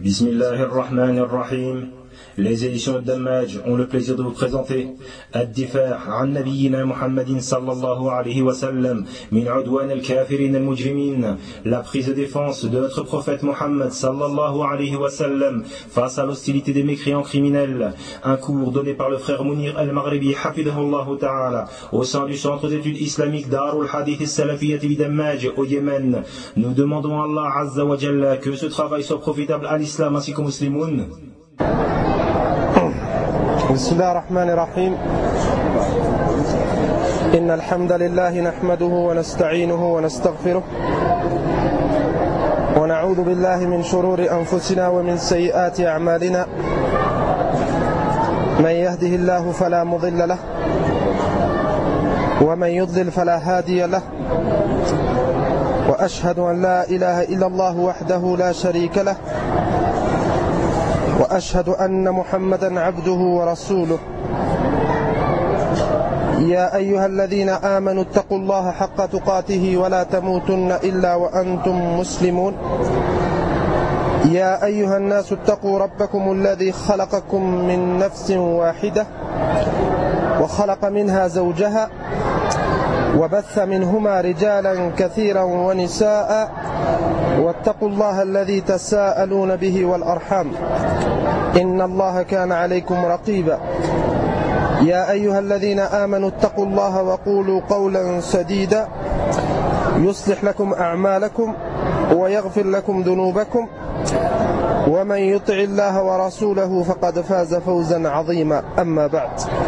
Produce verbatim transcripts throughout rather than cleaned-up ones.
Bismillahirrahmanirrahim. Les éditions de Dammaj ont le plaisir de vous présenter Ad-Difa' an Nabiyyina Muhammadin sallallahu alayhi wa sallam min udwan al-kafirin al-mujrimin, la prise de défense de notre prophète Muhammad sallallahu alayhi wa sallam face à l'hostilité des mécréants criminels. Un cours donné par le frère Mounir al-Maghribi hafidahullah ta'ala au sein du centre d'études islamiques Darul Hadith al-Salafiyyah de Dammaj au Yémen. Nous demandons à Allah Azza wa Jalla que ce travail soit profitable à l'islam ainsi qu'aux musulmans. بسم الله الرحمن الرحيم. إن الحمد لله نحمده ونستعينه ونستغفره ونعوذ بالله من شرور أنفسنا ومن سيئات أعمالنا. من يهده الله فلا مضل له ومن يضلل فلا هادي له. وأشهد أن لا إله إلا الله وحده لا شريك له وأشهد أن محمدا عبده ورسوله. يا أيها الذين آمنوا اتقوا الله حق تقاته ولا تموتن إلا وأنتم مسلمون. يا أيها الناس اتقوا ربكم الذي خلقكم من نفس واحدة وخلق منها زوجها وبث منهما رجالا كثيرا ونساء واتقوا الله الذي تساءلون به والأرحام إن الله كان عليكم رقيبا. يا أيها الذين آمنوا اتقوا الله وقولوا قولا سديدا يصلح لكم أعمالكم ويغفر لكم ذنوبكم ومن يطع الله ورسوله فقد فاز فوزا عظيما. أما بعد،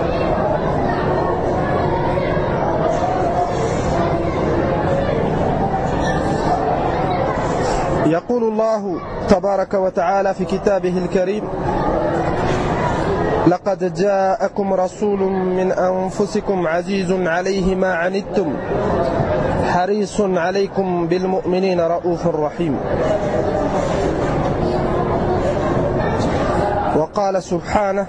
يقول الله تبارك وتعالى في كتابه الكريم: لقد جاءكم رسول من أنفسكم عزيز عليه ما عنتم حريص عليكم بالمؤمنين رؤوف رحيم. وقال سبحانه: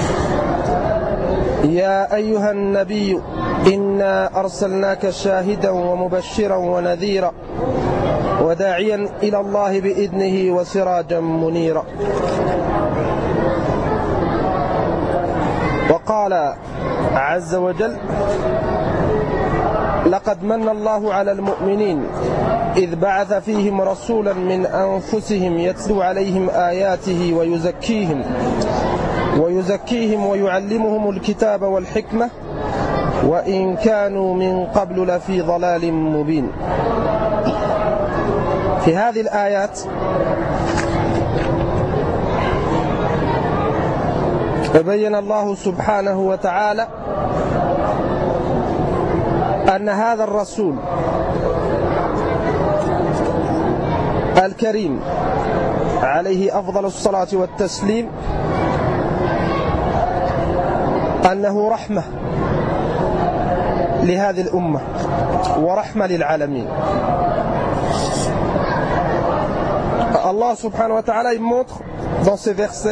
يا أيها النبي إنا أرسلناك شاهدا ومبشرا ونذيرا وداعيا إلى الله بإذنه وسراجا منيرا. وقال عز وجل: لقد من الله على المؤمنين إذ بعث فيهم رسولا من أنفسهم يتلو عليهم آياته ويزكيهم ويزكيهم ويعلمهم الكتاب والحكمة وإن كانوا من قبل لفي ضلال مبين. في هذه الآيات بين الله سبحانه وتعالى أن هذا الرسول الكريم عليه أفضل الصلاة والتسليم أنه رحمة لهذه الأمة ورحمة للعالمين. Allah subhanahu wa ta'ala il montre dans ces versets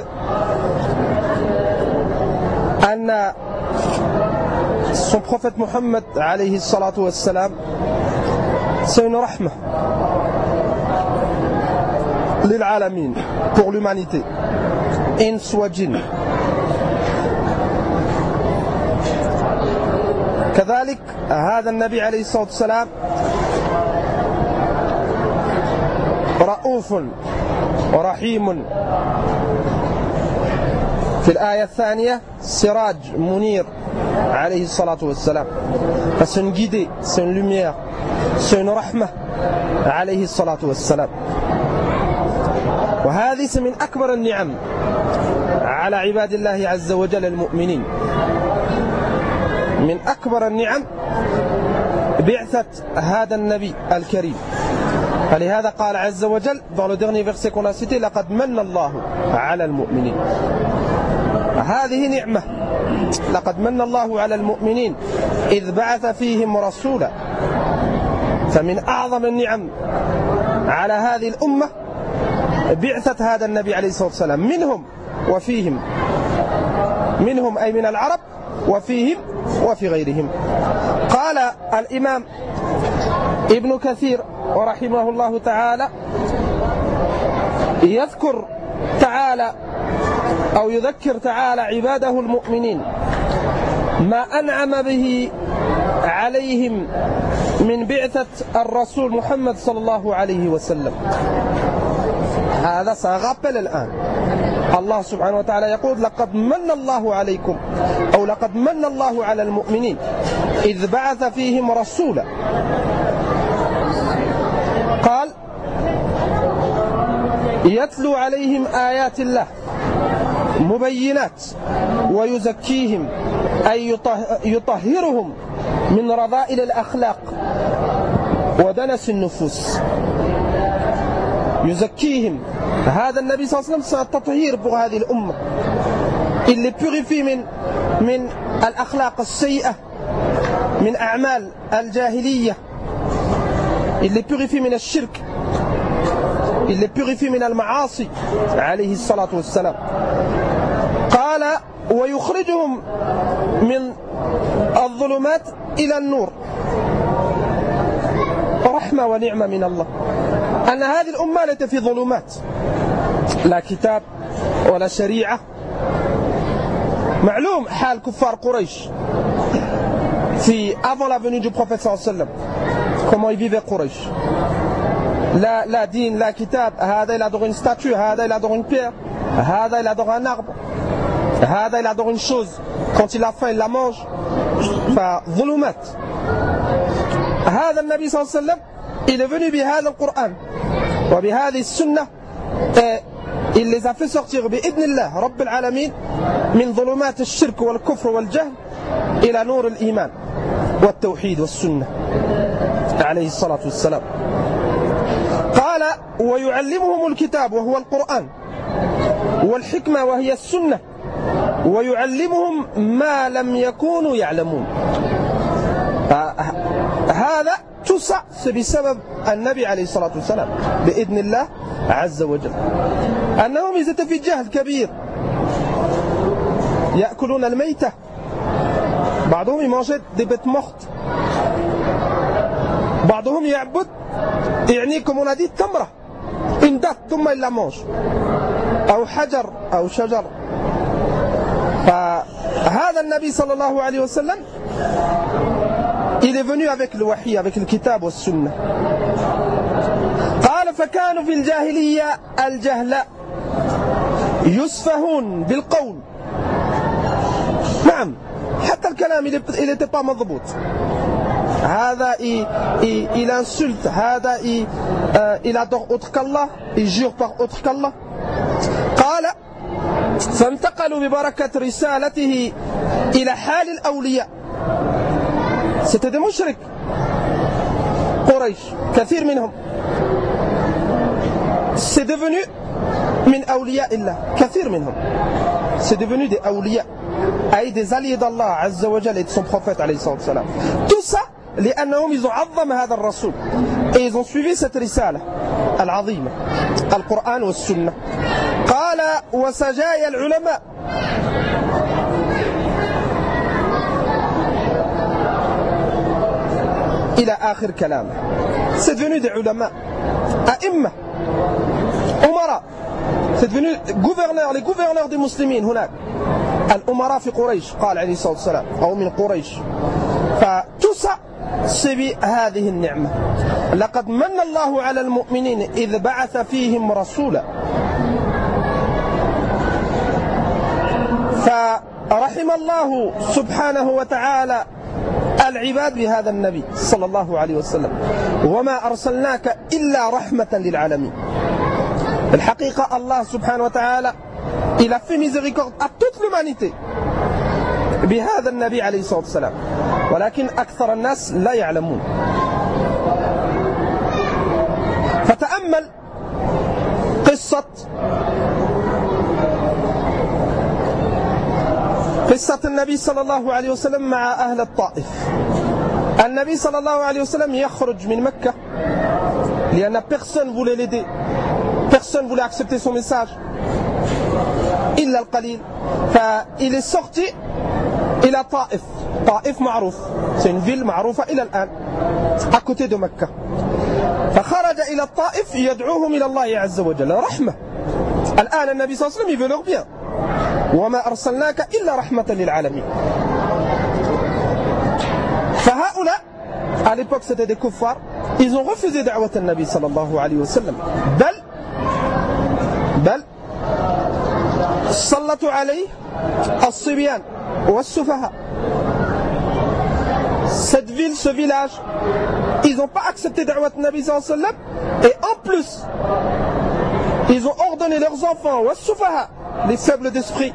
anna son prophète Muhammad alayhi salatu wassalam c'est une rahma lil alamin, pour l'humanité, ins wa jinn. كذلك هذا النبي عليه الصلاة والسلام رؤوف ورحيم. في الآية الثانية سراج منير عليه الصلاة والسلام. C'est une guidée, c'est une lumière, c'est une رحمة عليه الصلاة والسلام. وهذه من أكبر النعم على عباد الله عز وجل المؤمنين. من أكبر النعم بعثة هذا النبي الكريم. فلهذا قال عز وجل dans le dernier verset qu'on a cité: لقد من الله على المؤمنين. هذه نعمة. لقد من الله على المؤمنين إذ بعث فيهم رسولا. فمن أعظم النعم على هذه الأمة بعثة هذا النبي عليه الصلاة والسلام منهم وفيهم. منهم أي من العرب، وفيهم وفي غيرهم. قال الإمام ابن كثير ورحمه الله تعالى يذكر تعالى أو يذكر تعالى عباده المؤمنين ما أنعم به عليهم من بعثة الرسول محمد صلى الله عليه وسلم. هذا سأغفل الآن. الله سبحانه وتعالى يقول لقد من الله عليكم أو لقد من الله على المؤمنين إذ بعث فيهم رسولا. قال يتلو عليهم آيات الله مبينات ويزكيهم أي يطهرهم من رذائل الأخلاق ودنس النفوس. يزكيهم. هذا النبي صلى الله عليه وسلم c'est un تطهير pour هذه الأمة. Il les purifie من من الأخلاق السيئة من أعمال الجاهلية. Il les purifie من الشرك. Il les purifie من المعاصي عليه الصلاة والسلام. قال ويخرجهم من الظلمات إلى النور. رحمة ونعمة من الله أن هذه الأمة ليست في ظلمات، لا كتاب ولا شريعة. معلوم حال كفار قريش في avant la venue du prophète صلى الله عليه وسلم comment ils vivaient قريش. لا لا دين لا كتاب. هذا il adore une statue, هذا il adore une pierre, هذا il adore un arbre, هذا il adore une chose, quand il a faim il la mange. فظلمات. هذا النبي صلى الله عليه وسلم il est venu بهذا القرآن وبهذه السنة. il les a fait sortir بإذن الله رب العالمين من ظلمات الشرك والكفر والجهل إلى نور الإيمان والتوحيد والسنة عليه الصلاة والسلام. قال ويعلمهم الكتاب وهو القرآن والحكمة وهي السنة ويعلمهم ما لم يكونوا يعلمون. هذا tout ça c'est بسبب النبي عليه الصلاة والسلام بإذن الله عز وجل. أنهم ils étaient في جهل كبير يأكلون الميتة. بعضهم ils mangeaient des bêtes mortes. بعضهم يعبد يعني comme on a dit تمرة une date ثم il la mange أو حجر أو شجر. فهذا النبي صلى الله عليه وسلم il est venu avec le wahi, avec le kitab wa sunnah. قال فكانوا في الجاهلية الجهلاء يسفهون بالقول. نعم حتى الكلام il n'était pas مضبوط. هذا il insulte, هذا il adore autre qu'Allah, il jure par autre qu'Allah. قال فانتقلوا ببركة رسالته إلى حال الأولياء. C'était des mouchriks قريش كثير منهم. C'est devenu من أولياء الله كثير منهم. C'est devenu des أولياء أي des alliés d'Allah عز وجل et de son prophète عليه الصلاة والسلام. Tout ça لأنهم ils ont عظم هذا الرسول et ils ont suivi cette رسالة العظيمة القرآن والسنة. قال وسجايا العلماء. إلى آخر كلامه. C'est devenu des ulama, أئمة, أمراء. C'est devenu gouverneurs, les gouverneurs des musulmans هناك. الأمراء في قريش قال عليه الصلاة والسلام أو من قريش. فتوسع سبي هذه النعمة. لقد من الله على المؤمنين إذ بعث فيهم رسولا. فرحم الله سبحانه وتعالى العباد بهذا النبي صلى الله عليه وسلم. وما أرسلناك إلا رحمة للعالمين. الحقيقة الله سبحانه وتعالى il a fait miséricorde à toute l'humanité بهذا النبي عليه الصلاة والسلام. ولكن أكثر الناس لا يعلمون. فتأمل قصة قصة النبي صلى الله عليه وسلم مع أهل الطائف. النبي صلى الله عليه وسلم يخرج من مكة لأن personne voulait l'aider, personne voulait accepter son message إلا القليل. فإل est sorti إلى طائف. طائف معروف, c'est une ville معروفة إلى الآن à côté de مكة. فخرج إلى الطائف يدعوهم إلى الله عز وجل. رحمة الآن النبي صلى الله عليه وسلم il veut leur bien. وما أرسلناك إلا رحمة للعالمين. فهؤلاء à l'époque c'était des kuffars, ils ont refusé دعوة النبي صلى الله عليه وسلم. بل بل سلطوا عليه الصبيان والسفهاء. Cette ville, ce village, ils n'ont pas accepté da'wat Nabi sallallahu alayhi wa sallam, et en plus, ils ont ordonné leurs enfants, was-sufaha, les faibles d'esprit,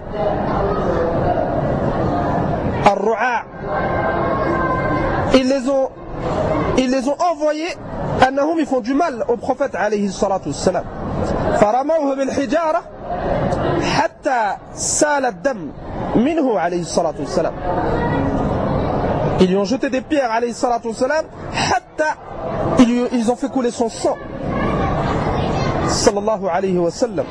ar-ru'a', ils les ont, ils les ont envoyés, annahum, ils font du mal au prophète alayhi salatu wassalam. Faramawhu bil hijara, hatta sala ad-dam minhu alayhi salatu wassalam. Ils lui ont jeté des pierres, alayhi salatu wassalam, hatta, ils ont fait couler son sang. Sallallahu alayhi wa sallam.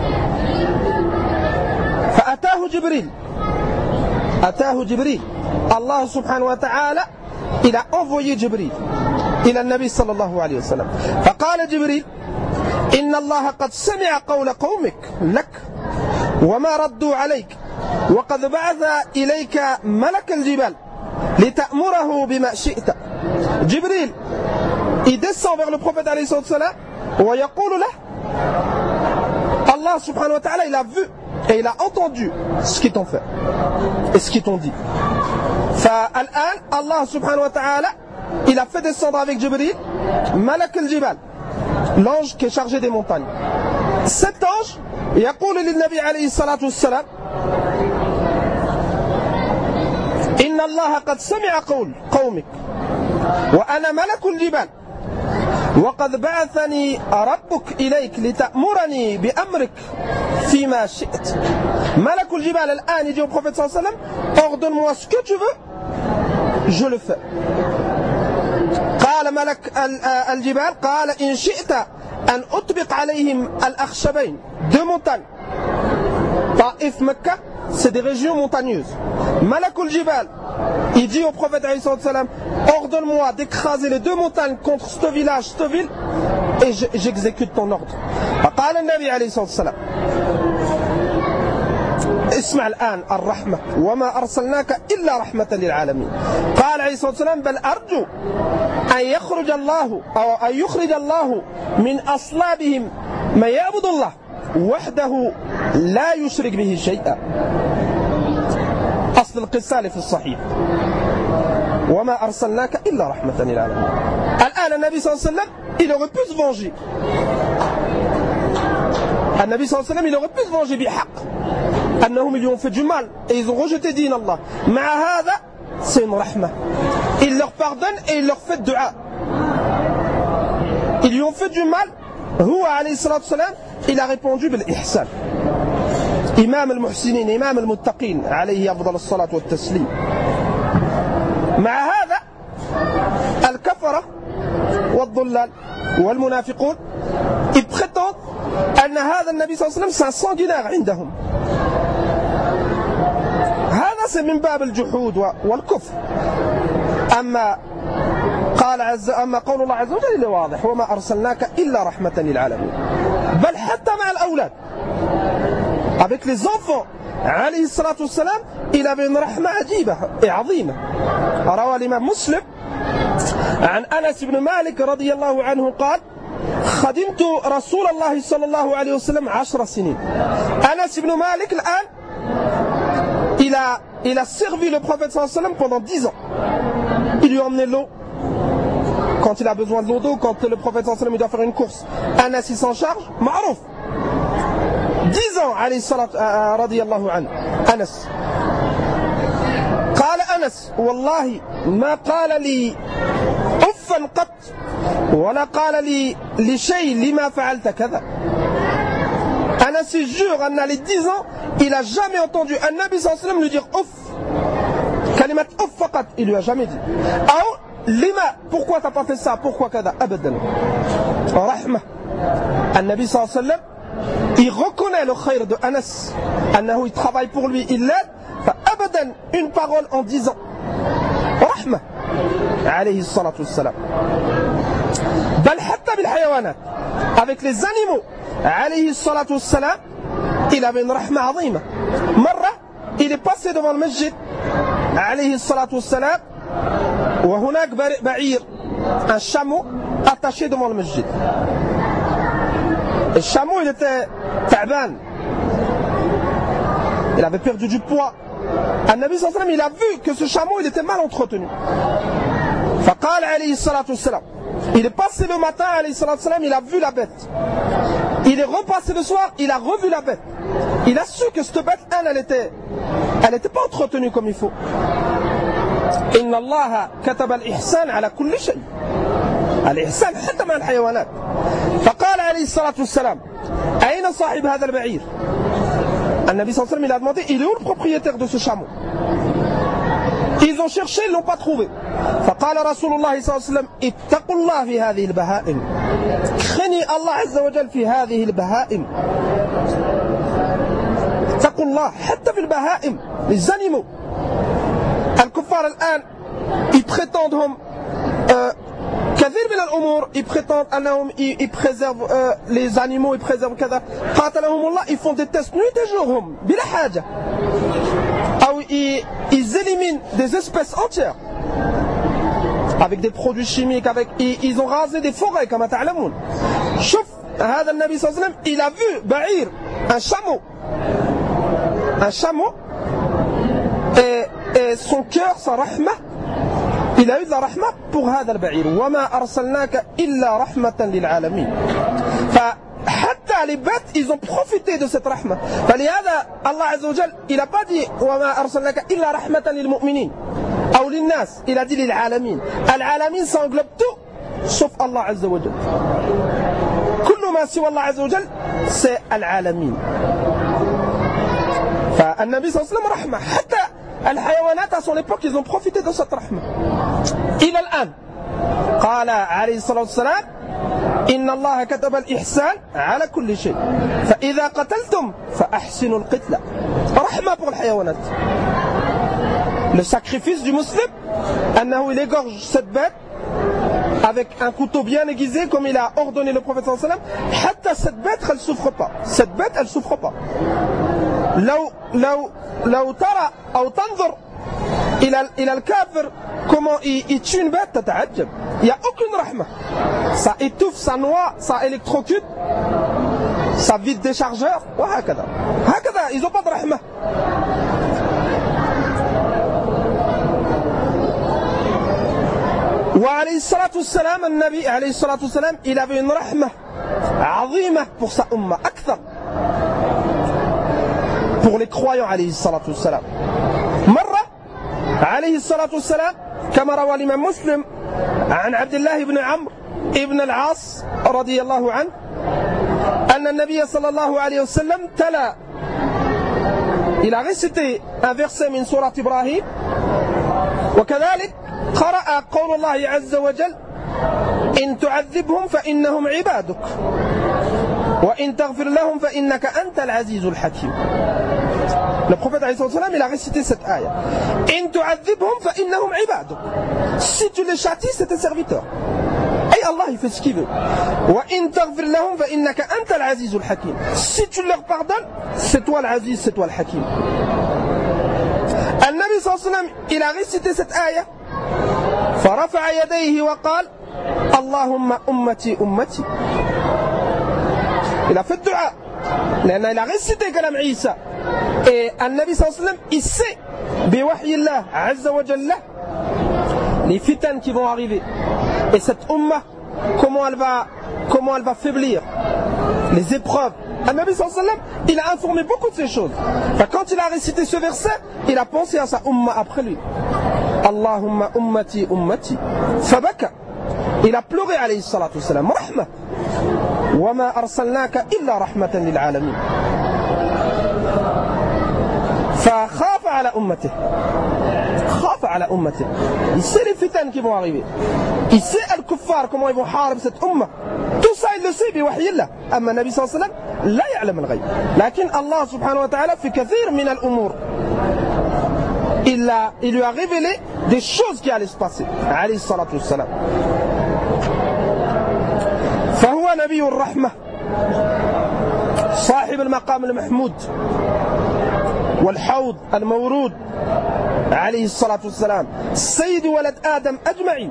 Fa'atahu Jibril. Atahu Jibril. Allah subhanahu wa ta'ala, il a envoyé Jibril. إلى النبي صلى الله عليه وسلم. فقال جبريل: إن الله قد سمع قول قومك لك وما ردوا عليك وقد بعث إليك ملك الجبال لتأمره بما شئت. Jibril, il descend vers le prophète alayhi salam, ويقول له, Allah subhanahu wa ta'ala, il a vu et il a entendu ce qu'ils t'ont fait et ce qu'ils t'ont dit. فالآن Allah subhanahu wa ta'ala, il a fait descendre avec Jibril Malak al-Jibal, l'ange qui est chargé des montagnes. Cet ange, يقول للنبي عليه الصلاة والسلام: إن الله قد سمع قول قومك وأنا ملك الجبال وقد بعثني ربك إليك لتأمرني بأمرك فيما شئت. ملك الجبال الآن يجي au prophète صلى الله عليه وسلم: ordonne-moi ce que tu veux, je le fais. قال ملك الجبال: قال إن شئت أن أطبق عليهم الأخشبين. Deux montagnes. Taif, Mecca, c'est des régions montagneuses. Malakul Jibal, il dit au prophète alayhi salam: ordonne-moi d'écraser les deux montagnes contre ce village, cette ville, et j'exécute ton ordre. فقال النبي عليه الصلاة والسلام: اسمع الآن الرحمة وما أرسلناك إلا رحمة للعالمين. قال عليه الصلاة والسلام: بل أرجو أن يخرج الله أو أن يخرج الله من أصلابهم من يعبد الله وحده لا يشرك به شيئا. أصل القصة في الصحيح: وما أرسلناك إلا رحمة للعالمين. الآن النبي صلى الله عليه وسلم il aurait pu se venger. النبي صلى الله عليه وسلم il aurait pu se venger بحق أنهم ils lui ont fait du mal et ils ont rejeté دين الله. مع هذا c'est une rahma. Il leur pardonne et il leur fait dua. Ils lui ont fait du mal. هو عليه الصلاة والسلام il a répondu بالإحسان. إمام المحسنين إمام المتقين عليه أفضل الصلاة والتسليم. مع هذا الكفرة والضلال والمنافقون ils prétendent أن هذا النبي صلى الله عليه وسلم c'est un sanguinaire عندهم. هذا c'est من باب الجحود والكفر. أما قال عز أما قول الله عز وجل واضح: وما أرسلناك إلا رحمة للعالمين. بل حتى مع الأولاد avec les enfants عليه الصلاة والسلام il avait une رحمة عجيبة et عظيمة. روى الإمام مسلم عن أنس بن مالك رضي الله عنه قال: خدمت رسول الله صلى الله عليه وسلم عشر سنين. أنس بن مالك الآن il a, il a servi le prophète sallallahu alayhi wa sallam pendant dix ans. Il lui a emmené l'eau quand il a besoin de l'eau d'eau, quand le prophète sallallahu alayhi wa sallam il doit faire une course. Anas il s'en charge, ma'rouf. dix ans alayhi salat radiyallahu anhu. Anas قال أنس: والله ما قال لي أفا قط ولا قال لي لشيء لما فعلت كذا. Anas il jure, Anna les dix ans, il n'a jamais entendu un Nabi sallallahu alayhi wa sallam lui dire ouf. Kalimat ouf faqat, il lui a jamais dit. Ou lima, pourquoi t'as pas fait ça, pourquoi kada, abadan. Rahma. Un Nabi sallallahu alayhi wa sallam, il reconnaît le khayr de Anas. Annahu il travaille pour lui, il l'aide. Fa abadan, une parole en dix ans. Rahma. Alayhi salatu wassalam. Bal hatta bil hayawanat. Avec les animaux. عليه الصلاة والسلام il avait une rahma azima. Marra, il est passé devant le masjid, alayhi salatu wassalam, wa hunak ba'ir, un chameau attaché devant le masjid. Le chameau, il était ta'ban. Il avait perdu du poids. النبي صلى الله عليه وسلم, il a vu que ce chameau, il était mal entretenu. فقال عليه الصلاة والسلام, il est passé le matin, alayhi salatu wassalam, il a vu la bête. Il est repassé le soir, il a revu la bête. Il a su que cette bête, elle, elle était, elle n'était pas entretenue comme il faut. إن الله كتب الإحسان على كل شيء. الإحسان حتى مع الحيوانات. فقال عليه الصلاة والسلام, أين صاحب هذا البعير؟ النبي صلى الله عليه وسلم, il a demandé, il est où le propriétaire de ce chameau? Ils ont cherché, ils ne l'ont pas trouvé. فقال رسول الله صلى الله عليه وسلم, اتقوا الله في هذه البهائم. craignez Allah عز وجل في هذه البهائم. اتقوا الله حتى في البهائم, les animaux. الكفار الآن ils prétendent هم كثير من الأمور, ils prétendent أنهم ils préservent euh, les animaux, ils préservent كذا. قاتلهم الله, ils font des tests nuit et jour هم بلا حاجة. أو ils, ils éliminent des espèces entières avec des produits chimiques, avec ils, ils ont rasé des forêts كما تعلمون. شوف هذا النبي صلى الله عليه وسلم, il a vu بعير, un chameau, un chameau, et, et son cœur, sa rahma, il a eu de la rahma pour هذا البعير. وما أرسلناك إلا رحمة للعالمين. فحتى les bêtes, ils ont profité de cette rahma. فلهذا الله عز وجل, il n'a pas dit وما أرسلناك إلا رحمة للمؤمنين أو للناس, il a dit للعالمين. العالمين ça englobe tout sauf Allah عز وجل. كل ما سوى الله عز وجل c'est العالمين. فالنبي صلى الله عليه وسلم رحمة. حتى الحيوانات à son époque, ils ont profité de cette rahma. إلى الآن قال عليه الصلاة والسلام, إن الله كتب الإحسان على كل شيء فإذا قتلتم فأحسنوا القتلة. رحمة pour الحيوانات. Le sacrifice du musulman, أنه il égorge cette bête avec un couteau bien aiguisé comme il a ordonné le prophète صلى الله عليه وسلم. حتى cette bête, elle souffre pas. Cette bête, elle souffre pas. لو لو لو ترى أو تنظر إلى إلى الكافر comment il, il tue une bête, تتعجب. Il n'y a aucune rahma. Ça étouffe, ça noie, ça électrocute, ça vide des chargeurs. وهكذا هكذا ils n'ont pas de rahma. وعليه الصلاة والسلام, النبي عليه الصلاة والسلام, il avait une rahma عظيمة pour sa umma, أكثر pour les croyants عليه الصلاة والسلام. مرة عليه الصلاة والسلام كما روى الإمام مسلم عن عبد الله بن عمرو ابن العاص رضي الله عنه أن النبي صلى الله عليه وسلم تلا, il a récité un verset من سورة إبراهيم, وكذلك قرأ قول الله عز وجل إن تعذبهم فإنهم عبادك وإن تغفر لهم فإنك أنت العزيز الحكيم. Le prophète alayhi salam, il a récité cette ayah. In tu'adhibhum fa innahum ibaduk. Si tu les châties, c'est tes serviteurs. Et Allah, il fait ce qu'il veut. Wa in taghfir lahum fa innaka anta al-aziz al-hakim. Si tu leur pardonnes, c'est toi l'aziz, c'est toi al-hakim. Al-Nabi sallallahu alayhi wa sallam, il a récité cette ayah. فرفع يديه وقال اللهم أمتي أمتي. Il a fait dua. لأن il a récité كلام عيسى. Et النبي صلى الله عليه وسلم, il sait بوحي الله عز وجل les fitans qui vont arriver. Et cette umma, comment elle va, comment elle va faiblir. Les épreuves. النبي صلى الله عليه وسلم, il a informé beaucoup de ces choses. Enfin, quand il a récité ce verset, il a pensé à sa umma après lui. Allahumma ummati ummati. Fabaka. Il a pleuré alayhi salatu wassalam. Rahma. وما أرسلناك إلا رحمة للعالمين. فخاف على أمته. خاف على أمته. Il sait les fitans qui vont arriver. Il sait al-kuffar comment ils vont حارب cette umma. Tout ça il le sait بوحي الله. أما النبي صلى الله عليه وسلم لا يعلم الغيب. لكن الله سبحانه وتعالى في كثير من الأمور il, a, il lui a révélé des choses qui allaient se passer. عليه الصلاة والسلام. فهو نبي الرحمة صاحب المقام المحمود والحوض المورود عليه الصلاة والسلام سيد ولد آدم أجمعين.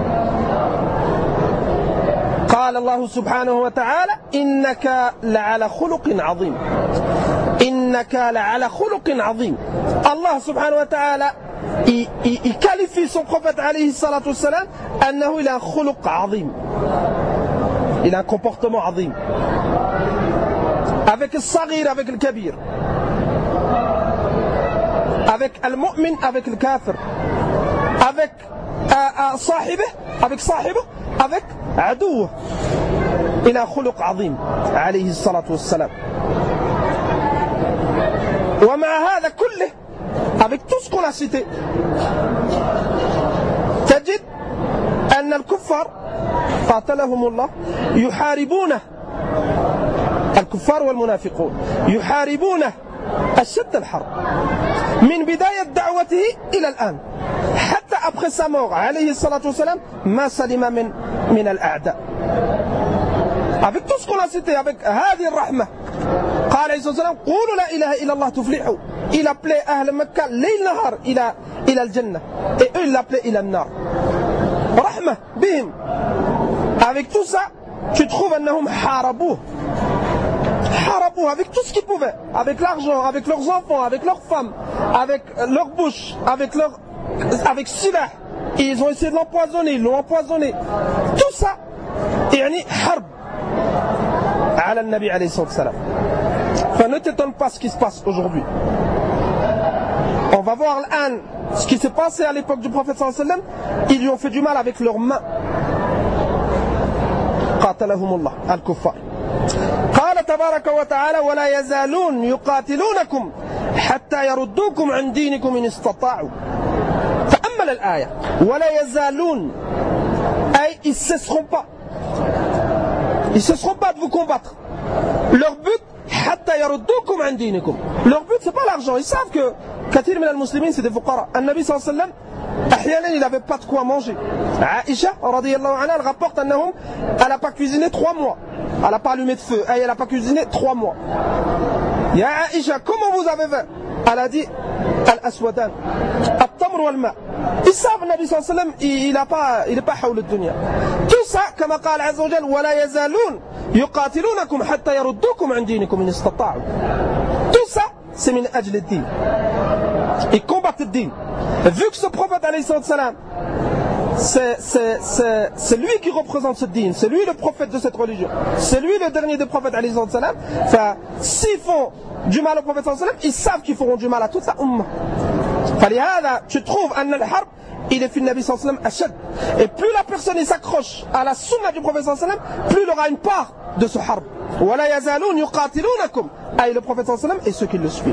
قال الله سبحانه وتعالى إنك لعلى خلق عظيم. إنك لعلى خلق عظيم. الله سبحانه وتعالى il qualifie son prophète alayhi salatu wassalam أنه il a un khuluq عظيم. Il a un comportement عظيم. Avec le saghir, avec le kabir. Avec al-mu'min, avec le kafir. Avec صاحبه, avec صاحبه, avec عدوه. Il a un khuluq عظيم عليه الصلاة والسلام. ومع هذا كله, avec tout ce qu'on a cité, تجد أن الكفار قاتلهم الله يحاربونه, الكفار والمنافقون يحاربونه أشد الحرب من بداية دعوته إلى الآن حتى après sa mort عليه الصلاة والسلام ما سلم من من الأعداء. Avec tout ce qu'on a cité, avec هذه الرحمة, قال عليه الصلاة والسلام قولوا لا إله إلا الله تفلحوا. Il appelait أهل مكة ليل نهار إلى إلى الجنة et eux ils l'appelaient إلى النار. رحمة بهم. Avec tout ça, tu trouves أنهم حاربوه. حاربوه avec tout ce qu'ils pouvaient, avec l'argent, avec leurs enfants, avec leurs femmes, avec leur bouche, avec leur avec silah. Ils ont essayé de l'empoisonner, ils l'ont empoisonné. Tout ça, يعني حرب على النبي عليه الصلاة والسلام. Enfin, ne t'étonne pas ce qui se passe aujourd'hui. On va voir l'an, ce qui s'est passé à l'époque du prophète sallallahu alayhi wa sallam. Ils lui ont fait du mal avec leurs mains. قاتلهم الله الكفار. قال تبارك وتعالى ولا يزالون يقاتلونكم حتى يردوكم عن دينكم إن استطاعوا. تأمل الآية. ولا يزالون, أي ils cesseront pas. Ils cesseront pas de vous combattre. Leur but, حتى يردوكم عن دينكم. Leur but, c'est pas l'argent. Ils savent que كثير من المسلمين c'est des فقراء. النبي صلى الله عليه وسلم أحيانا il n'avait pas de quoi manger. Aïcha radiyallahu anha, elle rapporte أنهم, elle n'a pas cuisiné trois mois. Elle n'a pas allumé de feu. Elle n'a pas cuisiné trois mois. Ya Aïcha, comment vous avez fait? Elle a dit Al-Aswadan, Al-Tamr wal-Ma. Ils savent, le Nabi sallallahu alayhi wa sallam, il n'est pas, il n'est pas haoul dunya. Tout ça, comme a dit Azza wa Jal, وَلَا يَزَالُونَ يُقَاتِلُونَكُمْ حَتَّى يَرُدُّوكُمْ عَنْ دِينِكُمْ إِنِ اسْتَطَاعُوا. Tout ça, c'est min ajl ad-din. Ils combattent le din. Vu que ce prophète alayhi salam, c'est, c'est, c'est, c'est lui qui représente ce din, c'est lui le prophète de cette religion, c'est lui le dernier des prophètes alayhi salam. Enfin, s'ils font du mal au prophète sallallahu alayhi wa sallam, ils savent qu'ils feront du mal à toute la ummah. فلهذا tu trouves أن الحرب il est في النبي صلى الله عليه وسلم أشد. Et plus la personne s'accroche à la sunna du prophète sallallahu alayhi wa sallam, plus il aura une part de ce harb. ولا يزالون يقاتلونكم, أي le prophète sallallahu alayhi wa sallam et ceux qui le suivent.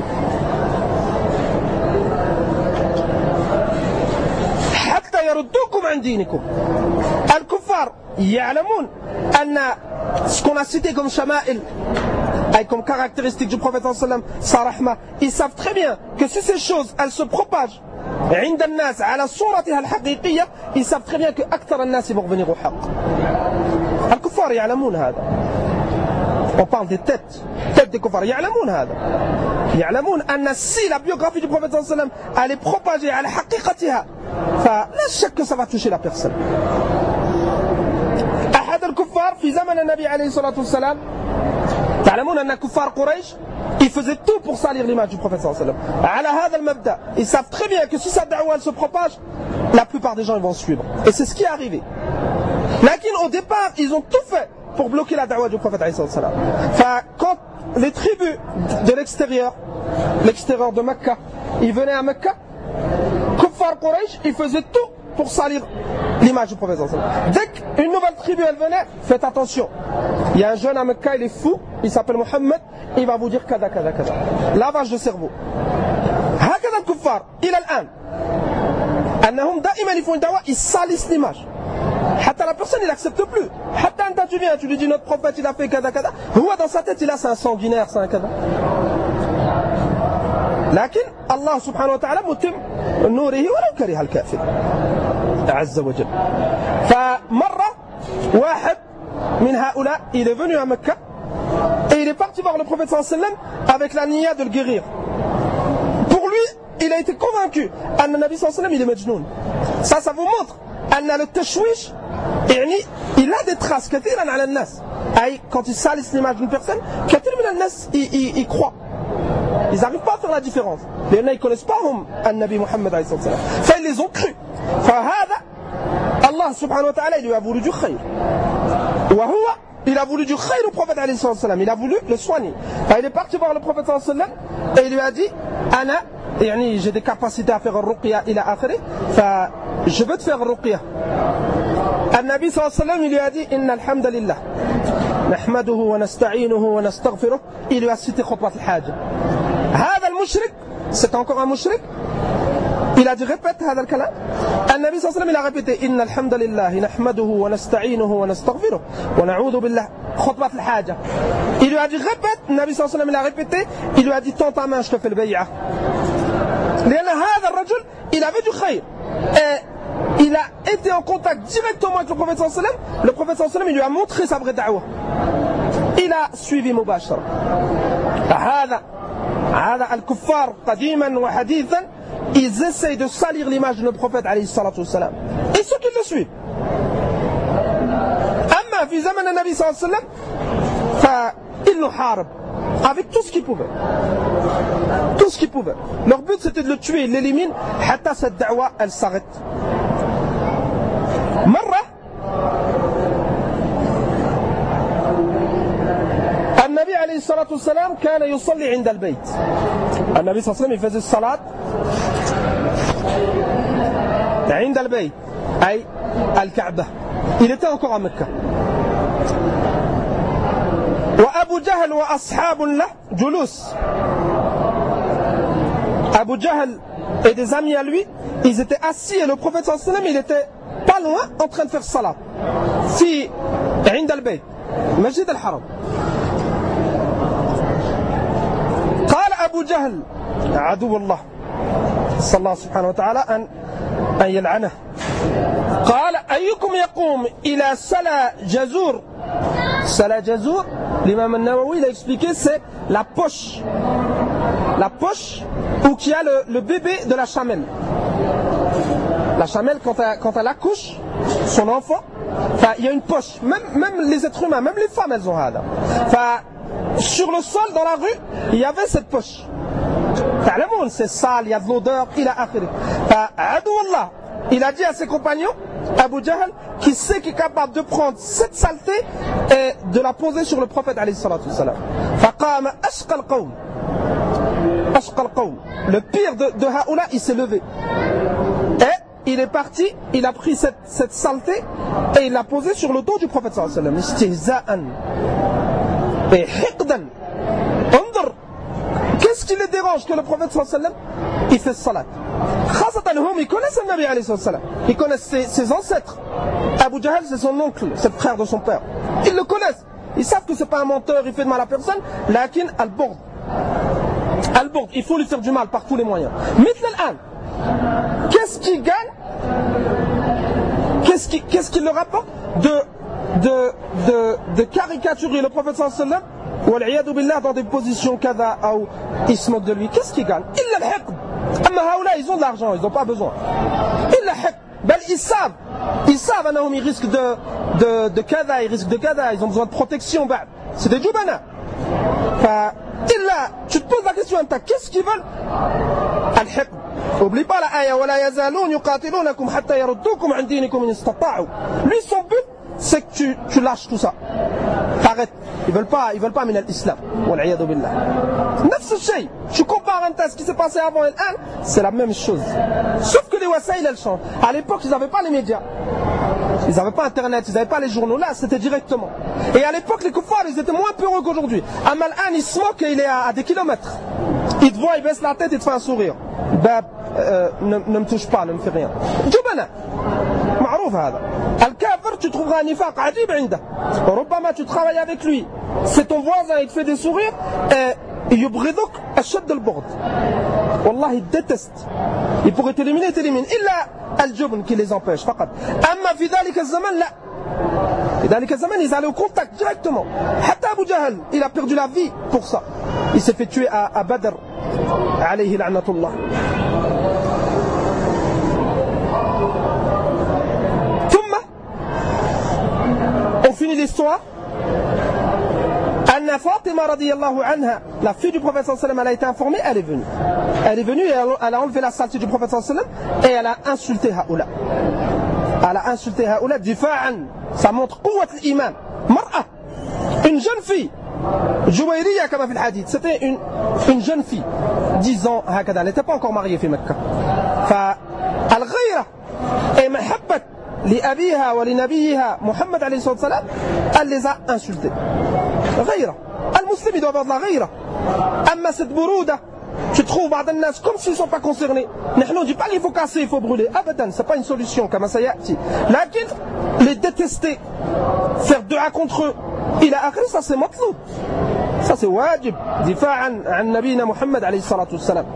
حتى يردوكم عن دينكم. الكفار يعلمون أن ce qu'on a cité comme شمائل, comme caractéristique du prophète sallallahu alayhi wa sallam, sa rahma, ils savent très bien que si ces choses elles se propagent عند الناس على صورتها الحقيقية, ils savent très bien que أكثر الناس vont revenir au haqq. الكفار يعلمون هذا. On parle des têtes, têtes des kuffars. يعلمون هذا. يعلمون أن si la biographie du prophète sallallahu alayhi wa sallam elle est propagée على حقيقتها, فلا شك que ça va toucher la personne. أحد الكفار في زمن النبي عليه الصلاة والسلام, تعلمون أن كفار قريش ils faisaient tout pour salir l'image du prophète sallallahu alayhi wa sallam. على هذا المبدأ, ils savent très bien que si sa da'wa elle se propage, la plupart des gens ils vont suivre. Et c'est ce qui est arrivé. Lakin au départ, ils ont tout fait pour bloquer la da'wa du prophète alayhi salam. Enfin, quand les tribus de l'extérieur, l'extérieur de Mecca, ils venaient à Mecca, Kuffar Quraysh, ils faisaient tout pour salir l'image du prophète sallallahu alayhi wa sallam. Dès qu'une nouvelle tribu elle venait, faites attention. Il y a un jeune à Mecca, il est fou, il s'appelle Mohammed, il va vous dire kada kada kada. Lavage de cerveau. هكذا الكفار إلى الآن أنهم دائما يفون دعوة, ils salissent l'image. حتى la personne il accepte plus. حتى أنت tu viens, tu lui dis notre prophète il a fait kada kada. هو dans sa tête il a c'est un sanguinaire, c'est un kada. لكن الله سبحانه وتعالى متم نوره ولو كره الكافر عز وجل. فمرة واحد من هؤلاء il est venu à Mecca et il est parti voir le prophète sallallahu alayhi wa sallam avec la niya de le guérir. Pour lui, il a été convaincu. Anna Nabi sallallahu alayhi wa sallam, il est majnoun. Ça, ça vous montre. Anna le tashwish, il a des traces. Kathiran ala nas. Quand il salisse l'image d'une personne, kathiran ala nas, il croit. Ils n'arrivent pas à faire la différence. Les gens, ils ne connaissent pas An-Nabi Muhammad alayhi wa sallam. Enfin, ils les ont cru. فهذا Allah subhanahu wa ta'ala, il lui a voulu du khayr. وهو, il a voulu du khayr au prophète alayhi wa sallam. Il a voulu le soigner. Enfin, il est parti voir le prophète alayhi wa sallam et il lui a dit Ana, يعني, j'ai des capacités à faire un ruqya ila akhiri, fa je veux te faire un ruqya. An-Nabi sallallahu alayhi wa sallam, il lui a dit Inna alhamdulillah nahmaduhu wa nasta'inuhu wa nastaghfiruh. Il lui a cité khutbat al-haja. هذا المشرك, c'est encore un mushrik. Il a dit répète هذا الكلام. النبي صلى الله عليه وسلم il a répété إن الحمد لله نحمده ونستعينه ونستغفره ونعوذ بالله خطبة الحاجة. Il lui a dit répète. النبي صلى الله عليه وسلم il a répété. Il lui a dit tends ta main, je te fais le bay'a. لأن هذا الرجل il avait du khayr et il a été en contact directement avec le prophète صلى الله عليه وسلم. Le prophète صلى الله عليه وسلم il lui a montré sa vraie da'wah. Il a suivi مباشرة. هذا هذا الكفار قديما وحديثا, ils essayent de salir l'image de notre prophète alayhi salatu wassalam. Et ceux qui le suivent. Amma fi zaman al-Nabi sallallahu alayhi wa sallam, fa ils nous harb avec tout ce qu'ils pouvaient. Tout ce qu'ils pouvaient. Leur but c'était de le tuer, ils l'éliminent, hatta cette da'wa elle s'arrête. Marra, النبي عليه الصلاة والسلام كان يصلي عند البيت. النبي صلى الله عليه وسلم يفزي الصلاة عند البيت أي الكعبة. Il était encore à Mecca. وأبو جهل وأصحاب له جلوس. Abu Jahl et des amis à lui, ils étaient assis et le prophète sallallahu alayhi wa sallam, il était pas loin en train de faire salat. Si عند البيت مسجد الحرم. أبو جهل عدو الله صلى الله سبحانه وتعالى أن أن يلعنه. قال أيكم يقوم إلى سلا جزور. Sala Jazour, l'imam al-Nawawi il a expliqué, c'est la poche. La poche où il y a le, le bébé de la chamelle. La chamelle, quand elle, quand elle accouche son enfant, il y a une poche. Même, même les êtres humains, même les femmes, elles ont hada. Sur le sol, dans la rue, il y avait cette poche. C'est sale, il y a de l'odeur, il a akhiri. Allah, il a dit à ses compagnons, Abu Jahl, qui sait qu'il est capable de prendre cette saleté et de la poser sur le prophète alayhi salatu wassalam. Faqama ashqa al-qawm. Ashqa al-qawm. Le pire de, de Haoula, il s'est levé. Et il est parti, il a pris cette, cette saleté et il l'a posée sur le dos du prophète sallallahu alayhi wa sallam. Istihza'an. Et hiqdan. Andr. Qu'est-ce qui les dérange que le prophète sallallahu alayhi wa sallam il fait salat? Ils connaissent le Nabi alayhi salam. Ils connaissent ses, ses ancêtres. Abu Jahl c'est son oncle, c'est le frère de son père. Ils le connaissent. Ils savent que c'est pas un menteur, il fait de mal à personne. Lakin al-bord. Al-bord, il faut lui faire du mal par tous les moyens. Mithl al-an. Qu'est-ce qui gagne? Qu'est-ce qui, qu'est-ce qui le rapporte de, de, de, de caricaturer le prophète sallallahu alayhi wa sallam والعياذ بالله dans des positions kada ou ils se moquent de lui? Qu'est-ce qu'ils gagnent? إلا الحقد. أما هؤلاء ils ont de l'argent, ils n'ont pas besoin. إلا الحقد. بل ils savent, ils savent أنهم ils risquent de de de kada, ils risquent de kada, ils ont besoin de protection. Bah, c'est des jubana. Fa إلا tu te poses la question qu'est-ce qu'ils veulent? الحقد. N'oublie pas la aya ولا يزالون يقاتلونكم حتى يردوكم عن دينكم إن استطاعوا. Lui son but c'est que tu, tu lâches tout ça. T'arrêtes. Ils veulent pas, ils veulent pas min al-islam. Wal'iyadu billah. Nafs shay. Tu compares un ce qui s'est passé avant et l'an, c'est la même chose. Sauf que les wasaïl elles changent. À l'époque, ils n'avaient pas les médias. Ils n'avaient pas internet, ils n'avaient pas les journaux. Là, c'était directement. Et à l'époque, les kuffars, ils étaient moins peureux qu'aujourd'hui. Amal an, il se moque et il est à, à des kilomètres. Il te voit, il baisse la tête et te fait un sourire. Bab, euh, ne, ne me touche pas, ne me fais rien. Jubana. معروف هذا. الكافر tu trouveras un nifaq عجيب عنده. ربما tu travailles avec lui. C'est ton voisin, il te fait des sourires et يبغضك أشد البغض. والله il déteste. Il pourrait t'éliminer, t'élimine. إلا الجبن qui les empêche فقط. أما في ذلك الزمن لا. Et dans les Kazaman, ils allaient au contact directement. Hatta Abu Jahl, il a perdu la vie pour ça. Il s'est fait tuer à, à Badr. Alayhi la'natullah. On finit l'histoire. Anna Fatima radiyallahu anha, la fille du prophète sallallahu alayhi wa sallam, elle a été informée, elle est venue. Elle est venue et elle a enlevé la saleté du prophète sallallahu alayhi wa sallam et elle a insulté Haoula. Elle a insulté Haoula difa'an. Ça montre quwwat l'iman. Mar'a, une jeune fille. Jouayriya comme dans le hadith. C'était une, une jeune fille. dix ans, hakada. Elle n'était pas encore mariée في مكة. فالغيرة et محبة لأبيها ولنبيها محمد عليه الصلاة والسلام, elle les a insultés. غيرة. المسلم il doit avoir de la غيرة. أما cette برودة, tu trouves بعض الناس comme s'ils ne sont pas concernés. نحن on dit pas qu'il faut casser, il faut brûler. أبدا, c'est pas une solution كما سيأتي. لكن les détester, faire dua contre eux, إلى آخره, ça c'est مطلوب. Ça c'est واجب. دفاعا عن نبينا محمد عليه الصلاة والسلام.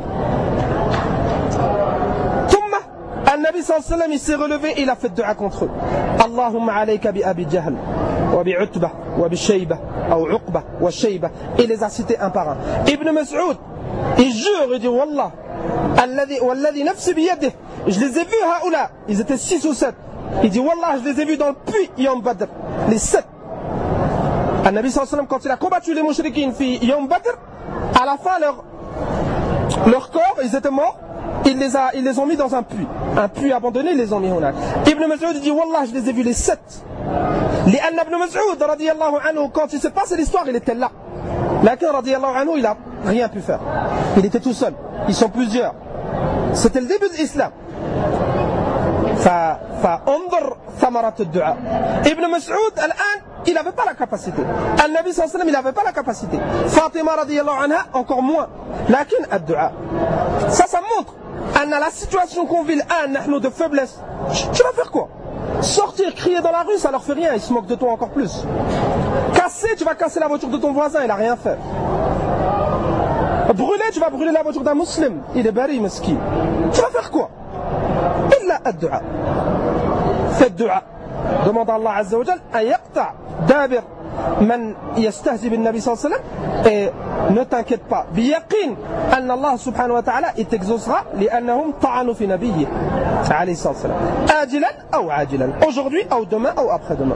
النبي صلى الله عليه وسلم il s'est relevé et il a fait dua contre eux. اللهم عليك بأبي جهل وبعتبة وبشيبة أو عقبة وشيبة. Il les a cités un par un. Ibn Mas'ud, il jure, il dit Wallah, الذي والذي نفسي بيده, je les ai vus هؤلاء, ils étaient six ou sept. Il dit Wallah, je les ai vus dans le puits Yom Badr, les sept. النبي صلى الله عليه وسلم, quand il a combattu les mouchriquines في Yom Badr, à la fin leur leur corps, ils étaient morts. Ils les, a, ils les ont mis dans un puits. Un puits abandonné, ils les ont mis au lac. Ibn Mas'ud dit Wallah, je les ai vus les sept. Li'anna Ibn Mas'ud, radiyallahu anhu, quand il s'est passé l'histoire, il était là. Lakin, radiyallahu anhu, il n'a rien pu faire. Il était tout seul. Ils sont plusieurs. C'était le début de l'islam. فانظر ثمرة الدعاء. Ibn Mas'ud, الآن, il n'avait pas la capacité. Al-Nabi sallallahu alayhi wa sallam, il n'avait pas la capacité. Fatima, radiyallahu anha, encore moins. Lakin, ad-du'a. Ça, ça montre. La situation qu'on vit là, nous de faiblesse, tu vas faire quoi? Sortir, crier dans la rue, ça leur fait rien, ils se moquent de toi encore plus. Casser, tu vas casser la voiture de ton voisin, il a rien fait. Brûler, tu vas brûler la voiture d'un musulman, il est bari, mesquin. Tu vas faire quoi? Illa ad-du'a. Fais du'a. Demande à Allah Azza wa Jal à yaqta' dabir man yastahzi bin Nabi sallallahu alayhi wa sallam, et ne t'inquiète pas, biyaqin anna Allah subhanahu wa ta'ala il t'exaucera li'annahum ta'anu fi nabiyyi alayhi sallallahu alayhi wa sallam ajilan ou ajilan, aujourd'hui ou demain ou après-demain.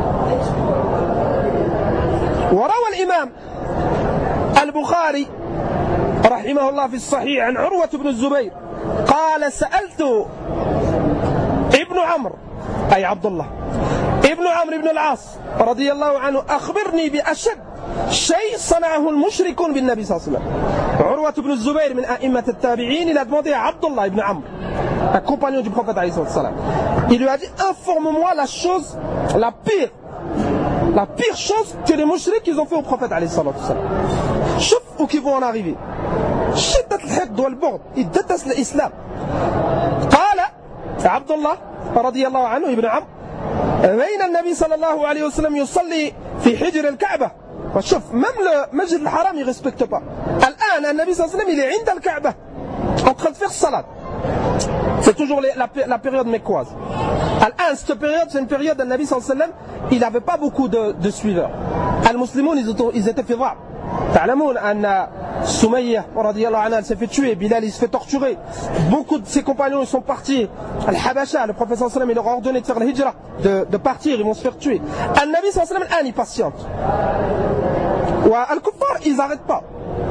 وروى الإمام البخاري رحمه الله في الصحيح عن عروة بن الزبير قال سألت ابن عمرو أي عبد الله ابن عمرو بن العاص رضي الله عنه أخبرني بأشد شيء صنعه المشركون بالنبي صلى الله عليه وسلم. عروة بن الزبير من أئمة التابعين, il a demandé à Abdullah ibn Amr, un compagnon du prophète alayhi salam. Il lui a dit informe-moi la chose la pire, la pire chose que les mushriks ils ont fait au prophète alayhi salam. Chouf où qu'ils vont en arriver. شدة الحقد والبغض, ils détestent l'islam. قال عبد الله رضي الله عنه ابن عمرو بين النبي صلى الله عليه وسلم يصلي في حجر الكعبة. وشوف même le masjid al-haram il respecte pas. الآن النبي صلى الله عليه وسلم il est عند الكعبة en train de faire salat. C'est toujours les, la, la période mécoise. الآن cette période c'est une période où le Nabi صلى الله عليه وسلم il n'avait pas beaucoup de, de suiveurs. المسلمون ils étaient, ils étaient في ضعف. تعلمون أن سمية رضي الله عنها s'est fait tuer, Bilal il se fait torturer, beaucoup de ses compagnons ils sont partis Al-Habasha, le prophète sallallahu alayhi wa sallam il leur a ordonné de faire le hijra, de, de partir, ils vont se faire tuer. Al-Nabi sallallahu alayhi wa sallam il patiente, wa al-kuffar ils n'arrêtent pas.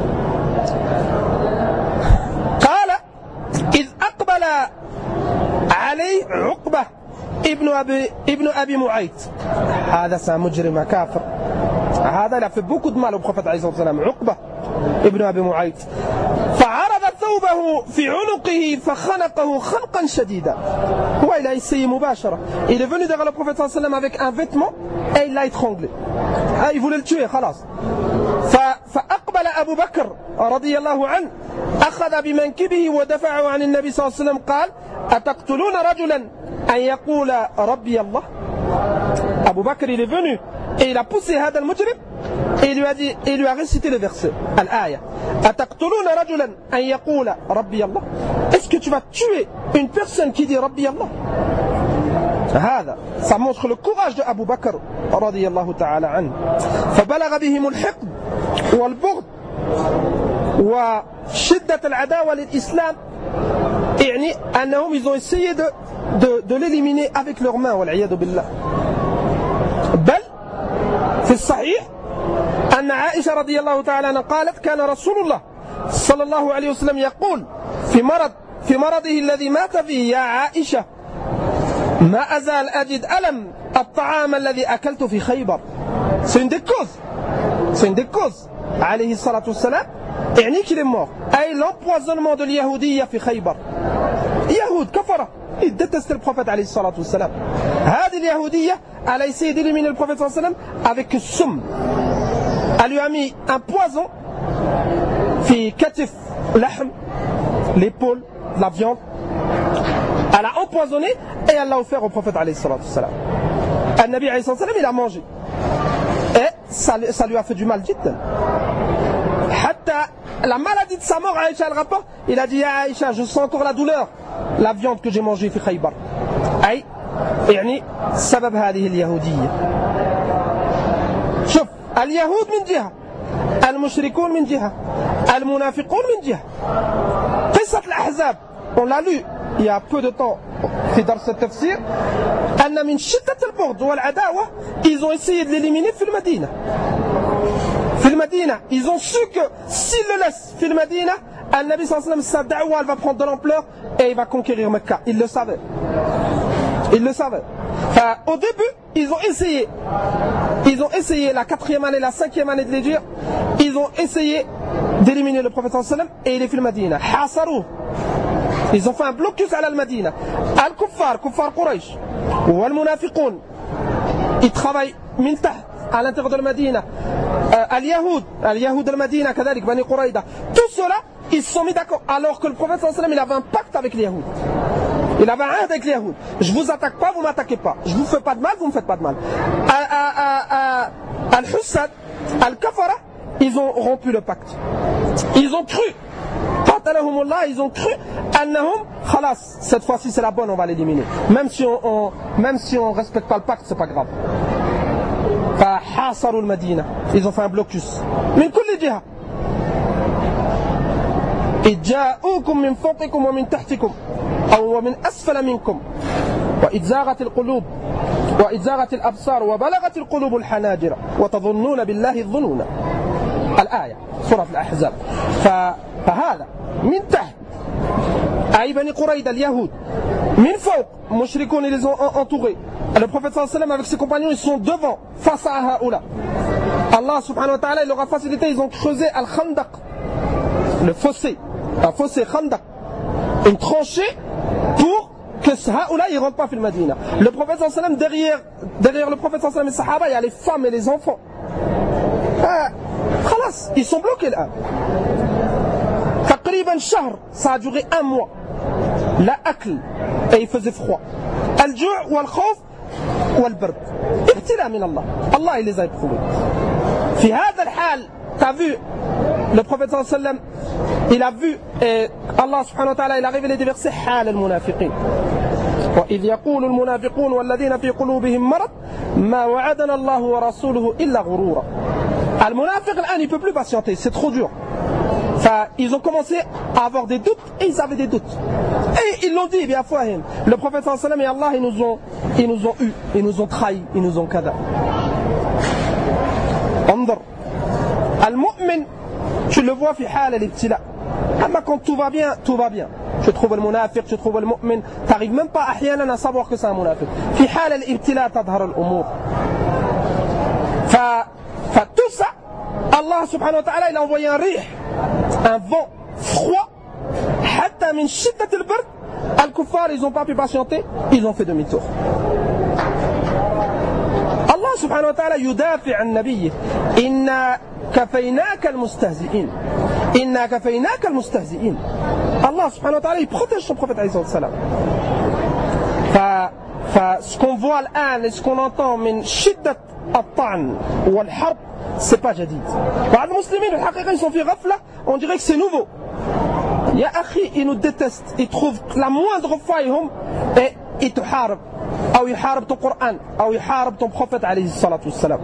قال إذ أقبل عليه عقبة ابن أبي ابن أبي معيط, هذا سمجرم كافر, هذا il a fait beaucoup de mal au prophète alayhi salam, عقبة ابن أبي معيط. فعرض ثوبه في عنقه فخنقه خنقا شديدا. هو il a essayé مباشرة, il est venu derrière le prophète sallallahu alayhi wa sallam avec un vêtement et il l'a étranglé. Ah, il voulait le tuer, خلاص. فأقبل أبو بكر رضي الله عنه أخذ بمنكبه ودفعه عن النبي صلى الله عليه وسلم قال أتقتلون رجلا أن يقول ربي الله. Abu Bakr il est venu et il a poussé هذا المجرم et il lui a dit, il lui a récité le verset الآية أتقتلون رجلا أن يقول ربي الله. Est-ce que tu vas tuer une personne qui dit ربي الله? هذا ça montre le courage de Abu Bakr رضي الله تعالى عنه فبلغ بهم الحقد والبغض وشدة العداوة للإسلام يعني أنهم ils ont essayé de, de, de l'éliminer avec leurs mains والعياذ بالله بل في الصحيح أن عائشة رضي الله تعالى عنها قالت كان رسول الله صلى الله عليه وسلم يقول في مرض في مرضه الذي مات فيه يا عائشة ما أزال أجد ألم الطعام الذي أكلت في خيبر. C'est une des causes. C'est une des causes. عليه الصلاة والسلام يعني qu'il est mort. أي l'empoisonnement de l'Yahoudiyya في خيبر. يهود كفرة. Ils détestent le prophète عليه الصلاة والسلام. هذه اليهودية elle a essayé d'éliminer le prophète صلى الله عليه وسلم avec somme. Elle lui a mis un poison في كتف لحم l'épaule de la viande. Elle a empoisonné et elle l'a offert au prophète alayhi salatu wassalam. Le Nabi alayhi salatu wassalam il a mangé. Et ça, ça lui a fait du mal jiddan. Hatta la maladie de sa mort, Aïcha le rapporte, il a dit ya Aïcha, je sens encore la douleur, la viande que j'ai mangée fi Khaybar. Aïe, يعني سبب هذه اليهودية. شوف اليهود من جهة المشركون من جهة المنافقون من جهة. قصة الأحزاب on l'a lu il y a peu de temps في درس التفسير أن من شدة البغض والعداوة ils ont essayé de l'éliminer في المدينة. في المدينة ils ont su que s'ils le laissent في المدينة النبي صلى الله عليه وسلم sa da'wa elle va prendre de l'ampleur et il va conquérir Mecca. Ils le savaient. Ils le savaient. Enfin, au début, ils ont essayé, ils ont essayé la quatrième année, la cinquième année de l'Hégire, ils ont essayé d'éliminer le prophète sallallahu alayhi wa sallam et il est fait le Madina. Hasarou. Ils ont fait un blocus à l'Al-Madina. Al-Kuffar, Kuffar Quraysh, ou Al-Munafiqoun, ils travaillent min taht, à l'intérieur de la Madina. Al-Yahoud, Al-Yahoud al-Madina, Kadalik, Bani Quraïda. Tout cela, ils se sont mis d'accord. Alors que le prophète sallallahu alayhi wa sallam, il avait un pacte avec les Yahoud. Il avait un ahd avec les Yahoud. Je vous attaque pas, vous m'attaquez pas. Je vous fais pas de mal, vous me faites pas de mal. Al-Hussad, Al-Kafara, ils ont rompu le pacte. Ils ont cru. Ils ont cru. Annahum, khalas, cette fois-ci c'est la bonne, on va l'éliminer. Même si on, on même si on respecte pas le pacte, c'est pas grave. Fahasaru al-Madina. Ils ont fait un blocus. Min kulli jiha. إذ جاءوكم من فوقكم ومن تحتكم أو ومن أسفل منكم وإذ زاغت القلوب وإذ زاغت الأبصار وبلغت القلوب الحناجر وتظنون بالله الظنون. الآية سورة الأحزاب. فهذا من تحت أي بني قريظة اليهود من فوق مشركون ils les ont entourés. Le prophète sallallahu alayhi wa sallam avec ses compagnons ils sont devant face à Haoula. Allah subhanahu wa ta'ala il leur a facilité, ils ont creusé Al-Khandaq, le fossé, un fossé Khandaq, une tranchée pour que Haoula ne rentre pas dans le Madina. Le prophète sallallahu alayhi wa sallam, derrière, derrière le prophète sallallahu alayhi wa sallam et les Sahaba, il y a les femmes et les enfants. Ah, khalas, ils sont bloqués là. Taqriban shahr, ça a duré un mois. La akl, et il faisait froid. Al-ju' wal-khawf wal-bard. Ibtila min Allah. Allah il les a éprouvés. Fi hada al-hal, t'as vu le prophète sallallahu alayhi wa sallam, il a vu et Allah subhanahu wa ta'ala il a révélé des versets حال المنافقين وإذ يقول المنافقون والذين في قلوبهم مرض ما وعدنا الله ورسوله إلا غرورا. المنافق الآن il ne peut plus patienter, c'est trop dur. Enfin, ils ont commencé à avoir des doutes et ils avaient des doutes. Et ils l'ont dit, bien fahim. Le prophète sallallahu alayhi wa sallam et Allah ils nous ont, ils nous ont eu, ils nous ont trahis, ils nous ont kada. انظر المؤمن tu le vois في حال الابتلاء. أما quand tout va bien, tout va bien. Tu trouves le munafiq, tu trouves le mu'min, tu n'arrives même pas أحيانا à savoir que c'est un munafiq. في حال الابتلاء تظهر الأمور. ف ف tout ça, Allah subhanahu wa ta'ala il a envoyé un rih, un vent froid. حتى من شدة البرد الكفار ils n'ont pas pu patienter, ils ont fait demi-tour. Allah subhanahu wa ta'ala يدافع عن نبيه إنا كفيناك المستهزئين إنا كفيناك المستهزئين. Allah subhanahu wa ta'ala il protège son prophète alayhi salam. Ce qu'on voit الآن et ce qu'on entend من شدة الطعن والحرب c'est pas jadid. Les musulmans الحقيقة ils sont في غفلة, on dirait que c'est nouveau. Ya akhi, ils nous détestent, ils trouvent la moindre faille et ils te harb. أو يحارب ton Coran أو يحارب ton prophète عليه الصلاة والسلام.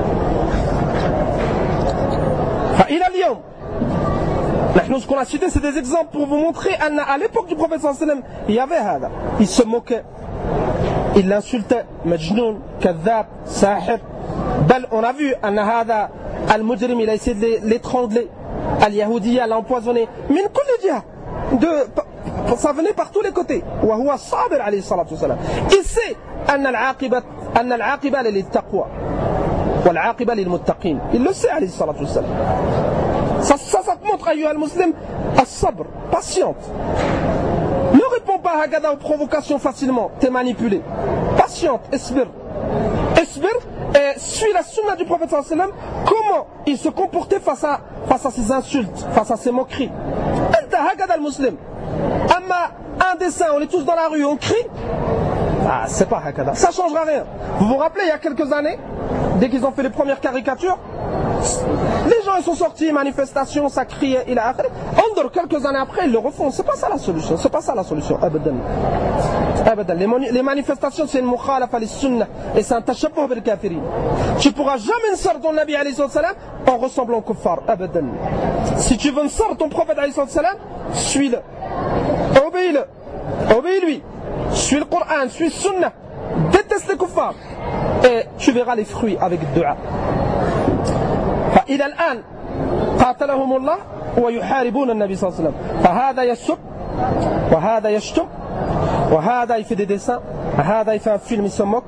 فإلى اليوم نحن ce qu'on a cité c'est des exemples pour vous montrer qu'à l'époque du prophète sallallahu alayhi wa sallam il y avait هذا. Il se moquait, il l'insultait, majnoun, kadhab, sahir. بل on a vu أن هذا المجرم il a essayé de l'étrangler, al-Yahoudiya l'a empoisonné min kulli jiha, de ça venait par tous les côtés. وهو الصابر عليه الصلاة والسلام. Il sait أن العاقبة أن العاقبة للتقوى والعاقبة للمتقين. Il le sait عليه الصلاة والسلام. Ça, ça, ça te montre, ayyuha al-muslim, as-sabr, patiente. Ne réponds pas à aux provocations facilement, t'es manipulé. Patiente, esbir. Esbir, et suis la sunna du prophète sallallahu alayhi wa sallam, comment il se comportait face à, face à ses insultes, face à ses moqueries. Anta hagada al-muslim. Amma, un dessin, on est tous dans la rue, on crie. Ah, c'est pas hagada. Ça changera rien. Vous vous rappelez, il y a quelques années, dès qu'ils ont fait les premières caricatures, les gens ils sont sortis, manifestations, ça criait, il a akhir. Andor, quelques années après, ils le refont. C'est pas ça la solution. C'est pas ça la solution. Abadan. Abadan. Les, mani- les manifestations, c'est une mukhalafa lis-sunnah. Et c'est un tashabbuh bil kafirin. Tu pourras jamais sortir ton Nabi alayhi salam en ressemblant au kuffar. Abadan. Si tu veux sortir ton prophète alayhi salam, suis-le. Obéis-le. Obéis-lui. Suis le Coran, suis le sunnah. Déteste les kuffar. Et tu verras les fruits avec le dua. فإلى الآن قاتلهم الله ويحاربون النبي صلى الله عليه وسلم. فهذا يسب وهذا يشتم وهذا il fait des dessins, هذا il fait un film, il se moque.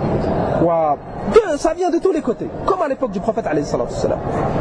Ça vient de tous les côtés, comme à l'époque du prophète عليه الصلاة والسلام.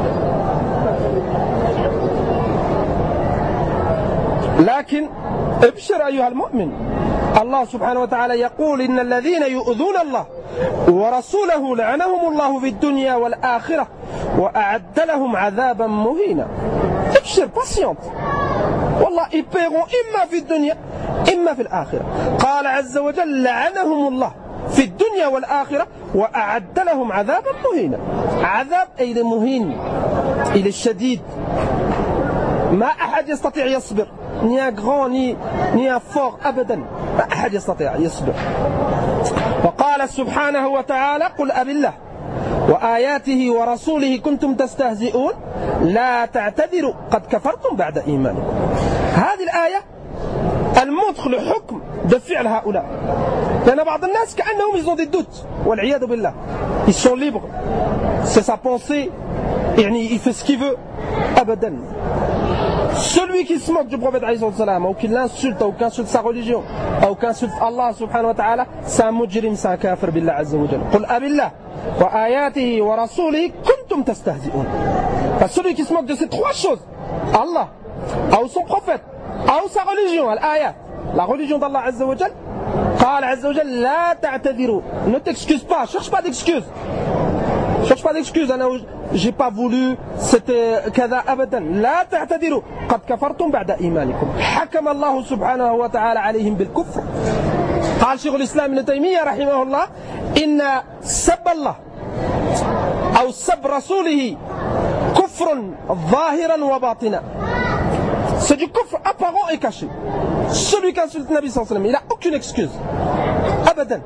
لكن ابشر أيها المؤمن الله سبحانه وتعالى يقول إن الذين يؤذون الله ورسوله لعنهم الله في الدنيا والآخرة وأعد لهم عذابا مهينا. ابشر patiente. والله ils paieront إما في الدنيا إما في الآخرة. قال عز وجل لعنهم الله في الدنيا والآخرة وأعد لهم عذابا مهينا. عذاب أي مهين إلى الشديد. ما أحد يستطيع يصبر ni un grand ni, ni un fort أبدا. ما أحد يستطيع يصبر. وقال سبحانه وتعالى قل أب الله وآياته ورسوله كنتم تستهزئون لا تعتذروا قد كفرتم بعد إيمانكم. هذه الآية elle montre le حكم de فعل هؤلاء. لأن بعض الناس كأنهم ils ont des doutes والعياذ بالله. Ils sont libres, c'est sa pensée, يعني il fait ce qu'il veut. أبدا. Celui qui se moque du prophète alayhi salam, ou qui l'insulte, ou qui insulte sa religion, ou qui insulte Allah subhanahu wa ta'ala, c'est un mujrim, c'est un kafir billah azza wa jalla. Qul abillah wa ayatihi wa rasulihi kuntum tastahzi'un. Celui qui se moque de ces trois choses, Allah, ou son prophète, ou sa religion, l'ayat, la religion d'Allah azza wa jalla, قال عز وجل لا تعتذروا. Ne t'excuse pas, cherche pas d'excuses. cherche pas d'excuses. J'ai pas voulu, c'était كذا أبدا. لا تعتذروا قد كفرتم بعد إيمانكم. حكم الله سبحانه وتعالى عليهم بالكفر. قال شيخ الإسلام ابن تيمية رحمه الله إن سب الله أو سب رسوله كفر ظاهرا وباطنا. C'est du kufr apparent et caché. Celui qui insulte le Nabi sallallahu alayhi wa sallam, il n'a aucune excuse. Abadan.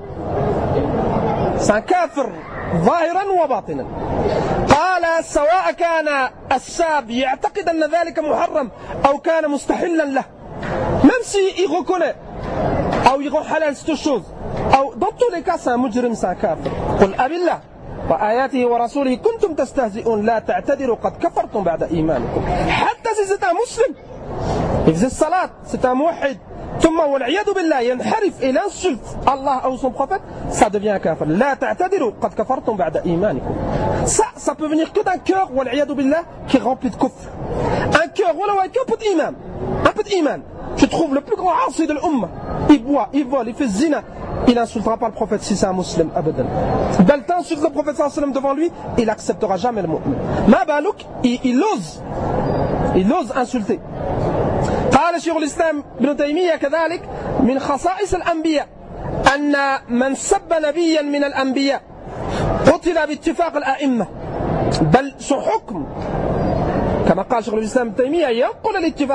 C'est un kafir ظاهرا وباطنا. قال سواء كان الساب يعتقد أن ذلك محرم أو كان مستحلا له. Même s'il reconnaît ou il rend halal cette chose, ou dans tous les cas c'est un mujrim, c'est un kafir. قل أب الله وآياته ورسوله كنتم تستهزئون لا تعتذروا قد كفرتم بعد إيمانكم. حتى si c'est un musulman, il faisait salat, c'est un muwahhid, ثم والعياذ بالله ينحرف et insulte Allah ou son prophète, ça devient un kafir. لا تعتذروا قد كفرتم بعد إيمانكم. Ça, ça peut venir que d'un cœur والعياذ بالله qui est rempli de kufr. Un cœur, voilà, avec un peu d'iman, un peu d'iman. Tu trouves le plus grand asi de l'umma, il boit, il vole, il fait zina, il n'insultera pas le prophète si c'est un musulman, abadan. Bel temps, insulte le prophète sallallahu alayhi wa sallam devant lui, il n'acceptera jamais le mu'min. Ma balouk, il, il ose, il ose insulter. قال شيخ الإسلام ابن تيمية كذلك من خصائص الأنبياء أن من سب نبيا من الأنبياء قتل باتفاق الأئمة. بل حكم كما قال شيخ الإسلام ابن تيمية ينقل الاتفاق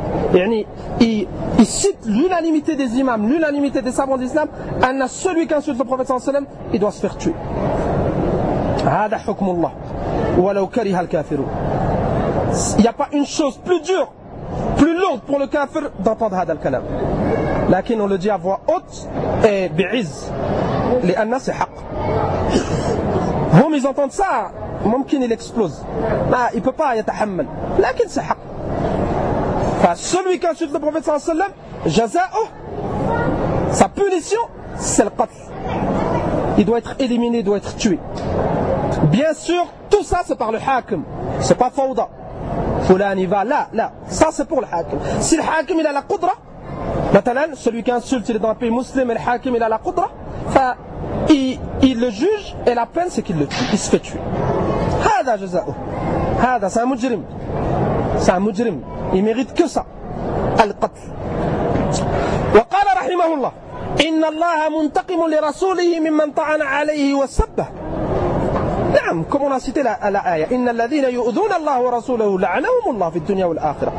il, il, il cite l'unanimité des imams, l'unanimité des savants d'islam, celui qui insulte le prophète sallallahu alayhi wa sallam, il doit se faire tuer. هذا حكم الله ولو كره الكافرون. Il n'y a pas une chose plus dure, plus lourde pour le kafir d'entendre هذا الكلام. لكن on le dit à voix haute et بعز لأن c'est حق. هم ils entendent ça, ممكن il explose. Ah, il ne peut pas يتحمل. لكن c'est حق. Enfin, celui qui insulte le prophète sallallahu alayhi wa sallam, جزاؤه, sa punition, c'est le qatl. Il doit être éliminé, il doit être tué. Bien sûr, tout ça c'est par le hakim. C'est pas fawda. Fulan il va là, là. Ça c'est pour le hakim. Si le hakim il a la qudra, مثلا, celui qui insulte il est dans un pays musulman et le hakim il a la qudra, il, il le juge et la peine c'est qu'il le tue. Il se fait tuer. هذا جزاؤه. هذا c'est un mujrim. C'est un mujrim. Il mérite que ça. القتل. وقال رحمه الله إن الله منتقم لرسوله ممن طعن عليه وسبه. نعم, comme on a cité la, la aya, إن الذين يؤذون الله ورسوله لعنهم الله في الدنيا والآخرة.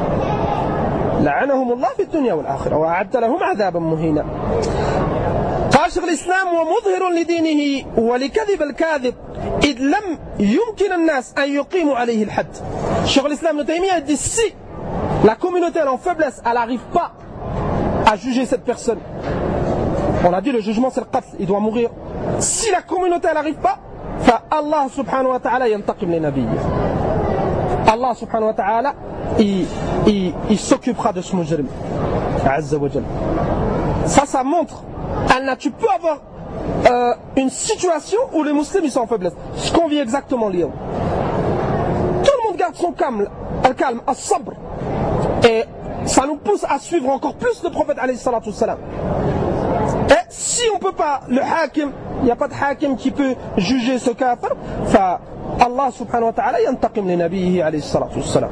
لعنهم الله في الدنيا والآخرة وأعد لهم عذابا مهينا. قال شيخ الإسلام ومظهر لدينه ولكذب الكاذب إذ لم يمكن الناس أن يقيموا عليه الحد. شيخ الإسلام ابن تيمية dit si la communauté elle est en faiblesse, elle n'arrive pas à juger cette personne. On a dit le jugement c'est le qatl, il doit mourir. Si la communauté elle n'arrive pas, فالله سبحانه وتعالى ينتقم لنبيه. Allah subhanahu wa ta'ala il, il, il s'occupera de ce mujrim. Azza wa Jal. Ça, ça montre. Anna, tu peux avoir euh, une situation où les musulmans ils sont en faiblesse. Ce qu'on vit exactement lié. Tout le monde garde son calme, le calme, as-sabr. Et ça nous pousse à suivre encore plus le prophète alayhi salatu wassalam. Et si on ne peut pas, le hakim, il n'y a pas de hakim qui peut juger ce kafir, fa Allah subhanahu wa ta'ala yantaqim li nabiyhi alayhi salatu wassalam.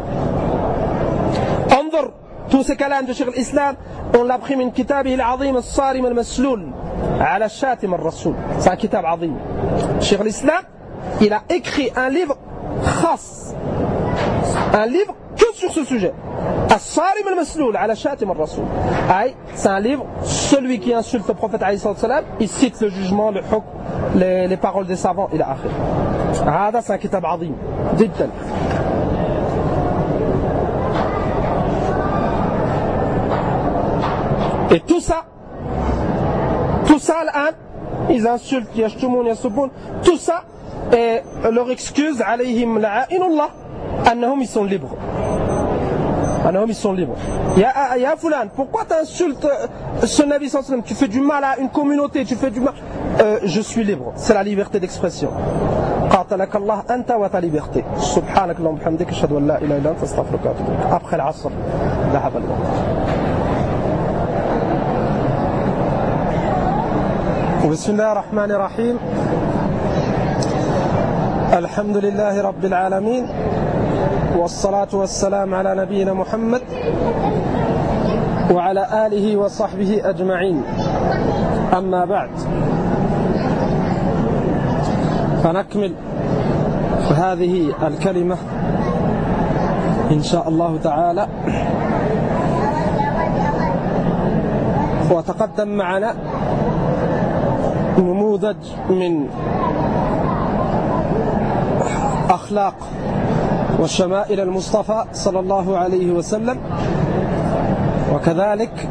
انظر, tous ces kalams de Cheikh l'Islam, on l'a pris min kitabihi al-azim al-sarim al-masloul ala shatim al-rasoul. C'est un kitab azim. Cheikh l'Islam, il a écrit un livre khas, un livre que sur ce sujet. As-sarim al-masloul ala shatim al-rasoul. Aïe, c'est un livre, celui qui insulte le prophète alayhi salatu wassalam, il cite le jugement, le hukm, les, les paroles des savants, il a akhir. هذا c'est un kitab azim, جدا. Et tout ça, tout ça, الآن, ils insultent, يشتمون, يسبون, tout ça, et leur excuse, عليهم لعائن الله, أنهم ils sont libres. أنهم ils sont libres. Ya, ya fulan, pourquoi tu insultes ce Nabi sallallahu alayhi wa sallam? Tu fais du mal à une communauté, tu fais du mal. Euh, je suis libre, c'est la liberté d'expression. قاتلك الله أنت وتا liberté. سبحانك اللهم وبحمدك أشهد أن لا إله إلا أنت أستغفرك وأتوب إليك. Après العصر ذهب الوقت. بسم الله الرحمن الرحيم. الحمد لله رب العالمين والصلاة والسلام على نبينا محمد وعلى آله وصحبه أجمعين. أما بعد فنكمل هذه الكلمة إن شاء الله تعالى. وتقدم معنا نموذج من أخلاق وشمائل المصطفى صلى الله عليه وسلم، وكذلك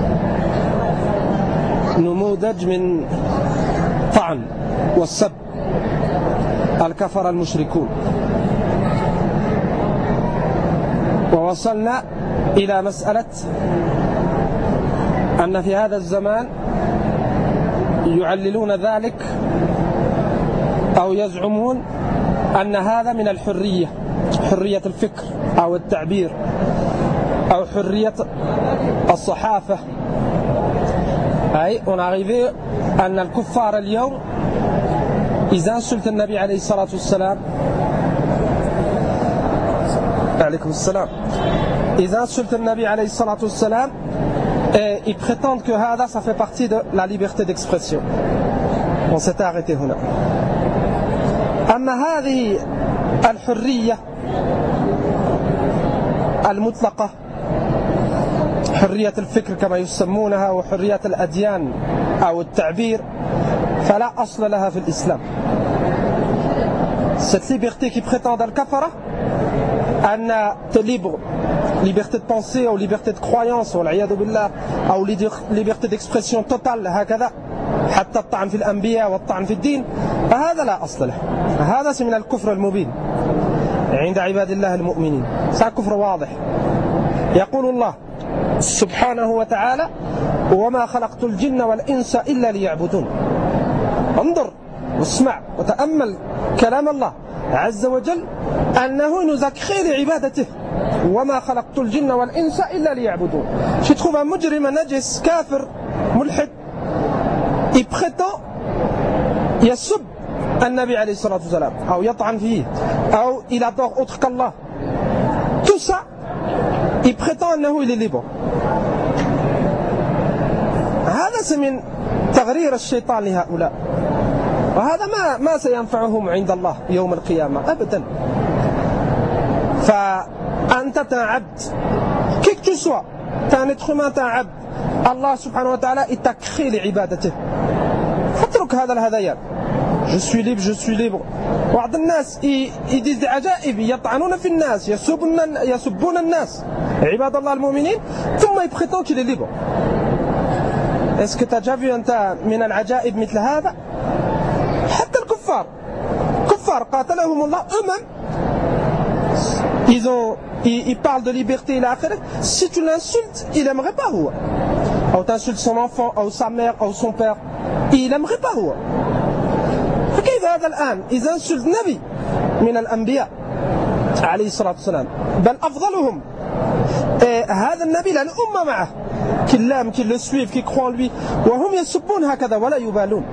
نموذج من طعن والسب الكفر المشركون. ووصلنا إلى مسألة أن في هذا الزمان يعللون ذلك أو يزعمون أن هذا من الحرية، حرية الفكر أو التعبير أو حرية الصحافة. أي on est arrivé أن الكفار اليوم ils insultent النبي عليه الصلاة والسلام. عليكم السلام. ils insultent النبي عليه الصلاة والسلام et ils prétendent que هذا ça fait partie de la liberté d'expression. On s'est arrêté هنا. أما هذه الحرية المطلقة حرية الفكر كما يسمونها وحرية الأديان أو التعبير فلا أصل لها في الإسلام. Cette liberté qui prétend al-kafara, أن libre liberté de pensée ou liberté de croyance والعياذ بالله أو liberté d'expression totale هكذا حتى الطعن في الأنبياء والطعن في الدين، فهذا لا أصل له. هذا من الكفر المبين عند عباد الله المؤمنين، هذا كفر واضح. يقول الله سبحانه وتعالى: وما خلقت الجن والإنس إلا ليعبدون. انظر واسمع وتأمل كلام الله عز وجل أنه nous a créé لعبادته. وما خلقت الجن والإنس إلا ليعبدون. Je trouve un مجرم نجس كافر ملحد il prétend يسب النبي عليه الصلاة والسلام أو يطعن فيه أو il adore autre qu'Allah. Tout ça il prétend أنه il est libre. هذا من تغرير الشيطان لهؤلاء، وهذا ما ما سينفعهم عند الله يوم القيامة أبدا. فأنت عبد كيف que tu sois، t'es un être humain، t'es un عبد. الله سبحانه وتعالى il t'a créé لعبادته. فاترك هذا الهذيان. Je suis libre, je suis libre. بعض الناس يديز عجائب يطعنون في الناس، يسبون يسبون الناس عباد الله المؤمنين، ثم يبخطون qu'il est libre. Est-ce que tu as déjà vu أنت من العجائب مثل هذا؟ حتى الكفار كفار قاتلهم الله eux-mêmes ils ont ils, ils parlent de liberté إلى آخره. Si tu l'insultes il aimerait pas هو، أو t'insultes son enfant أو sa mère أو son père il aimerait pas هو. فكيف هذا الآن إذا insulte نبي من الأنبياء عليه الصلاة والسلام بل أفضلهم إيه هذا النبي لأن أمة معه qui l'aiment, qui le suivent, qui croient en lui وهم يسبون هكذا ولا يبالون.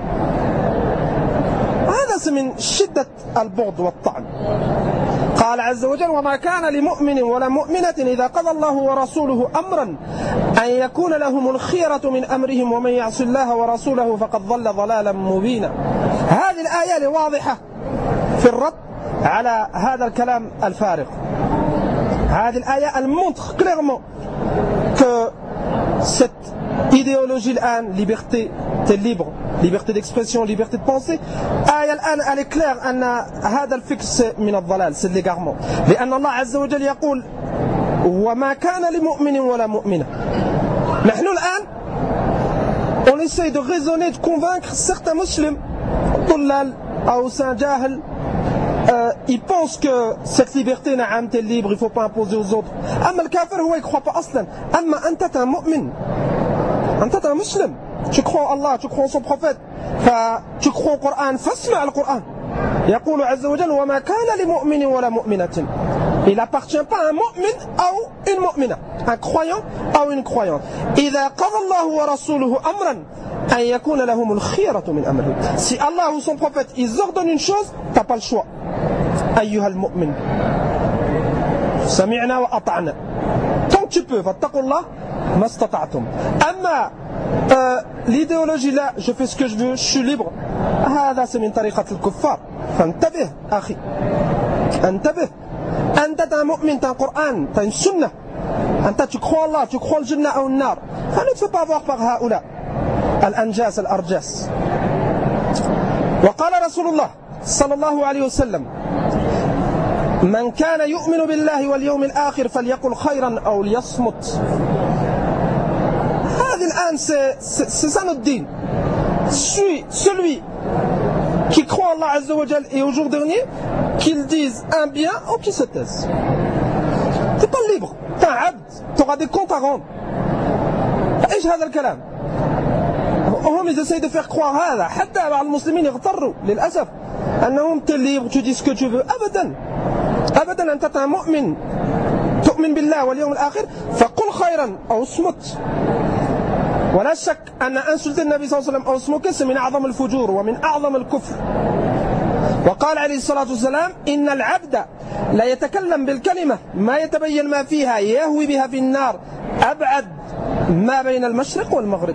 هذا من شدة البغض والطعن. قال عز وجل: وما كان لمؤمن ولا مؤمنة إذا قضى الله ورسوله أمرا أن يكون لهم الخيرة من أمرهم ومن يعص الله ورسوله فقد ضل ضلالا مبينا. هذه الآية واضحة في الرد على هذا الكلام الفارغ. هذه الآية elle montre clairement que cette idéologie الآن liberté t'es libre, liberté d'expression, liberté de pensée, آية الآن elle est claire أن هذا الفكر من الضلال، c'est l'égarement. لأن الله عز وجل يقول: وما كان لمؤمن ولا مؤمنة. نحن الآن on essaie de raisonner, de convaincre certains musulmans طلال أو سجاهل Euh, ils pensent que cette liberté نعم t'es libre, il ne faut pas imposer aux autres. أما الكافر هو يخرج pas أصلا. أما أنت t'es un مؤمن، أنت t'es un musulman، tu crois en Allah, tu crois en son prophète، tu crois au Coran، فاسمع القرآن. يقول عز وجل: وما كان لمؤمن ولا مؤمنة. Il n'appartient pas à un mu'min ou une mu'mina, un croyant ou une croyante. إذا قضى الله ورسوله أمرا أن يكون لهم الخيرة من أمره. Si Allah ou son prophète ils ordonnent une chose, t'as pas le choix. أيها المؤمن سمعنا وأطعنا. Tant que tu peux, فاتقوا الله ما استطعتم. أما euh, l'idéologie là, je fais ce que je veux, je suis libre. هذا c'est من طريقة الكفار. فانتبه أخي، انتبه. أنت t'es un mu'min, t'as un Coran, t'as une sunna. أنت tu crois Allah, tu crois le jannah ou le nar. فلا te fais pas avoir par هؤلاء الأنجاس الأرجاس. وقال رسول الله صلى الله عليه وسلم: من كان يؤمن بالله واليوم الآخر فليقل خيرا أو ليصمت. هذا الآن c'est ça notre dîn. Celui qui croit Allah Azza wa Jal et au jour dernier, qu'il dise un bien ou qu'il se taise. T'es pas libre, t'es un abd, t'auras des comptes à rendre. إيش هذا الكلام؟ هم ils essayent de faire croire هذا حتى بعض المسلمين يغتروا للأسف أنهم t'es libre, tu dis ce que tu veux. أبدا أبدا. أنت t'es un مؤمن تؤمن بالله واليوم الآخر فقل خيرا أو اصمت. ولا شك أن insulter النبي صلى الله عليه وسلم أو اسمك من أعظم الفجور ومن أعظم الكفر. وقال عليه الصلاة والسلام: إن العبد لا يتكلم بالكلمة ما يتبين ما فيها يهوي بها في النار أبعد ما بين المشرق والمغرب.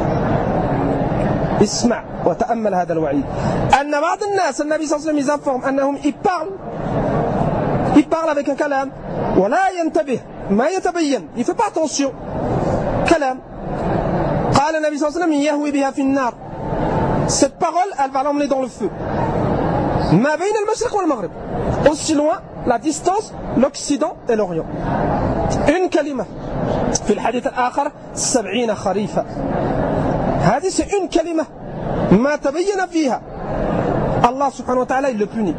اسمع وتأمل هذا الوعيد. أن بعض الناس النبي صلى الله عليه وسلم يفهم أنهم يبارل يبارل avec un كلام ولا ينتبه ما يتبين. Il fait pas attention. كلام قال النبي صلى الله عليه وسلم يهوي بها في النار. Cette parole, elle va l'emmener dans le feu. ما بين المشرق والمغرب, aussi loin la distance, l'Occident et l'Orient. Une كلمة في الحديث الآخر سبعين خريفا. هذه c'est une كلمة ما تبين فيها الله سبحانه وتعالى il le punit.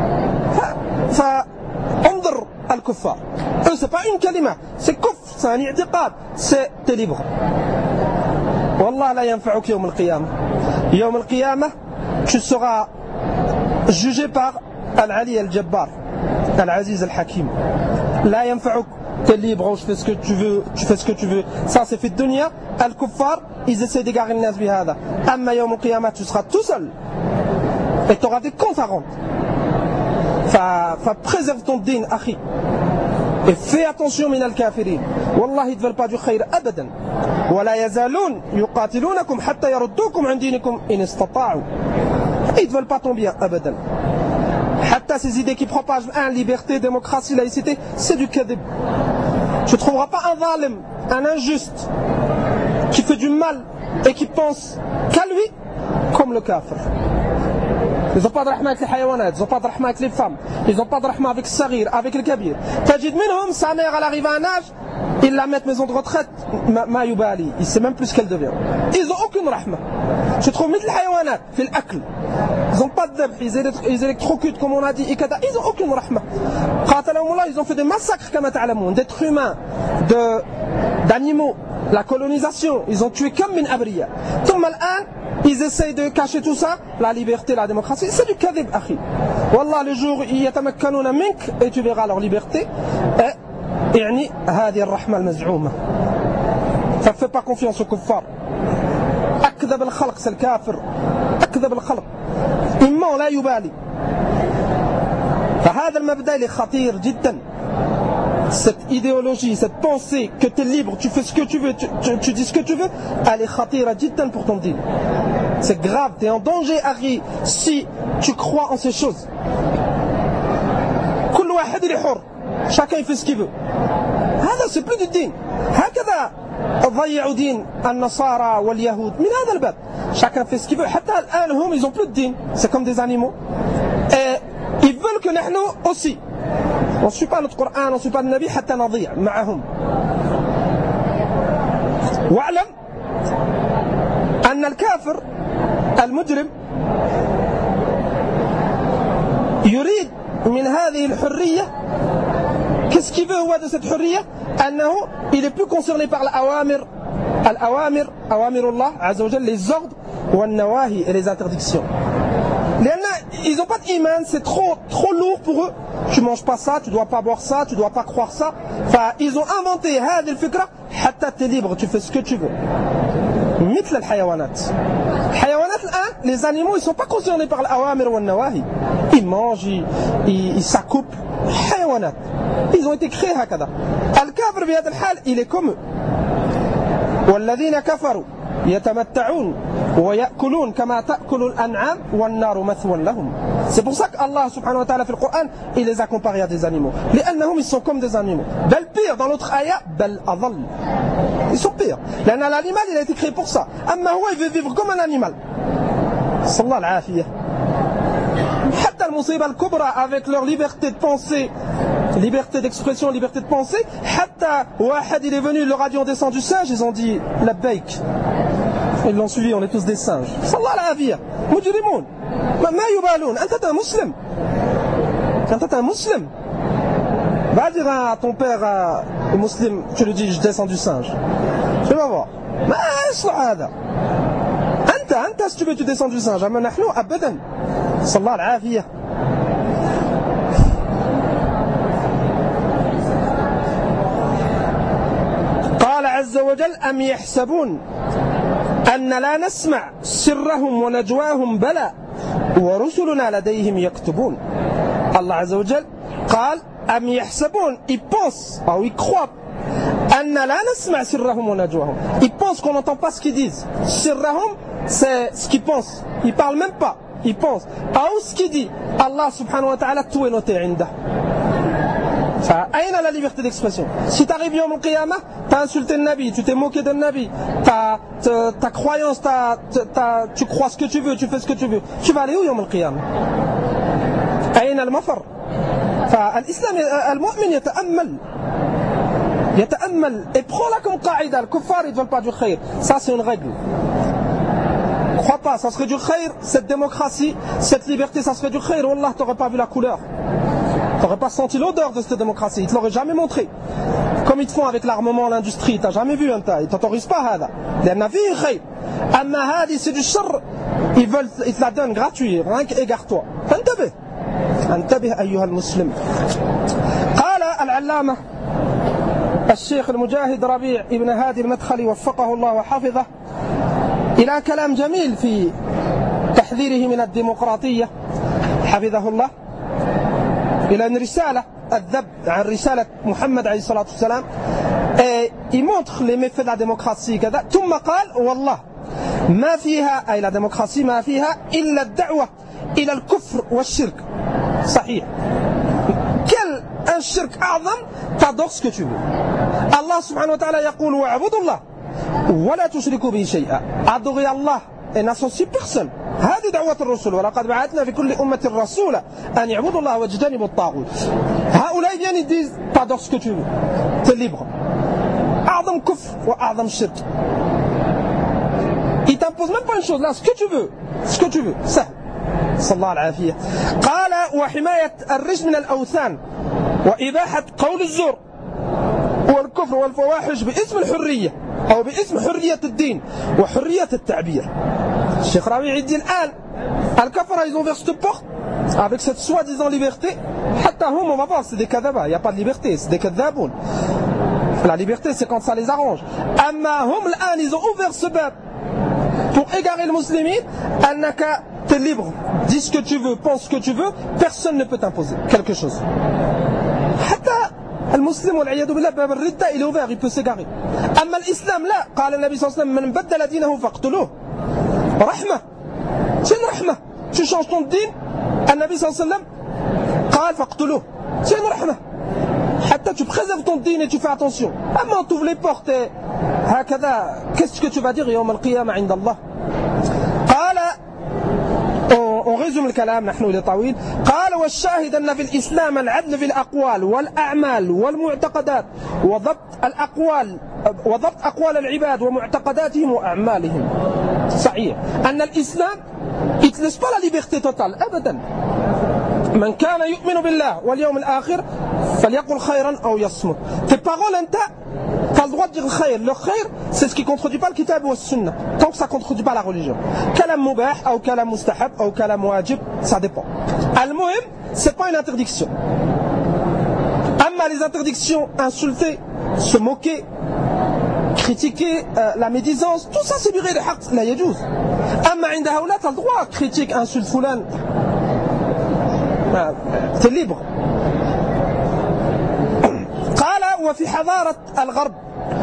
فانظر الكفار, eux c'est pas une كلمة, c'est كفر, c'est un اعتقاد, c'est t'es libre. والله لا ينفعك يوم القيامة. يوم القيامة tu seras jugé par Al-Ali Al-Jabbar, Al-Aziz Al-Hakim. لا ينفعك, t'es libre, je fais ce que tu veux, tu fais ce que tu veux. Ça c'est fait de dunya. Al-Kuffar, ils essaient d'égarer le nas bihada. Amma yawm al-qiyamah, tu seras tout seul et tu auras des comptes à rendre. Fa, fa préserve ton din, akhi. Et fais attention min al-kafirin. Wallah, ils ne veulent pas du khayr abadan. ولا يزالون يقاتلونكم حتى يردوكم عن دينكم إن استطاعوا. Ils ne veulent pas ton bien abadan. Hatta ces idées qui propagent un, liberté, démocratie, laïcité, c'est du kadib. Tu ne trouveras pas un zalim, un injuste, qui fait du mal et qui pense qu'à lui, comme le kafir. Ils n'ont pas de rahma avec les hayawanat, ils n'ont pas de rahma avec les femmes, ils n'ont pas de rahma avec le saghir, avec le kabir. Tajid minhum, sa mère, elle arrive à un âge, ils la mettent maison de retraite, ma yubali, il ne sait même plus ce qu'elle devient. Ils n'ont aucune rahma. Tu trouves les hayawanat, fait l'akl. Ils n'ont pas de dab, ils électrocutent comme on a dit, ils n'ont aucune rahma. Ils ont fait des massacres, d'êtres humains, d'animaux, la colonisation, ils ont tué comme min abriya. Ils essayent de cacher tout ça, la liberté, la démocratie, c'est du kadib, akhi. Wallah, le jour où ils yatamakkanuna mink, et tu verras leur liberté, et يعني هذه الرحمة المزعومة. Ça ne fait pas confiance aux kuffar. أكذب الخلق, c'est le kafir. أكذب الخلق. إما لا يبالي. فهذا المبدأ il est خطير جدا. Cette idéologie, cette pensée que tu es libre, tu fais ce que tu veux, tu, tu, tu dis ce que tu veux, elle est khatira jiddan pour ton din. C'est grave, tu es en danger, Harry, si tu crois en ces choses. Kul wahid il est hur. Chacun il fait ce qu'il veut. هذا c'est plus du din. هكذا ضيعوا دين النصارى واليهود من هذا الباب. Chacun fait ce qu'il veut. حتى الآن هم ils ont plus de din. C'est comme des animaux. Et ils veulent que nous aussi. On ne suit pas notre Coran, on ne suit pas le Nabi حتى نضيع معهم. واعلم أن الكافر المجرم يريد من هذه الحرية. Qu'est-ce qu'il veut de cette hurriya? أنه il est plus concerné par l'awamir, al-awamir, awamirullah azza wa jalla, les ordres, ou al-nawahi, et les interdictions. Ils n'ont pas d'iman, c'est trop, trop lourd pour eux. Tu ne manges pas ça, tu ne dois pas boire ça, tu ne dois pas croire ça. Enfin, ils ont inventé هذه الفكرة حتى tu es libre, tu fais ce que tu veux. مثل الحيوانات. الحيوانات الآن, les animaux, ils ne sont pas concernés par l'awamir ou al-nawahi. Ils mangent, ils, ils, ils s'accoupent. حيوانات. Ils ont été créés هكذا. الكافر بهذا الحال, il est comme eux. والذين كفروا يتمتعون ويأكلون كما تأكل الأنعام والنار مثوى لهم. C'est pour ça qu'Allah subhanahu wa ta'ala في القرآن il les a comparés à des animaux. لأنهم ils sont comme des animaux. بل pire dans l'autre ayah بل أضل. Ils sont pires. لأن l'animal il a été créé pour ça. أما هو il veut vivre comme un animal. صلى الله العافية. حتى المصيبة الكبرى avec leur liberté de penser, liberté d'expression, liberté de penser. حتى واحد il est venu, le radio descend du singe, ils ont dit labbaik. Ils l'ont suivi, on est tous des singes. صلى الله العافية. مجرمون. ما يبالون. أنت un muslim. أنت un muslim. Va dire à ton père euh, muslim, tu lui dis je descends du singe. Tu vas voir. ما يصلح هذا. أنت أنت si tu veux tu descends du singe. أما نحن أبدا. صلى الله العافية. قال عز وجل أم يحسبون أن لا نسمع سرهم ونجواهم بلى ورسلنا لديهم يكتبون. الله عز وجل قال أم يحسبون, ils pensent ou ils croient أن لا نسمع سرهم ونجواهم, ils pensent qu'on n'entend pas ce qu'ils disent. سرهم c'est ce qu'ils pensent, ils parlent même pas, ils pensent. أو ce qu'il dit, Allah subhanahu wa ta'ala tout est noté عنده. Aïe la liberté d'expression. Si tu arrives au Qiyamah, tu as insulté le Nabi, tu t'es moqué de Nabi, ta, ta, ta croyance, ta, ta, tu crois ce que tu veux, tu fais ce que tu veux. Tu vas aller où au Qiyamah? Aïe le mafar. فالإسلام المؤمن يتأمل يتأمل et prend là comme qaïda. Le kuffar ils ne veulent pas du khayr. Ça c'est une règle. Crois pas, ça serait du khayr, cette démocratie, cette liberté, ça serait du khayr. Wallah, t'aurais pas vu la couleur. T'aurais pas senti l'odeur de cette démocratie. Ils te l'auraient jamais montré. Comme ils te font avec l'armement, l'industrie. T'as jamais vu un tas. Ils t'autorisent pas hada. لأن فيه خير. أما هذه c'est du shar. Ils veulent, ils te la donnent gratuit. Rien qu'égare-toi. فانتبه. انتبه أيها المسلم. قال العلامة الشيخ المجاهد ربيع ابن هادي المدخلي وفقه الله وحفظه إلى كلام جميل في تحذيره من الديمقراطية حفظه الله إلى une رسالة الذب عن رسالة محمد عليه الصلاة والسلام. Et il montre les méfaits de la démocratie كذا. ثم قال والله ما فيها أي la démocratie ما فيها إلا الدعوة إلى الكفر والشرك. صحيح. Quel un shirk أعظم. T'adores ce que tu veux. Allah subhanahu wa ta'ala يقول واعبدوا الله ولا تشركوا به شيئا. Adorez Allah et n'associez personne. هذه دعوة الرسل ولقد بعثنا في كل أمة رسولا أن يعبدوا الله واجتنبوا الطاغوت. هؤلاء viennent ils disent t'adores ce que tu veux. T'es libre. أعظم كفر وأعظم شرك. Il t'impose même pas une chose là, ce que tu veux, ce que tu veux, ça. صلى الله العافية. قال وحماية الرجل من الأوثان وإباحة قول الزور والكفر والفواحش باسم الحرية أو باسم حرية الدين وحرية التعبير. الشيخ ربيع يدي الآن الكفرة ils ont ouvert cette porte avec cette soi-disant liberté. حتى هم on va voir c'est des كذبة, il n'y a pas de liberté, c'est des كذابون. La liberté c'est quand ça les arrange. أما هم الآن ils ont ouvert ce bab pour égarer le musulman. أنك t'es libre, dis ce que tu veux, pense ce que tu veux, personne ne peut t'imposer quelque chose. حتى المسلم والعياذ بالله باب الردة il est ouvert, il peut s'égarer. أما الإسلام لا. قال النبي صلى الله عليه وسلم من بدل دينه فاقتلوه. رحمة. C'est une رحمة. Tu changes ton din. النبي صلى الله عليه وسلم قال فاقتلوه. C'est une رحمة. حتى tu préserves ton din et tu fais attention. أما on t'ouvre les portes et هكذا qu'est-ce que tu vas dire يوم القيامة عند الله. قال on résume الكلام نحن إلى طويل. قال والشاهد أن في الإسلام العدل في الأقوال والأعمال والمعتقدات وضبط الأقوال وضبط أقوال العباد ومعتقداتهم وأعمالهم. صحيح أن الإسلام il ne laisse pas la liberté totale أبدا. من كان يؤمن بالله واليوم الآخر فليقل خيرا أو يصمت. Tes paroles أنت tu as le droit de dire khayr. Le khayr, c'est ce qui ne contredit pas le kitab ou le sunnah. Tant que ça ne contredit pas la religion. Kalam mubah, ou kalam mustahab, ou kalam wajib, ça dépend. Al-muhim, ce n'est pas une interdiction. Amma les interdictions, insulter, se moquer, critiquer, euh, la médisance, tout ça c'est du ghayr haqq, la yajouz. Amma inda haoula, tu as le droit, critique, insulte foulan. Tu es libre. قال وفي حضارة الغرب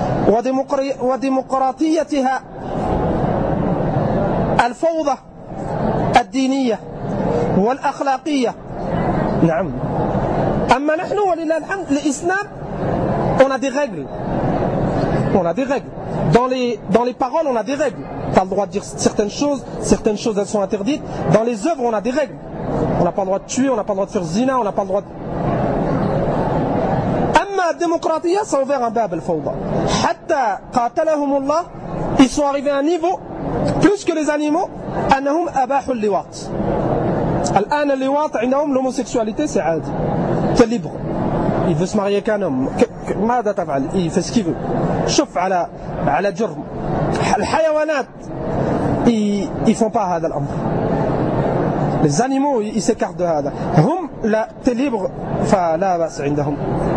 وديمقراطيتها الفوضى الدينية والأخلاقية. نعم. أما نحن ولله الحمد l'islam on a des règles. On a des règles. Dans les, dans les paroles on a des règles. Tu as le droit de dire certaines choses, certaines choses elles sont interdites. Dans les œuvres on a des règles. On n'a pas le droit de tuer, on n'a pas le droit de faire zina, on n'a pas le droit de... La démocratie, ça a ouvert un bab al-fawda. Hatta qatalahum Allah, ils sont arrivés à un niveau plus que les animaux. Annahum abahu al-liwat. Al-an al-liwat, عندهم l'homosexualité c'est عادي. T'es libre. Il veut se marier qu'un homme. ماذا تفعل? Il fait ce qu'il veut. شوف على على جرم. الحيوانات ils ils font pas هذا الأمر. Les animaux ils s'écartent de هذا. هم لا t'es libre. فلا بأس عندهم.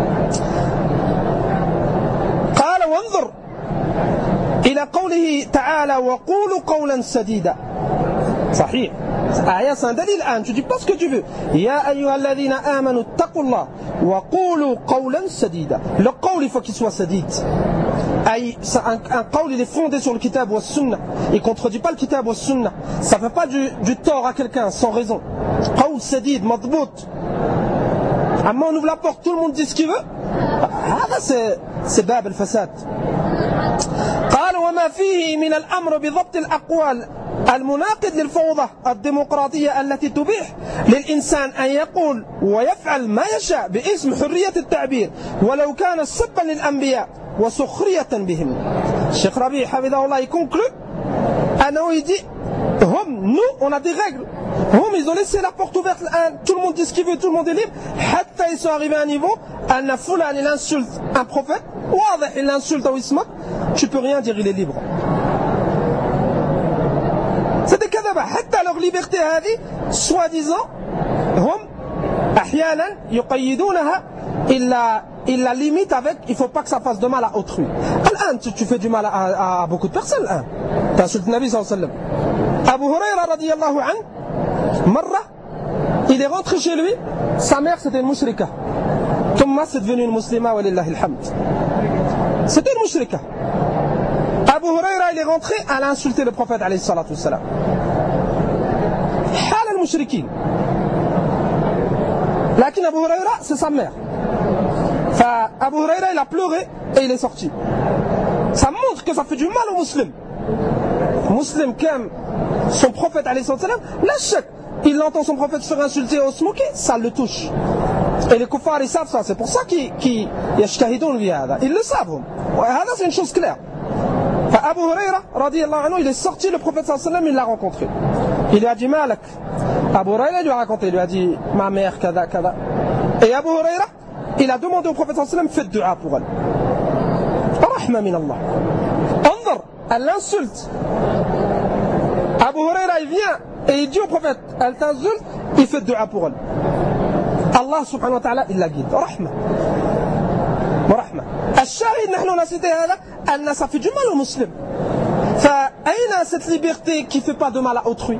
قال وانظر إلى قوله تعالى وقولوا قولا سديدا. صحيح. آية c'est un dalil الآن. Tu dis pas ce que tu veux. يا أيها الذين آمنوا اتقوا الله وقولوا قولا سديدا. Le قول il faut qu'il soit sadid. أي un, un قول il est fondé sur le kitab ou sunna. Il contredit pas le kitab ou sunna. Ça fait pas du, du tort à quelqu'un sans raison. قول سديد مضبوط. Amma on ouvre la porte, tout le monde dit ce qu'il veut. هذا c'est c'est باب الفساد. قال وما فيه من الأمر بضبط الأقوال المناقض للفوضى الديمقراطية التي تبيح للإنسان أن يقول ويفعل ما يشاء باسم حرية التعبير ولو كان سبا للأنبياء وسخرية بهم. Cheikh Rabi حفظه الله conclut أنه يدي هم nous on a des règles. هم ils ont laissé la porte ouverte, tout le monde dit ce qu'il veut, tout le monde est libre. حتى ils sont arrivés à un niveau أن فلان il insulte un prophète, واضح il insulte أو يسمك, tu peux rien dire, il est libre. C'est des كذبة. حتى leur liberté هذه soi-disant هم أحيانا يقيدونها إلا il la limite avec il faut pas que ça fasse de mal à autrui. الآن tu, tu fais du mal à, à, à beaucoup de personnes الآن. Tu insultes le Nabi صلى الله عليه وسلم. Abu Huraira رضي الله عنه مرة il est rentré chez lui, sa mère c'était une mushrika. ثم c'est devenu une musulmane ولله الحمد. C'était une mushrika. Abu Huraira il est rentré, elle a insulté le prophète عليه الصلاة والسلام. حال المشركين. لكن Abu Huraira c'est sa mère. Abu Huraira il a pleuré et il est sorti. Ça montre que ça fait du mal aux musulmans. Muslim qui aime son prophète alayhi salam, la chèque, il entend son prophète se faire insulter ou se moquer, ça le touche. Et les kuffars ils savent ça, c'est pour ça qu'ils qu'ils yashtahidoun bi hada. Ils le savent. Hada c'est une chose claire. Abu Huraira radiyallahu anhu, il est sorti, le prophète sallallahu alayhi wa sallam, il l'a rencontré. Il lui a dit Malak. Abu Huraira lui a raconté, il lui a dit ma mère kada kada. Et Abu Huraira il a demandé au prophète sallallahu alayhi wa sallam, faites dua pour elle. Rahma min Allah. Anzar, elle l'insulte. Abu Huraira il vient et il dit au prophète, elle t'insulte, il fait dua pour elle. Allah subhanahu wa ta'ala il la guide. Rahma. Rahma. الشاهد نحن on a cité هذا أن ça fait du mal aux musulmans. فأين cette liberté qui fait pas de mal à autrui?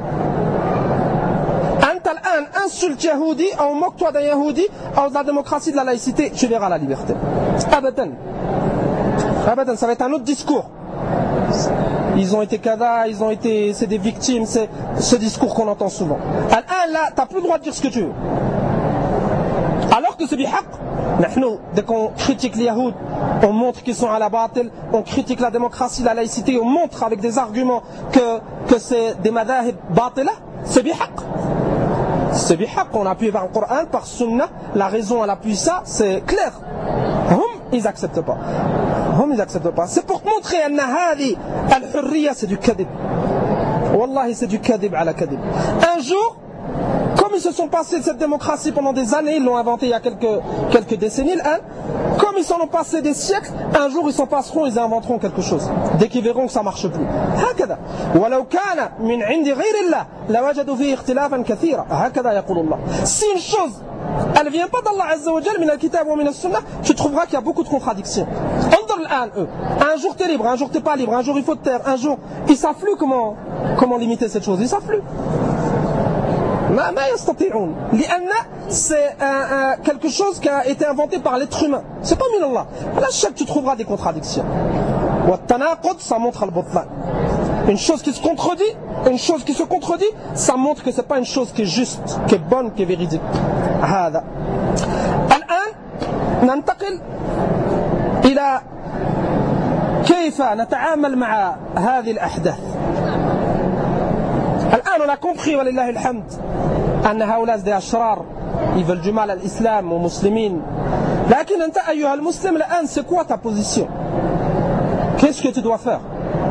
أنت الآن insulte يهودي أو moque-toi d'un يهودي أو de la démocratie de la laïcité, tu verras la liberté. أبدا. أبدا, ça va être un autre discours. Ils ont été kada, ils ont été, c'est des victimes, c'est ce discours qu'on entend souvent. الآن là, t'as plus le droit de dire ce que tu veux. Alors que c'est bihaq. Nous, dès qu'on critique les Yahoud, on montre qu'ils sont à la batil, on critique la démocratie, la laïcité, on montre avec des arguments que, que c'est des madahib batila, c'est bihaq. C'est bihaq, on appuie par le Coran, par Sunnah, la raison elle appuie ça, c'est clair. Hum, ils acceptent pas. Hum, ils acceptent pas. C'est pour te montrer que hadi al-hurriya c'est du kadib. Wallahi c'est du kadib à la kadib. Un jour, comme ils se sont passés de cette démocratie pendant des années, ils l'ont inventé il y a quelques, quelques décennies, hein, comme ils s'en ont passé des siècles, un jour ils s'en passeront, ils inventeront quelque chose. Dès qu'ils verront que ça ne marche plus. هكذا. ولو كان من عند غير الله لوجدوا فيه اختلافا كثيرا. هكذا يقول الله. Si une chose, elle ne vient pas d'Allah Azza wa Jal, min al-kitab ou min al-sunnah, tu trouveras qu'il y a beaucoup de contradictions. Eux. Un jour tu es libre, un jour tu n'es pas libre, un jour il faut te taire, un jour ils ne savent plus comment, comment limiter cette chose, ils ne savent plus. ما ما يستطيعون لأن c'est un, un, quelque chose qui a été inventé par l'être humain, c'est pas min Allah. À chaque tu trouveras des contradictions. والتناقض ça montre al-butlan. Une chose qui se contredit, une chose qui se contredit, ça montre que c'est pas une chose qui est juste, qui est bonne, qui est véridique. هذا. الآن ننتقل إلى كيف نتعامل مع هذه الأحداث. الآن on a compris ولله الحمد أن هؤلاء des أشرار ils veulent du mal à l'islam aux musulmans. لكن أنت أيها المسلم الآن c'est quoi ta position? Qu'est-ce que tu dois faire?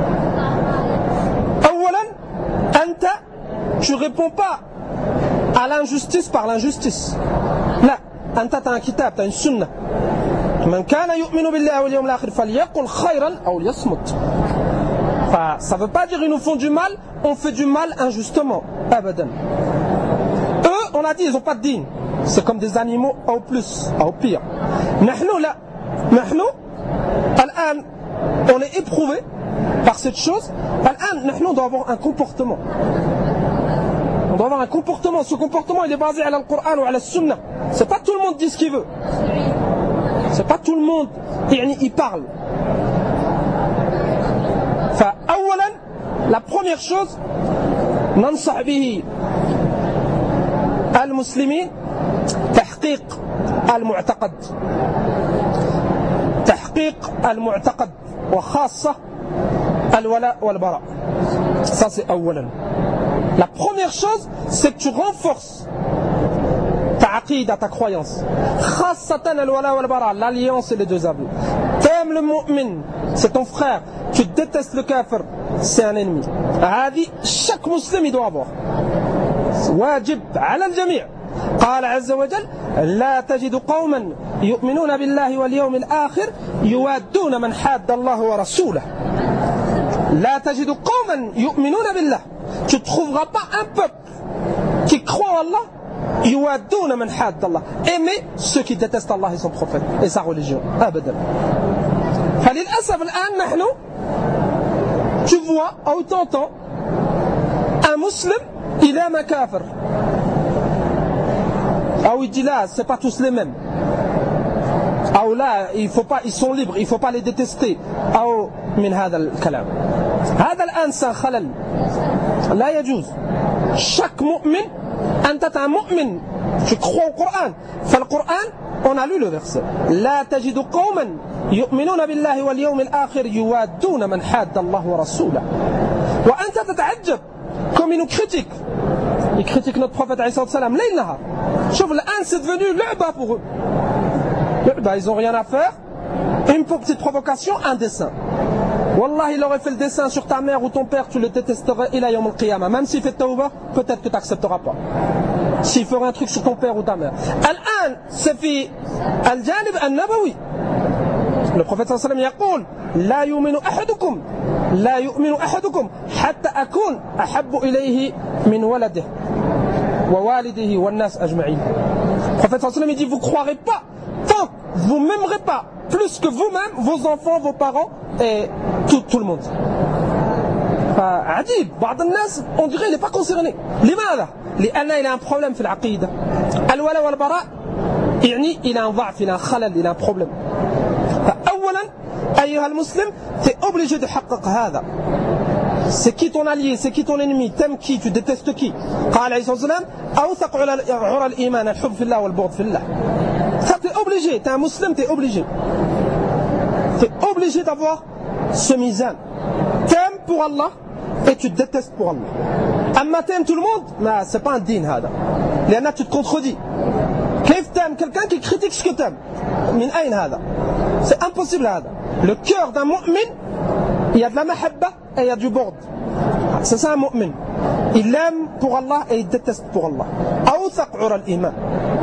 أولا أنت tu réponds pas à l'injustice par l'injustice. لا أنت t'as un kitab, t'as une sunna. من كان يؤمن بالله واليوم الآخر فليقل خيرا أو ليصمت. Enfin, ça ne veut pas dire qu'ils nous font du mal, on fait du mal injustement. Abadan. Eux, on a dit, ils n'ont pas de dîne. C'est comme des animaux au plus, au pire. Nahnu, là, nahnu, al-an, on est éprouvé par cette chose. Al-an, nahnu, on doit avoir un comportement. On doit avoir un comportement. Ce comportement, il est basé sur le Coran ou sur la Sunna. C'est pas tout le monde dit ce qu'il veut. C'est pas tout le monde, il parle. فأولا la première chose ننصح به المسلمين تحقيق المعتقد تحقيق المعتقد وخاصة الولاء والبراء. Ça c'est أولا. La première chose, c'est que tu renforces ta aqida, ta croyance. Khassatan al-wala wal-bara, l'alliance et les deux aveux. T'aimes le mu'min, c'est ton frère. Tu détestes le kafir, c'est un ennemi. Hadi, chaque musulman il doit avoir. واجب على الجميع. قال عز وجل: لا تجد قوما يؤمنون بالله واليوم الآخر يوادون من حاد الله ورسوله. لا تجد قوما يؤمنون بالله. Tu ne trouveras pas un peuple qui croit en Allah, يوادون من حاد الله, aimer ceux qui détestent Allah et son prophète et sa religion. أبدا. فللأسف الآن نحن, tu vois ou t'entends un musulman, il aime un kafir. Ah oui, il dit là, c'est pas tous les mêmes. Ah là, il faut pas, ils sont libres, il faut pas les détester. Ah من هذا الكلام. هذا الآن خلل. لا يجوز. Chaque mu'min, أنت un mu'min, tu crois au Coran. فالقرآن, on a lu le verset. لا تجد قوما يؤمنون بالله واليوم الآخر يوادون من حاد الله ورسوله. وأنت تتعجب comme ils nous critiquent. Ils critiquent notre prophète alayhi salam, layl nahar. Chouf, l'an c'est devenu l'u'ba pour eux. L'u'ba, ils ont rien à faire. Une petite provocation, un dessin. Wallah, il aurait fait le dessin sur ta mère ou ton père, tu le détesterais ila yawm al-qiyamah. Même s'il fait tawbah, peut-être que tu n'accepteras pas. S'il ferait un truc sur ton père ou ta mère. Al-an, c'est fi al-janib al-nabawi. Le prophète sallallahu alayhi wa sallam يقول لا يؤمن أحدكم لا يؤمن أحدكم حتى أكون أحب إليه من ولده ووالده والناس أجمعين. Le prophète sallallahu alayhi wa sallam il dit vous croirez pas tant que vous m'aimerez pas plus que vous-même, vos enfants, vos parents et tout, tout le monde. عجيب بعض الناس on dirait il n'est pas concerné. لماذا؟ لأن il a un problème في العقيدة. الولاء والبراء يعني il a un ضعف, il a un خلل, il a un problème. أولا أيها المسلم, t'es obligé de حقق هذا. C'est qui ton allié, c'est qui ton ennemi, t'aimes qui, tu détestes qui. قال عليه الصلاة والسلام أوثق عرى الإيمان الحب في الله والبغض في الله. Ça t'es obligé, t'es un musulman, t'es obligé. T'es obligé d'avoir ce mizan. T'aimes pour Allah et tu détestes pour Allah. Amma t'aimes tout le monde, mais c'est pas un din هذا. لأن tu te contredis. كيف t'aimes quelqu'un qui critique ce que t'aimes? من أين هذا? C'est impossible هذا. Le cœur d'un mu'min, il y a de la mahabba et il y a du bord. C'est ça un mu'min. Il aime pour Allah et il déteste pour Allah. أوثق عرى الإيمان.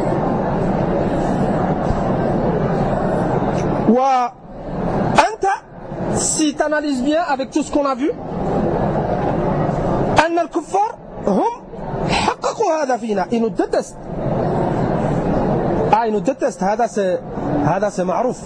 وأنت, si tu analyses bien avec tout ce qu'on a vu, أن الكفار هم حققوا هذا فينا. Ils nous détestent. Ah, ils nous détestent. هذا c'est, هذا c'est معروف.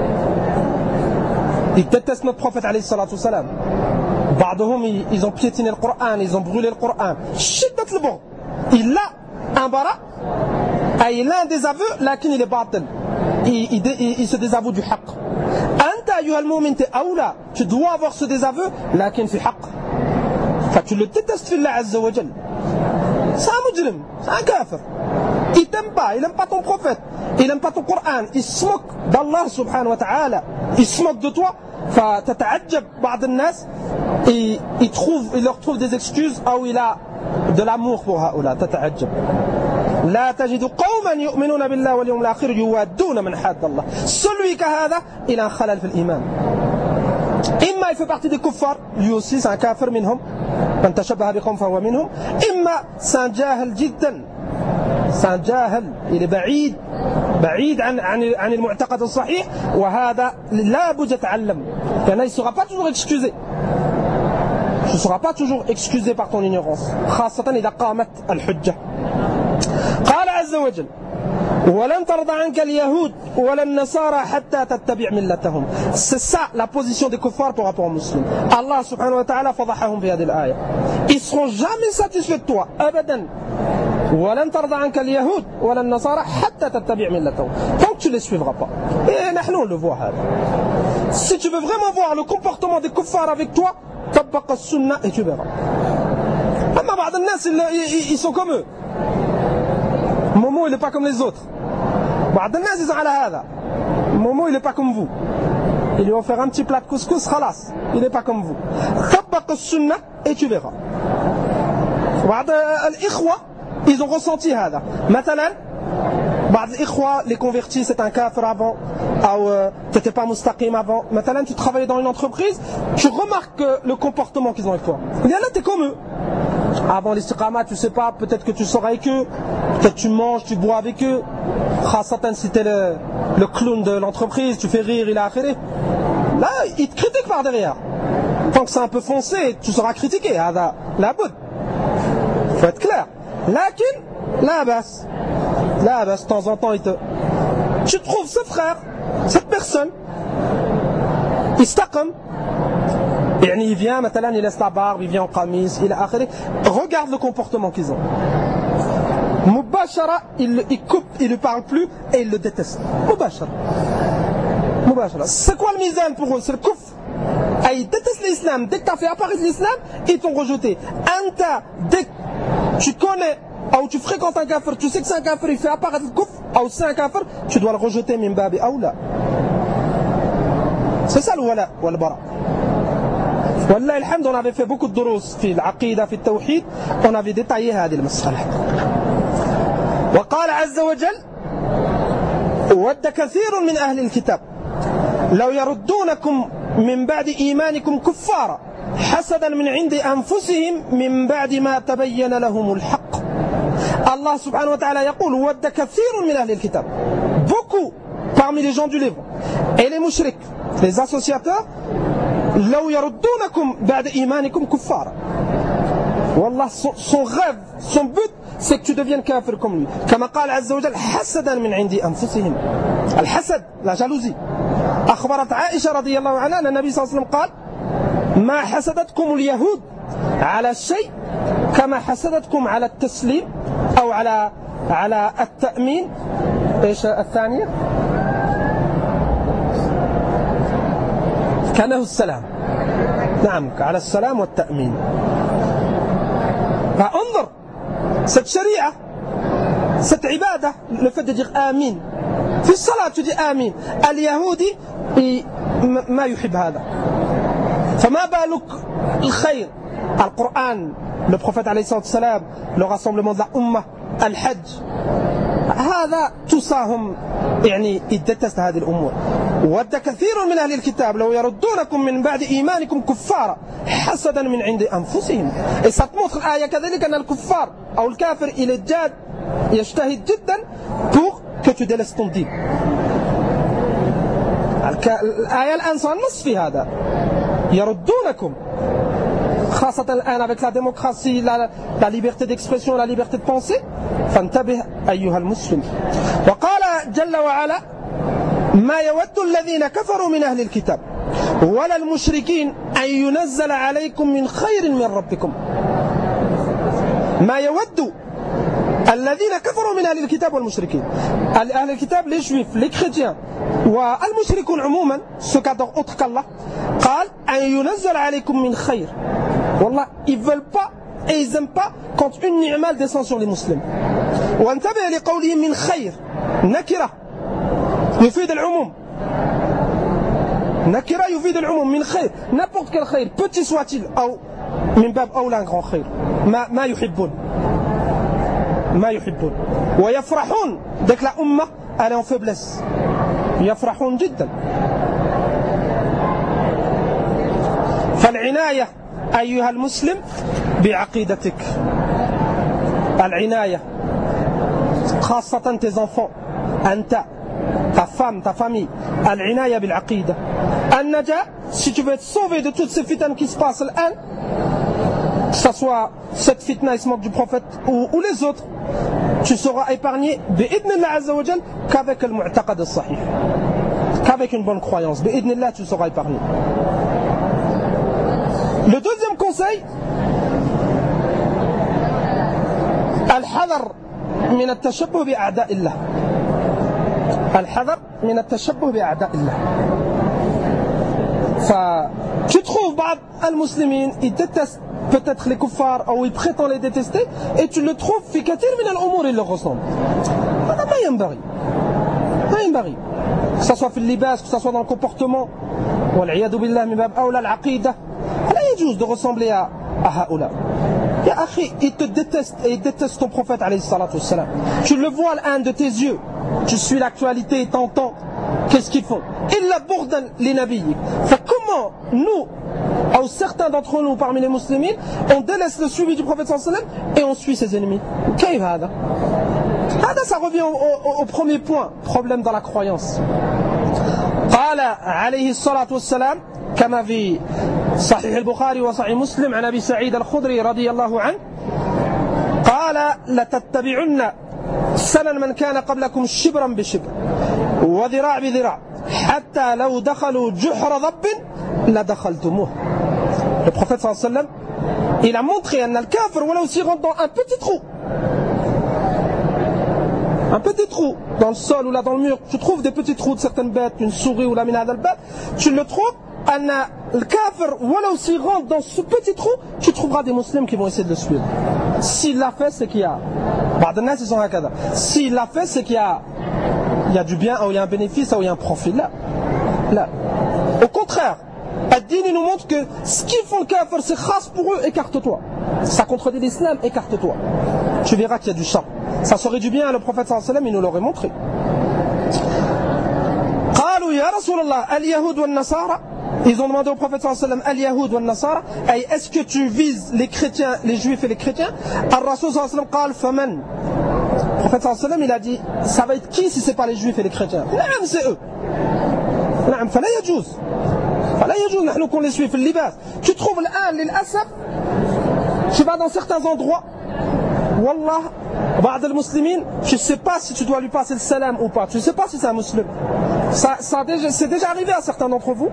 Ils détestent notre prophète alayhi salatu wassalam. بعضهم ils ont piétiné le Coran, ils ont brûlé le Coran. شدة البغض. Il a un bara, il a un désaveu, لكن il est باطل. Il, il, il, il se désavoue du haqq. أنت أيها المؤمن t'es أولى, tu dois avoir ce désaveu, لكن في حق. Enfin, tu le détestes في الله عز وجل. C'est un mujrim, c'est un kafir. Il t'aime pas, il n'aime pas ton prophète, il n'aime pas ton Coran, il se moque d'Allah subhanahu wa ta'ala, il se moque de toi. فتتعجب بعض الناس, il, il, trouve, il leur trouve des excuses ou il a de l'amour pour هؤلاء. تتعجب. لا تجد قوما يؤمنون بالله واليوم الآخر يوادون من حاد الله. Celui كهذا il a un خلل في الإيمان. إما il fait partie des kuffar, lui aussi c'est un kafir منهم, من تشبه بقوم فهو منهم. إما c'est un جاهل جدا, c'est un جاهل, il est بعيد بعيد عن عن عن المعتقد الصحيح, وهذا لا بد يتعلم, لأنه il ne sera pas toujours excusé. Tu ne seras pas toujours excusé par ton ignorance, خاصة إذا قامت الحجة. قال عز وجل ولن ترضى عنك اليهود ولا النصارى حتى تتبع ملتهم. C'est ça la position des kuffars par rapport aux musulmans. Allah subhanahu wa ta'ala فضحهم في هذه الآية. Ils seront jamais satisfaits de toi, أبدا. ولن ترضى عنك اليهود ولا النصارى حتى تتبع ملتهم. Tant que tu les suivras pas. Et نحن on le voit هذا. Si tu veux vraiment voir le comportement des kuffars avec toi, طبق السنة et tu verras. أما بعض الناس ils sont comme eux. Momo il n'est pas comme les autres. بعض الناس ils ont على هذا. Momo il est pas comme vous. Ils lui ont fait un petit plat de couscous, khalas. Il est pas comme vous. طبق السنة et tu verras. بعض الإخوة ils ont ressenti هذا. مثلا بعض الإخوة les convertis c'est un kafir avant ou tu n'étais pas mustaqim avant. Maintenant tu travailles dans une entreprise, tu remarques le comportement qu'ils ont avec toi. Il y en a t'es comme eux. Avant l'istiqama tu sais pas, peut-être que tu sors avec eux, peut-être tu manges, tu bois avec eux. Khasatan si t'es le, le clown de l'entreprise, tu fais rire, il a akhiré. Là ils te critiquent par derrière. Tant que c'est un peu foncé, tu seras critiqué. Hada la bout. Faut être clair. Lakin la basse. Là, bah, de temps en temps, il te... tu trouves ce frère, cette personne, il staqam, et il vient, maintenant, il laisse la barbe, il vient en qamis, il a akhiri. Regarde le comportement qu'ils ont. Mubashara, il, il coupe, il ne parle plus et il le déteste. Mubashara. Mubashara. C'est quoi le mizan pour eux? C'est le kouf. Ah, ils détestent l'islam. Dès que tu as fait apparaître l'islam, ils t'ont rejeté. Anta, dès que tu connais ou tu fréquentes un kafir, tu sais que c'est un kafir, il fait apparaître le kouf, ou c'est un kafir, tu dois le rejeter min babi aoula. C'est ça le wala wal bara. Wallah alhamd, on avait fait beaucoup de durous في العقيدة في التوحيد, on avait détaillé هذه المسألة. وقال عز وجل ود كثير من أهل الكتاب لو يردونكم من بعد إيمانكم كفارا حسدا من عند أنفسهم من بعد ما تبين لهم الحق. Allah subhanahu wa ta'ala يقول ود كثير من أهل الكتاب, beaucoup parmi les gens du livre et les mushriks, les associateurs, لو يردونكم بعد إيمانكم كفارا. Wallah, son, son rêve, son but, c'est que tu deviennes kafir comme lui. كما قال عز وجل حسدا من عند أنفسهم. الحسد, la jalousie. أخبرت عائشة رضي الله عنها أن النبي صلى الله عليه وسلم قال ما حسدتكم اليهود على الشيء كما حسدتكم على التسليم أو على على التأمين. إيش الثانية؟ كانه السلام. نعم, على السلام والتأمين. فانظر, cette sharia, cette ibada, le fait de dire amin. في الصلاة tu dis amin. اليهودي ما يحب هذا. فما بالك الخير, القرآن, le prophète عليه الصلاة والسلام, le rassemblement de la Ummah, الحج, هذا تصاهم يعني يدتست هذه الأمور. ود كثير من أهل الكتاب لو يردونكم من بعد إيمانكم كفارا حسدا من عند أنفسهم. Et ça te montre l'آية كذلك أن الكفار أو الكافر il est جاد يجتهد جدا pour que tu délaisses ton dîn. الآية الآن صار نص في هذا, يردونكم, خاصة الآن avec la démocratie, la, la liberté d'expression, la liberté de penser. فانتبه أيها المسلم. وقال جل وعلا ما يود الذين كفروا من أهل الكتاب ولا المشركين أن ينزل عليكم من خير من ربكم. ما يود الذين كفروا من أهل الكتاب والمشركين. أهل الكتاب les juifs, les chrétiens, والمشركون عموما, ceux qui adorent autre qu'Allah, قال أن ينزل عليكم من خير. والله ils veulent pas et ils n'aiment pas quand une ni'ma descend sur les musulmans. وانتبه لقولهم من خير, نكرة يفيد العموم. نكرة يفيد العموم من خير, n'importe quel خير, petit soit-il, أو من باب أولى un grand خير. ما ما يحبون ما يحبون ويفرحون. dès que la umma elle est en faiblesse, يفرحون جدا. فالعناية أيها المسلم بعقيدتك, العناية خاصة tes enfants, أنت, ta femme, ta famille, العناية بالعقيدة. النجاة, si tu veux être sauvé de toutes ces fitnes qui se passent الآن, que ce soit cette fitna isma du prophète ou, ou les autres, tu seras épargné bi'idnillah azza wa jal qu'avec le mu'taqad al-sahih, qu'avec une bonne croyance. Bi'idnillah tu seras épargné. Le deuxième conseil, al-hadar min al-tashabbuh bi'a'da'illah. Al-hadar min al-tashabbuh bi'a'da'illah. Fa, tu trouves بعض المسلمين ils détestent peut-être les kuffars ou ils prétendent les détester, et tu le trouves في كثير من الأمور اللي ressemble. هذا ما ينبغي. ما ينبغي que ce soit في اللباس que ce soit dans le comportement والعياذ بالله من باب أولى العقيدة لا يجوز de ressembler à, à هؤلاء. Ya akhi, il te déteste et il déteste ton prophète alayhi salatu wassalam. Tu le vois l'un de tes yeux. Tu suis l'actualité et t'entends. Qu'est-ce qu'ils font? Ils l'abordent les nabiyyi. Comment nous, ou certains d'entre nous parmi les musulmans, on délaisse le suivi du prophète sallallahu alayhi wa sallam et on suit ses ennemis? Qu'est-ce que ça revient au, au, au premier point, problème dans la croyance. قال عليه الصلاة والسلام كما في صحيح البخاري وصحيح مسلم عن أبي سعيد الخدري رضي الله عنه قال لتتبعن سنن من كان قبلكم شبرا بشبر وذراع بذراع حتى لو دخلوا جحر ضب لدخلتموه. Le prophète sallallahu alayhi wa sallam, il a montré أن الكافر ولو s'y rentre dans un petit trou, un petit trou dans le sol ou là dans le mur, tu trouves des petits trous de certaines bêtes, une souris ou la minade al-bab, tu le trouves. Le kafir, voilà, s'il rentre dans ce petit trou, tu trouveras des musulmans qui vont essayer de le suivre. S'il l'a fait, c'est qu'il y a. S'il l'a fait, c'est qu'il y a, il y a du bien, ou il y a un bénéfice, ou il y a un profit. Là, là. Au contraire, Ad-Din nous montre que ce qu'ils font le kafir, c'est khas pour eux, écarte-toi. Ça contredit l'islam, écarte-toi. Tu verras qu'il y a du sang. Ça serait du bien, le prophète sallallahu alayhi wa sallam, il nous l'aurait montré. قالوا يا رسول الله اليهود والنصارى. Ils ont demandé au prophète sallallahu alayhi wa sallam al-Yahoud wa al-Nasara, est-ce que tu vises les chrétiens, les juifs et les chrétiens? Al-Rasul sallallahu alayhi wa sallam قال فمن. Le prophète sallallahu alayhi wa sallam il a dit, ça va être qui si c'est pas les juifs et les chrétiens? نعم c'est eux. نعم فلا يجوز فلا يجوز نحن qu'on les suit في اللباس. Tu trouves الآن للأسف, tu vas dans certains endroits, Wallah, بعض المسلمين, je ne sais pas si tu dois lui passer le salam ou pas, tu ne sais pas si c'est un musulman. Ça, ça déjà, c'est déjà arrivé à certains d'entre vous.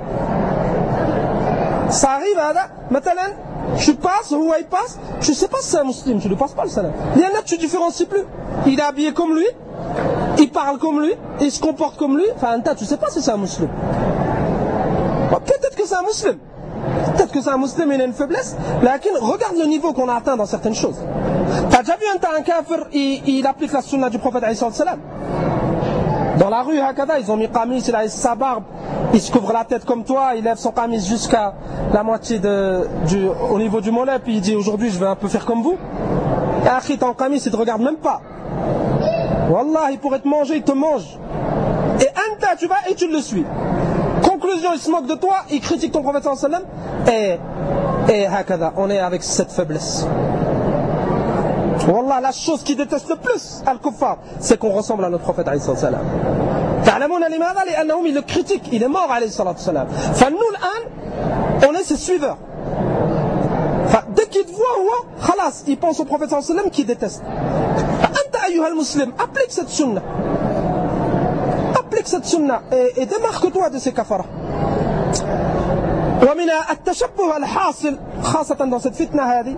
Ça arrive à là, maintenant, tu passes, ou il passe, tu ne sais pas si c'est un musulman, tu ne lui passes pas le salam. Il y en a que tu ne différencies plus. Il est habillé comme lui, il parle comme lui, il se comporte comme lui, enfin, tu ne sais pas si c'est un musulman. Peut-être que c'est un musulman. Peut-être que c'est un musulman, il a une faiblesse. Mais regarde le niveau qu'on a atteint dans certaines choses. Tu as déjà vu un, un kafir, il, il applique la sunna du prophète alayhi salam. Dans la rue, hakada, ils ont mis qamis, il a sa barbe, il se couvre la tête comme toi, il lève son qamis jusqu'à la moitié de, du, au niveau du mollet, puis il dit aujourd'hui je vais un peu faire comme vous. Et akhi, ton qamis, il te regarde même pas. Wallah, il pourrait te manger, il te mange. Et anta, tu vas et tu le suis. Conclusion, il se moque de toi, il critique ton prophète sallallahu alayhi wa sallam, et, et hakada, on est avec cette faiblesse. Wallah, la chose qui déteste le plus Al-Kuffar, c'est qu'on ressemble à notre prophète alayhi salam. Ta'lamoun limadha li'annahum, il le critique, il est mort alayhi salam. Fa nous l'an, on est ses suiveurs. Fa dès qu'il te voit, khalas, il pense au prophète sallallahu alayhi wa sallam qui déteste. Anta ayyuha al-muslim, applique cette sunna. Applique cette sunna et, et démarque-toi de ces kafaras. ومن التشبه الحاصل خاصة dans cette fitna هذه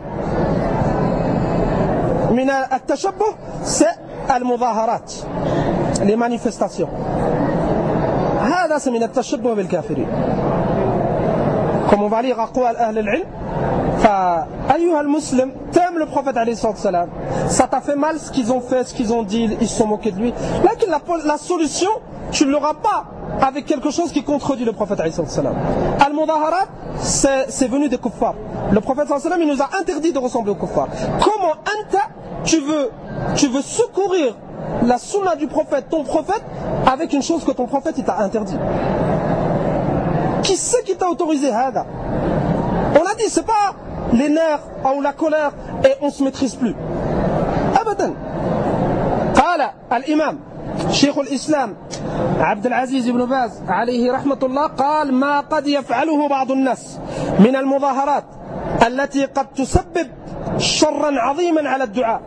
من التشبه c'est المظاهرات les manifestations. هذا c'est من التشبه بالكافرين. Comme on va lire أقوال أهل العلم, فأيها المسلم, t'aimes le prophète alayhi salam, ça t'a fait mal ce qu'ils ont fait, ce qu'ils ont dit, ils se sont moqués de lui. Là, la, la solution, tu ne l'auras pas avec quelque chose qui contredit le prophète alayhi salam. Al-Mudaharat, c'est venu des kuffars. Le prophète alayhi salam, il nous a interdit de ressembler aux kuffars. Comment anta, tu veux, tu veux secourir la sunna du prophète, ton prophète, avec une chose que ton prophète il t'a interdit? Qui c'est qui t'a autorisé hada? On a dit, c'est pas les nerfs ou la colère et on se maîtrise plus. Abadan. Qala al-imam شيخ الإسلام عبد العزيز بن باز عليه رحمة الله قال ما قد يفعله بعض الناس من المظاهرات التي قد تسبب شرا عظيما على الدعاء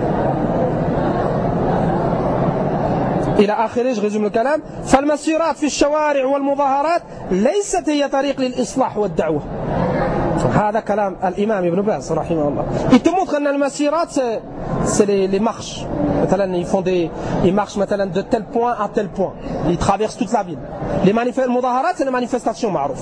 إلى آخره. Je résume le كلام. فالمسيرات في الشوارع والمظاهرات ليست هي طريق للإصلاح والدعوة. هذا كلام الإمام ابن باز رحمه الله. Il te montre que les masirats c'est les, les marches. Maintenant, ils font des, ils marchent maintenant de tel point à tel point. Ils traversent toute la ville. Les mudaharat c'est les manifestations معروف.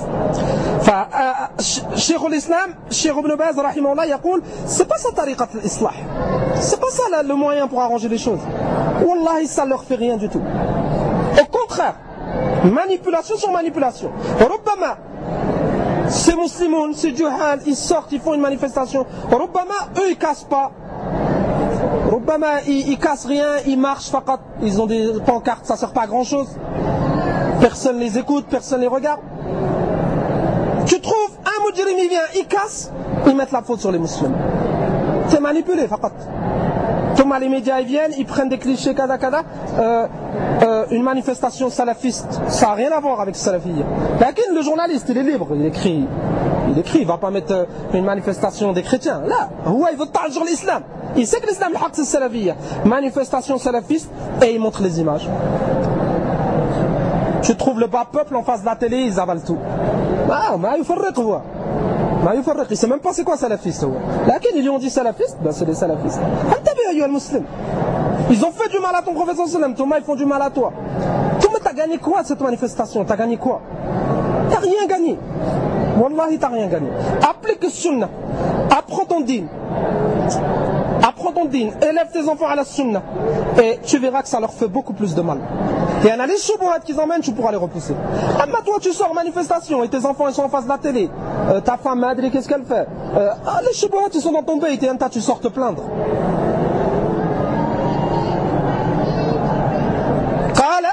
فشيخ الإسلام شيخ ابن باز رحمه الله يقول c'est pas ça طريقة الإصلاح. C'est pas ça le moyen pour arranger les choses. Wallahi ça leur fait rien du tout. Au contraire. Manipulation sur manipulation. Rubbama, ces musulmans, ces juhal, ils sortent, ils font une manifestation. Rubbama, eux ils cassent pas. Rubbama, ils, ils cassent rien, ils marchent, faqat. Ils ont des pancartes, ça sert pas à grand chose. Personne les écoute, personne les regarde. Tu trouves un mujrim, il vient, il casse, ils mettent la faute sur les musulmans. C'est manipulé, faqat. Thomas, les médias ils viennent, ils prennent des clichés, kada kada. Euh, euh, une manifestation salafiste, ça n'a rien à voir avec salafiyya. Lakin le journaliste, il est libre, il écrit, il écrit, il va pas mettre une manifestation des chrétiens. Là, il veut parler sur l'islam. Il sait que l'islam, c'est salafiyya. Manifestation salafiste, et il montre les images. Tu trouves le bas peuple en face de la télé, ils avalent tout. Ah, mais il faut le retrouver. ما يفرق il sait même pas c'est quoi salafiste هو لكن ils lui ont dit salafiste ben c'est des salafistes انتبه أيها المسلم ils ont fait du mal à ton prophète sallallahu alayhi wa sallam Thomas ils font du mal à toi Thomas t'as gagné quoi de cette manifestation t'as gagné quoi t'as rien gagné wallahi t'as rien gagné applique le sunnah apprends ton din apprends ton din élève tes enfants à la sunnah et tu verras que ça leur fait beaucoup plus de mal. Et il y en a les choubouhats qu'ils emmènent, tu pourras les repousser. Ah, mais toi, tu sors manifestation et tes enfants ils sont en face de la télé. Euh, ta femme, Madri, qu'est-ce qu'elle fait euh, ah, les choubouhats ils sont dans ton pays, et tu sors te plaindre. قال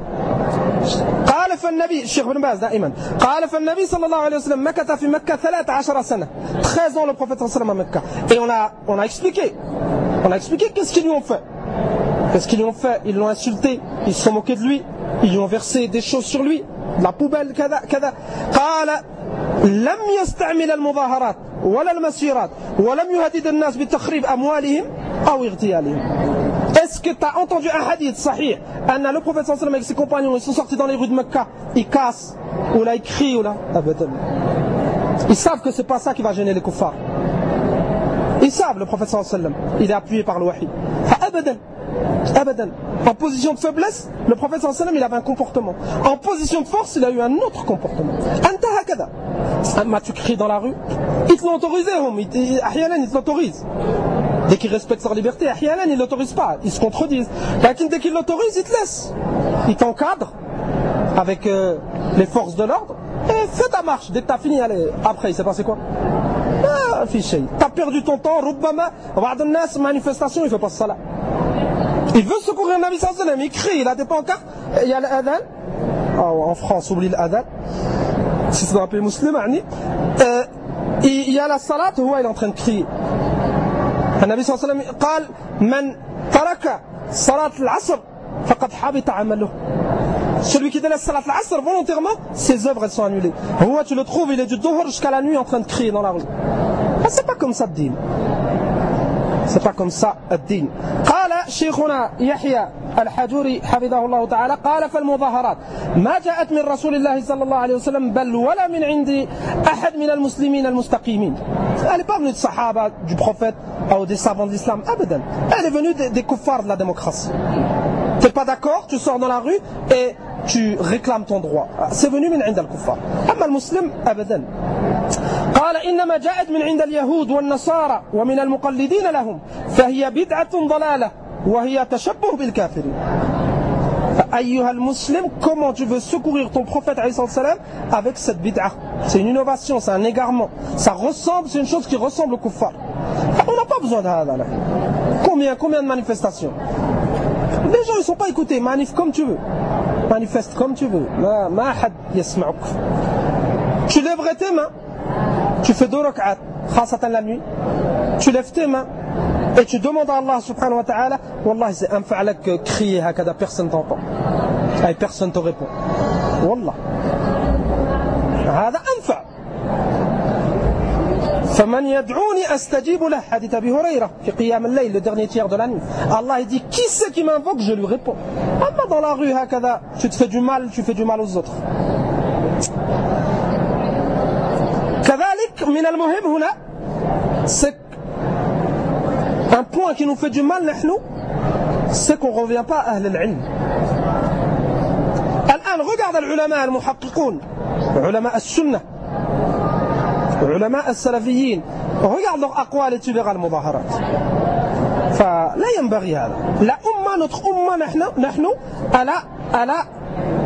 قال فالنبي الشيخ بن باز دائما قال فالنبي صلى الله عليه وسلم مكث في مكة ثلاث عشر سنة treize ans le prophète صلى الله عليه وسلم à Mecca. Et on a, on a expliqué on a expliqué qu'est-ce qu'ils lui ont fait. Qu'est-ce qu'ils lui ont fait? Ils l'ont insulté, ils se sont moqués de lui, ils lui ont versé des choses sur lui, de la poubelle, كذا كذا. قال لم يستعمل المظاهرات ولا المسيرات ولم يهدد الناس بتخريب أموالهم أو اغتيالهم. Est-ce que tu as entendu un hadith sahih? Anna, le prophète sallallahu alayhi wa sallam avec ses compagnons, ils sont sortis dans les rues de Mecca, ils cassent, ou là ils crient, ou là. Ils savent que c'est pas ça qui va gêner les kuffars. Ils savent, le prophète sallallahu alayhi wa sallam, il est appuyé par le wahi. Abadan. Abadan. En position de faiblesse, le prophète sallallahu alayhi wa sallam, il avait un comportement. En position de force, il a eu un autre comportement. Anta hakada. Amma, tu cries dans la rue, ils te l'ont autorisé, ils te l'autorisent. Dès qu'ils respectent leur liberté, ahyanan, ils ne l'autorisent pas, ils se contredisent. Lakin dès qu'ils l'autorisent, ils te laissent. Ils t'encadrent avec euh, les forces de l'ordre et fais ta marche. Dès que tu as fini, allez, après, il s'est passé quoi? Ah, fiché. Tu as perdu ton temps, Rubbama, Wa'adunnas, manifestation, il ne fait pas ça là. Il veut secourir le Nabi sallallahu alayhi wa sallam, il crie, il a des pancartes, il y a l'adhan. Oh, en France, oublie l'adhan. Si c'est dans un pays musulman, euh, il y a la salat, où il est en train de crier. النبي صلى الله عليه وسلم قال من ترك صلاة العصر فقد حبط عمله. Celui qui délaisse salat al-asr volontairement, ses œuvres elles sont annulées. Où tu le trouves, il est du dhuhr jusqu'à la nuit en train de crier dans la rue. Ah, c'est pas comme ça le din. C'est pas comme ça le din. قال شيخنا يحيى الحجوري حفظه الله تعالى قال فالمظاهرات ما جاءت من رسول الله صلى الله عليه وسلم بل ولا من عند أحد من المسلمين المستقيمين. Elle n'est pas venue de Sahaba, du prophète ou des savants de l'islam, abadan. Elle est venue des, des kuffars de la démocratie. Tu n'es pas d'accord, tu sors dans la rue et tu réclames ton droit. C'est venu من عند الكفار. أما المسلم أبدا. قال إنما جاءت من عند اليهود والنصارى ومن المقلدين لهم فهي بدعة ضلالة وهي تشبه بالكافرين. أيها المسلم, comment tu veux secourir ton prophète alayhi salam avec cette bid'ah? C'est une innovation, c'est un égarement. Ça ressemble, c'est une chose qui ressemble au kuffar. On n'a pas besoin de hada là. Combien, combien de manifestations? Les gens ils sont pas écoutés, manif comme tu veux. Manifeste comme tu veux. Ma, ma had yasma'uk. Tu lèverais tes mains, tu fais deux rak'at, khasatan la nuit, tu lèves tes mains et tu demandes à Allah subhanahu wa ta'ala, wallah c'est un fa'alak que crier hakada, personne t'entend. Et personne te répond. Wallah. هذا أنفع. فمن يدعوني أستجيب له. Hadith Abi Huraira في قيام الليل, le dernier tiers de la nuit. Allah il dit qui c'est qui m'invoque, je lui réponds. Amma dans la rue hakada, tu te fais du mal, tu fais du mal aux autres. كذلك من المهم هنا, c'est un point qui nous fait du mal, نحن, c'est qu'on ne revient pas à Ahl al-Ilm. الآن regarde العلماء المحققون, علماء السنة, علماء السلفيين, regarde leur أقوال et tu verras المظاهرات. فلا ينبغي هذا. La umma, notre umma, نحن, نحن على على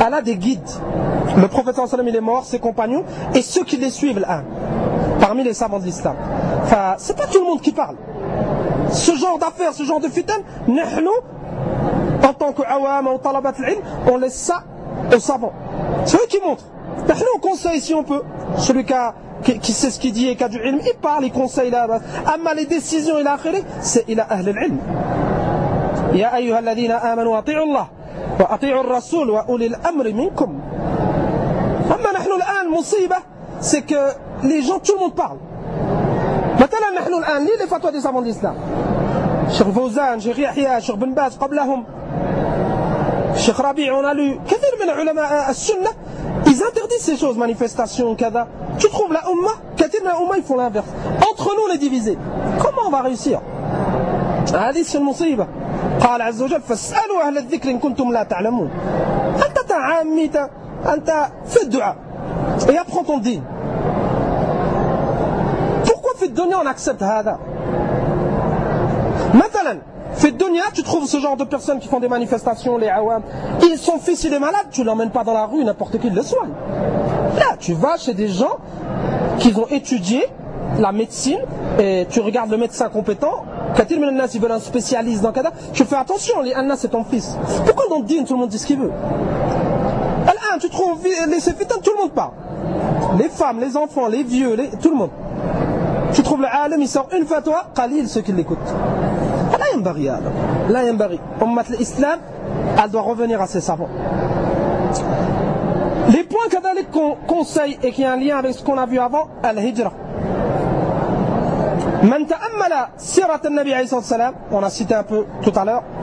elle a des guides. Le prophète sallallahu alayhi wa sallam il est mort, ses compagnons, et ceux qui les suivent là, parmi les savants de l'islam. Enfin, c'est pas tout le monde qui parle. Ce genre d'affaires, ce genre de fitan, nous, en tant qu'awam ou talabat al-ilm, on laisse ça aux savants. C'est eux qui montrent. Nous, on conseille si on peut. Celui qui, a, qui, qui sait ce qu'il dit et qui a du ilm, il parle, il conseille là. Amma les décisions, il a akhiri, c'est il a ahl al-ilm. Ya ayyuha alladhina amanu ati'u Allah wa ati'u ar-rasul wa ulil amri minkum. Amma nahnu al-an musiba, c'est que les gens, tout le monde parle. Maintenant, nahnu al-an, lis les fatwas des savants de l'islam. Cheikh Fawzan, Cheikh Yahya, Cheikh Ben Baz, qablahum. Cheikh Rabi', on a lu. Kathir min ulama al-sunnah, ils interdisent ces choses, manifestations, kada. Tu trouves la Ummah, Kathir min al-Ummah, ils font l'inverse. Entre nous, on est divisés. Comment on va réussir? هذه c'est une musiba. قال عز وجل فاسألوا أهل الذكر إن كنتم لا تعلمون. أنت تعامي أنت fais الدعاء et apprends ton dîn. Pourquoi في الدنيا on accepte هذا؟ مثلا في الدنيا tu trouves ce genre de personnes qui font des manifestations, les awam, ils son fils il est malade, tu l'emmènes pas dans la rue, n'importe qui le soigne. Là tu vas chez des gens qui ont étudié la médecine et tu regardes le médecin compétent. Kathir min al-nas ils veulent un spécialiste dans kada. Tu fais attention, les annas c'est ton fils. Pourquoi dans le dîn tout le monde dit ce qu'il veut? Al-an tu trouves les fitan tout le monde parle. Les femmes, les enfants, les vieux, les, tout le monde. Tu trouves le alim il sort une fatwa, qalil ceux qui l'écoutent. La yanbaghi hada. La yanbaghi. Ummat l'islam elle doit revenir à ses savants. Les points kadalik qu'on conseille et qui ont un lien avec ce qu'on a vu avant, al-hijra. من تأمل سيرة النبي عليه الصلاة والسلام, on a cité un peu tout à l'heure,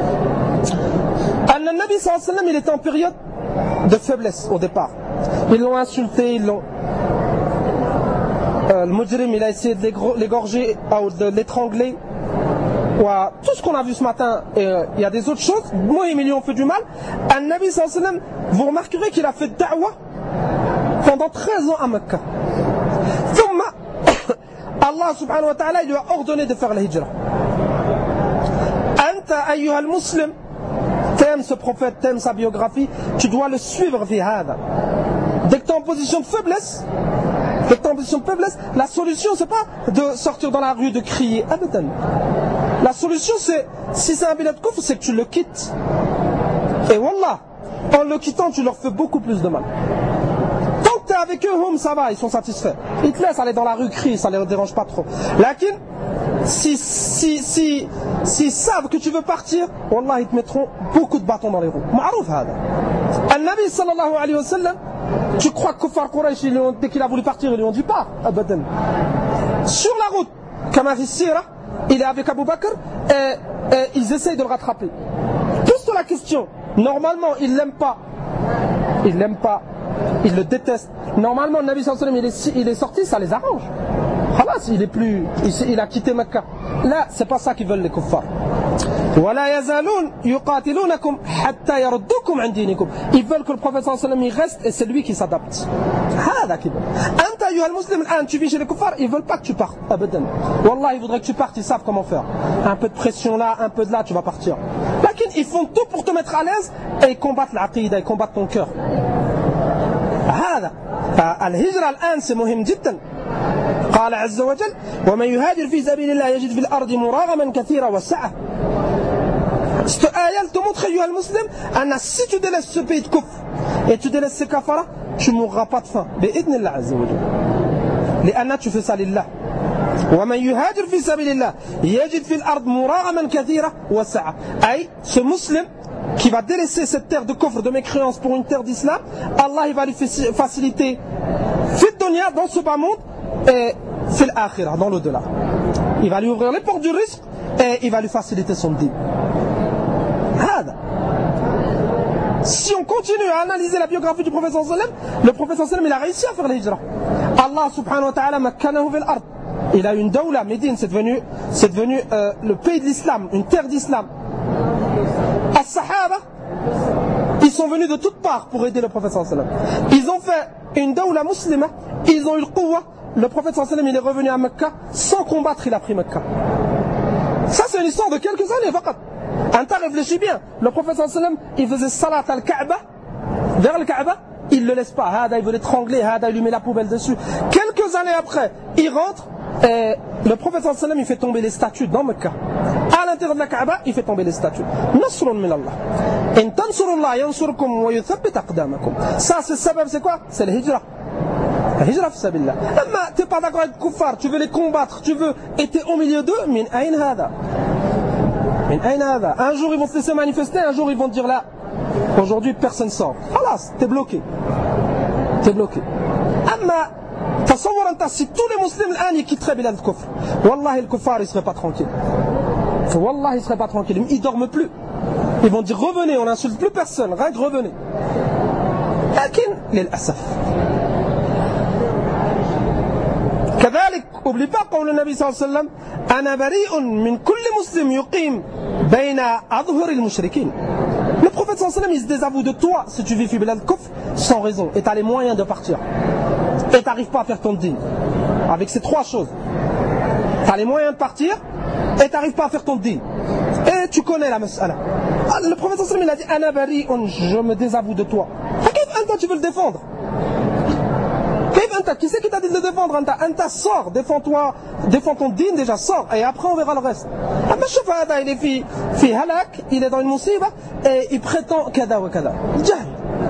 أن النبي صلى الله عليه وسلم il était en période de faiblesse au départ. Ils l'ont insulté, ils l'ont euh, le mujrim il a essayé de l'égorger ou de l'étrangler. Ouais, tout ce qu'on a vu ce matin, et, euh, il y a des autres choses. Moi ils lui ont fait du mal. An-Nabi sallallahu alayhi wa sallam, vous remarquerez qu'il a fait da'wa pendant treize ans à Mecca. Allah subhanahu wa ta'ala il lui a ordonné de faire la hijra. Anta ayyuha al-muslim, t'aimes ce prophète, t'aimes sa biographie, tu dois le suivre fi hada. Dès que tu es en position de faiblesse, dès que tu es en position de faiblesse, la solution c'est pas de sortir dans la rue, de crier. Abadan. La solution c'est, si c'est un billet de coffre, c'est que tu le quittes. Et wallah, en le quittant tu leur fais beaucoup plus de mal. T'es avec eux, hum, ça va, ils sont satisfaits. Ils te laissent aller dans la rue, crier, ça ne les dérange pas trop. Lakin, si, si, si, s'ils savent que tu veux partir, wallah, ils te mettront beaucoup de bâtons dans les roues. Ma'rouf hada. Al-Nabi sallallahu alayhi wa sallam, tu crois que Kuffar Quraysh, dès qu'il a voulu partir, ils lui ont dit pars. Abadan. Sur la route, comme un sira, il est avec Abu Bakr, et, et ils essayent de le rattraper. Pose-toi la question, normalement, ils ne l'aiment pas. Ils ne l'aiment pas. Ils le détestent. Normalement, le Nabi sallallahu alayhi wa sallam, il est sorti, ça les arrange. Khalas, il est plus, il, il a quitté Mecca. Là, c'est pas ça qu'ils veulent les kuffars. ولا يزالون يقاتلونكم حتى يردوكم عن دينكم. Ils veulent que le prophète sallallahu alayhi wa sallam il reste et c'est lui qui s'adapte. هذا كده. أنت أيها المسلم الآن tu vis chez les kuffars, ils veulent pas que tu partes. أبدا. Wallah, ils voudraient que tu partes, ils savent comment faire. Un peu de pression là, un peu de là, tu vas partir. Lakin ils font tout pour te mettre à l'aise et ils combattent l'aqida, ils combattent ton cœur. هذا فالهجرة الآن c'est مهم جدا. قال عز وجل ومن يهاجر في سبيل الله يجد في الأرض مراغما كثيرا وسعة. Cette ayah te montre, ayyuha al-muslim, Anna, si tu délaisses ce pays de kufr et tu délaisses ces kafaras, tu ne mourras pas de faim. Bi'idnillah azza wa jalla. Li'anna tu fais ça lillah. ومن يهاجر في سبيل الله يجد في الأرض مراغما كثيرا وسعة. Aïe, ce musulman qui va délaisser cette terre de coffre, de mécréance pour une terre d'islam, Allah il va lui faciliter fi dunya, dans ce bas monde, et fi l'akhirah, dans l'au-delà. Il va lui ouvrir les portes du risque et il va lui faciliter son dîn. Si on continue à analyser la biographie du prophète sallallahu alayhi wa sallam, le prophète sallallahu alayhi wa sallam il a réussi à faire la hijra. Allah subhanahu wa ta'ala makkanahu fil ard. Il a une dawla, Médine, c'est devenu, c'est devenu euh, le pays de l'islam, une terre d'islam. As-Sahaba, ils sont venus de toutes parts pour aider le prophète sallallahu alayhi wa sallam. Ils ont fait une dawla muslima, ils ont eu le quwwa. Le prophète sallallahu alayhi wa sallam il est revenu à Mecca sans combattre, il a pris Mecca. Ça c'est une histoire de quelques années, faqat. Anta réfléchis bien, le prophète sallallahu alayhi wa sallam il faisait salat al-Kaaba vers le Kaaba, il ne le laisse pas. Hada, il veut l'étrangler, Hada, il lui met la poubelle dessus. Quelques années après, il rentre et le prophète sallallahu alayhi wa sallam, il fait tomber les statues dans Mecca. À l'intérieur de la Kaaba, il fait tomber les statues. Nasrun min Allah. In tansurullah yansurkum wa yuthabbit aqdamakum. Ça, c'est le sabab, c'est quoi? C'est le hijra. La hijra fi sabilillah. Mais tu n'es pas d'accord avec les kuffars, tu veux les combattre, tu veux être au milieu d'eux, min ayn hada. Min ayn hada. Un jour, ils vont se laisser manifester, un jour, ils vont te dire là, aujourd'hui, personne sort. Voilà, t'es bloqué. T'es bloqué. Amma, تصور أنت si tous les musulmans الآن quitteraient Bilad al-Kufr, Wallah, les kuffars, ils ne seraient pas tranquilles. Wallah, ils ne seraient pas tranquilles. Ils ne dorment plus. Ils vont dire revenez, on n'insulte plus personne, rien que revenez. لكن للأسف. كذلك oublie pas قول النبي صلى الله عليه وسلم أنا بريء من كل مسلم يقيم بين أظهر المشركين. Le prophète sallallahu alayhi wa sallam, il se désavoue de toi si tu vis fi Bilad al-Kufr sans raison et tu as les moyens de partir. Et tu n'arrives pas à faire ton dîn. Avec ces trois choses. Tu as les moyens de partir et tu n'arrives pas à faire ton dîn. Et tu connais la mas'ala. Le prophète sallallahu alayhi wa sallam, il a dit Ana bari'un, je me désavoue de toi. Anta, tu veux le défendre? Qui c'est qui t'a dit de le défendre? Anta, Anta, sors, défends-toi, défends ton dîn déjà, sors, et après on verra le reste. Il est fi, fi halak, il est dans une musiba, et il prétend kada wa kada. Jahl.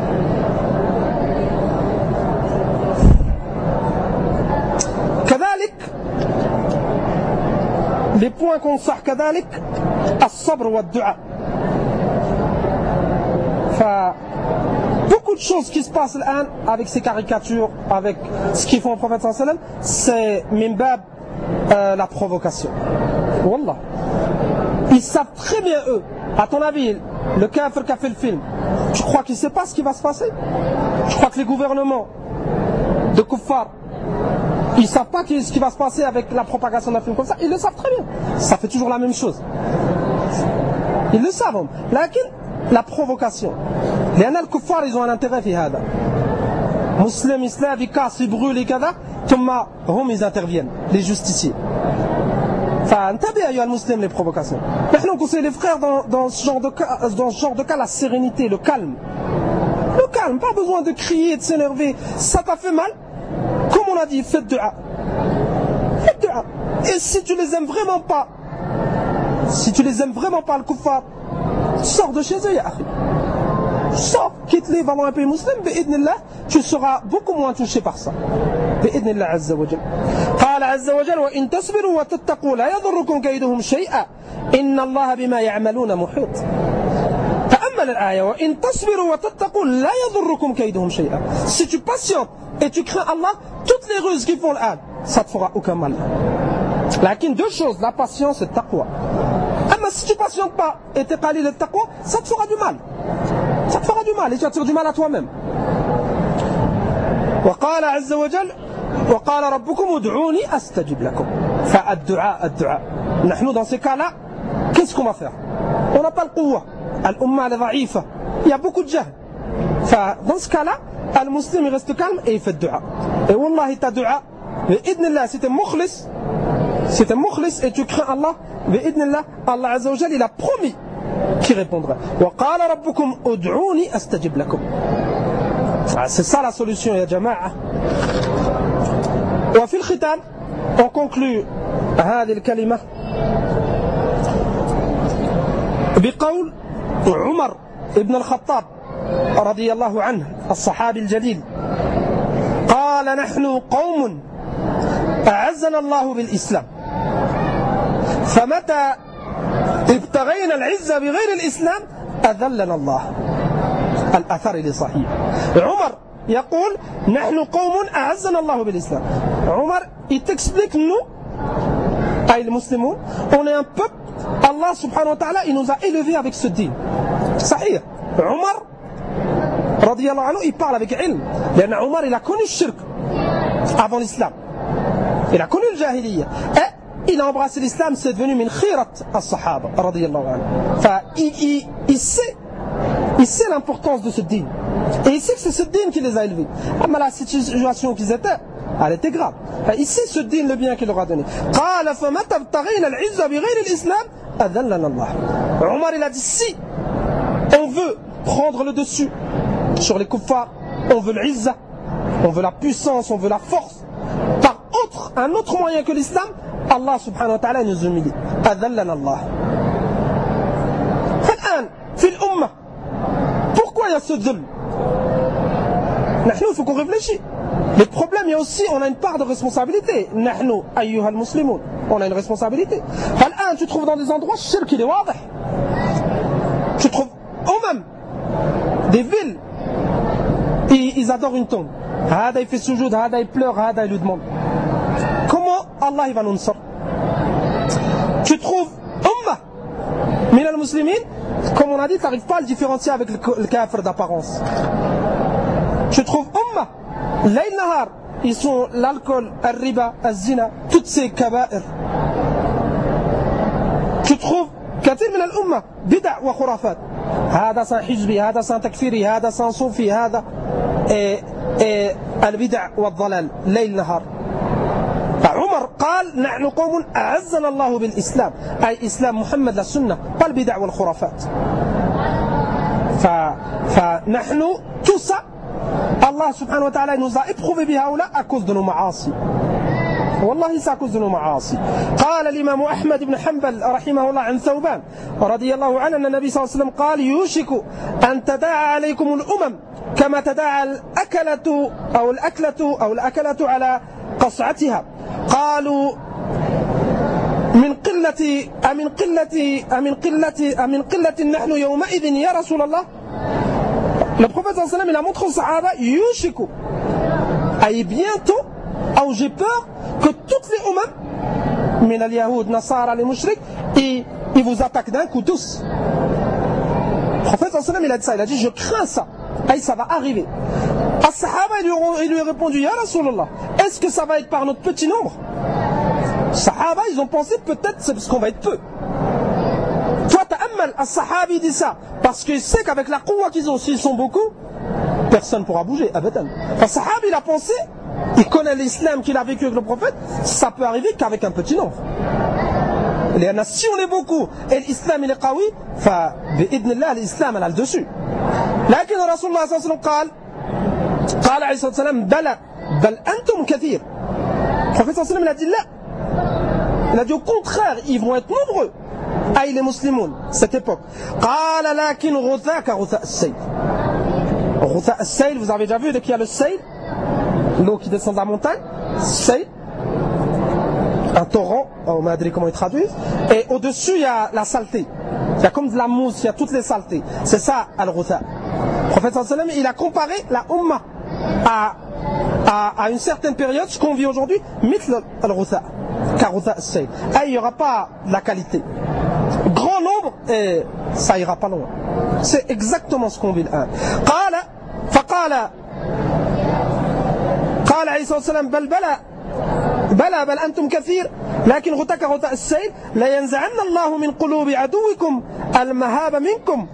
كذلك les points qu'on sort كذلك الصبر والدعاء. Beaucoup de choses qui se passent là avec ces caricatures, avec ce qu'ils font au prophète sallallahu alayhi wa sallam, c'est mimbab euh, la provocation. Wallah. Ils savent très bien eux. À ton avis, le kafir qui a fait le film, tu crois qu'il ne sait pas ce qui va se passer? Je crois que les gouvernements de kuffar, ils ne savent pas ce qui va se passer avec la propagation d'un film comme ça. Ils le savent très bien. Ça fait toujours la même chose. Ils le savent. Lakin, la provocation. Les kuffar, ils ont un intérêt في هذا. Muslim, islam, ils cassent, ils brûlent et kada. Thumma, hum, ils interviennent. Les justiciers. Enfin, t'as bien, muslim, les provocations. Maintenant, qu'on sait les frères dans, dans, ce genre de cas, dans ce genre de cas, la sérénité, le calme. Le calme, pas besoin de crier, de s'énerver. Ça t'a fait mal? Comme on a dit, faites dua. Faites dua. Et si tu les aimes vraiment pas, si tu les aimes vraiment pas, le kuffar, sors de chez eux, ya akhi. Sors, quitte-les, va dans un pays musulman, bi'idnillah, tu seras beaucoup moins touché par ça. Bi'idnillah azza wa jal. قال عز وجل وإن تصبروا وتتقوا لا يضركم كيدهم شيئا إن الله بما يعملون محيط. تأمل الآية وإن تصبروا وتتقوا لا يضركم كيدهم شيئا. Si tu patientes et tu crains Allah, toutes les ruses qu'ils font là, ça te fera aucun mal. Lakin deux choses, la patience et le taqwa. Mais si tu ne patientes pas et tu es qalil le taqwa, ça te fera du mal. Ça te fera du mal et tu attires du mal à toi-même. وقال عز وجل وقال ربكم ادعوني استجب لكم. فالدعاء الدعاء. نحن dans ces cas-là, qu'est-ce qu'on va faire? On n'a pas le quwwa. Al-umma est dha'ifa. Il y a beaucoup de jahl. Dans ce cas-là, le musulman reste calme et il fait dua. Et wallahi ta dua, bi'idnillah, si tu es mukhlis, si tu es mukhlis et tu crains Allah, bi'idnillah, Allah azza wa jalla, il a promis qu'il répondra. وقال ربكم ادعوني استجب لكم. C'est ça la solution, ya jama'a. وفي الختام, on conclut هذه الكلمة بقول عمر ابن الخطاب رضي الله عنه الصحابي الجليل قال نحن قوم أعزنا الله بالإسلام فمتى ابتغينا العزة بغير الإسلام أذلنا الله. الأثر لصحيح. عمر يقول نحن قوم أعزنا الله بالإسلام. عمر il t'explique nous أي المسلمون on est un peuple. Allah subhanahu wa ta'ala il nous a élevés avec ce din. صحيح. Omar radiyallahu anhu il parle avec ilm. Parce que Omar il a connu le shirk avant l'islam. Il a connu le jahiliya. Et il a embrassé l'islam, c'est devenu min khirat as-sahaba radiyallahu anhu. Enfin, il, il, il sait il sait l'importance de ce din. Et il sait que c'est ce din qui les a élevés. Mais la situation qu'ils étaient, elle était grave. Il sait ce din, le bien qu'il leur a donné. Omar il a dit si on veut prendre le dessus sur les kuffars, on veut l'izza, on veut la puissance, on veut la force. Par autre, un autre moyen que l'islam, Allah subhanahu wa ta'ala nous humilie. Adallana Allah. Al-an, fil ummah. Pourquoi il y a ce dhul? Il faut qu'on réfléchisse. Les problèmes, il y a aussi, on a une part de responsabilité. Nahnu, ayyuha al-muslimun. On a une responsabilité. Al-an, tu trouves dans des endroits, shirk il est wadih. Tu trouves, au même, des villes, ils, ils adorent une tombe. Hada il fait sujoud, hada il pleure, hada il lui demande. Comment Allah il va nous sortir? Tu trouves ummah min al-muslimin, comme on a dit, tu n'arrives pas à le différencier avec le, le kafir d'apparence. Tu trouves ummah, layl nahar, ils sont l'alcool, le riba, le zina, toutes ces kaba'ir. Tu trouves كثير من الأمة بدع وخرافات. هذا صار حزبي، هذا صار تكفيري، هذا صار صوفي، هذا إيه إيه البدع والضلال ليل نهار. عمر قال نحن قوم أعزنا الله بالإسلام، أي إسلام محمد للسنة، pas البدع والخرافات. فنحن tout ça, Allah subhanahu wa ta'ala nous a éprouvé بهؤلاء à cause de nos معاصي. والله سأكون معاصي. قال الإمام أحمد بن حنبل رحمه الله عن ثوبان رضي الله عنه أن النبي صلى الله عليه وسلم قال يوشك أن تداعى عليكم الأمم كما تداعى الأكلة أو الأكلة أو الأكلة على قصعتها. قالوا من قلة أمن قلة أمن قلة أمن قلة نحن يومئذ يا رسول الله. Le prophète sallallahu alayhi wa sallam il a montré aux sahaba yushiku, ay bientôt, ou j'ai peur que toutes les umam, min al-yahoud, nasara, les mushriks, ils, ils vous attaquent d'un coup tous. Le prophète sallallahu alayhi wa sallam il a dit ça, il a dit je crains ça, et ça va arriver. As-sahaba il lui, il lui a répondu ya Rasulallah, est-ce que ça va être par notre petit nombre? Sahaba ils ont pensé peut-être c'est parce qu'on va être peu. Toi ta'ammal, as-sahabi dit ça parce qu'il sait qu'avec la quwwa qu'ils ont, s'ils sont beaucoup, personne ne pourra bouger, abadan. As-sahabi il a pensé, il connaît l'islam qu'il a vécu avec le prophète, ça peut arriver qu'avec un petit nombre. Si on est beaucoup et l'islam il est qawi, فبإذن l'islam elle a le dessus. لكن رسول الله صلى الله عليه وسلم قال قال عليه الصلاة والسلام بلى بل أنتم كثير. Le prophète صلى الله عليه وسلم il a dit là, il a dit au contraire, ils vont être nombreux. Aïe les musulmans, cette époque. قال لكن غثاك غثاء السيل. غثاء السيل, vous avez déjà vu dès qu'il y a le seyl, l'eau qui descend de la montagne, seyl, un torrent, on m'a dit comment ils traduisent, et au-dessus il y a la saleté. Il y a comme de la mousse, il y a toutes les saletés. C'est ça al-Ghutha. Le prophète sallallahu alayhi wa sallam, il a comparé la Ummah à, à, à une certaine période, ce qu'on vit aujourd'hui, mithl al-Ghutha, car Ghutha al-Sayl. Et il n'y aura pas de la qualité. Grand nombre, et ça ira pas loin. C'est exactement ce qu'on vit là. قال فقال قال عليه الصلاة والسلام بل بلى بلى بل أنتم كثير لكن غتاك غتاء السيل لا ينزعن الله من قلوب عدوكم المهاب منكم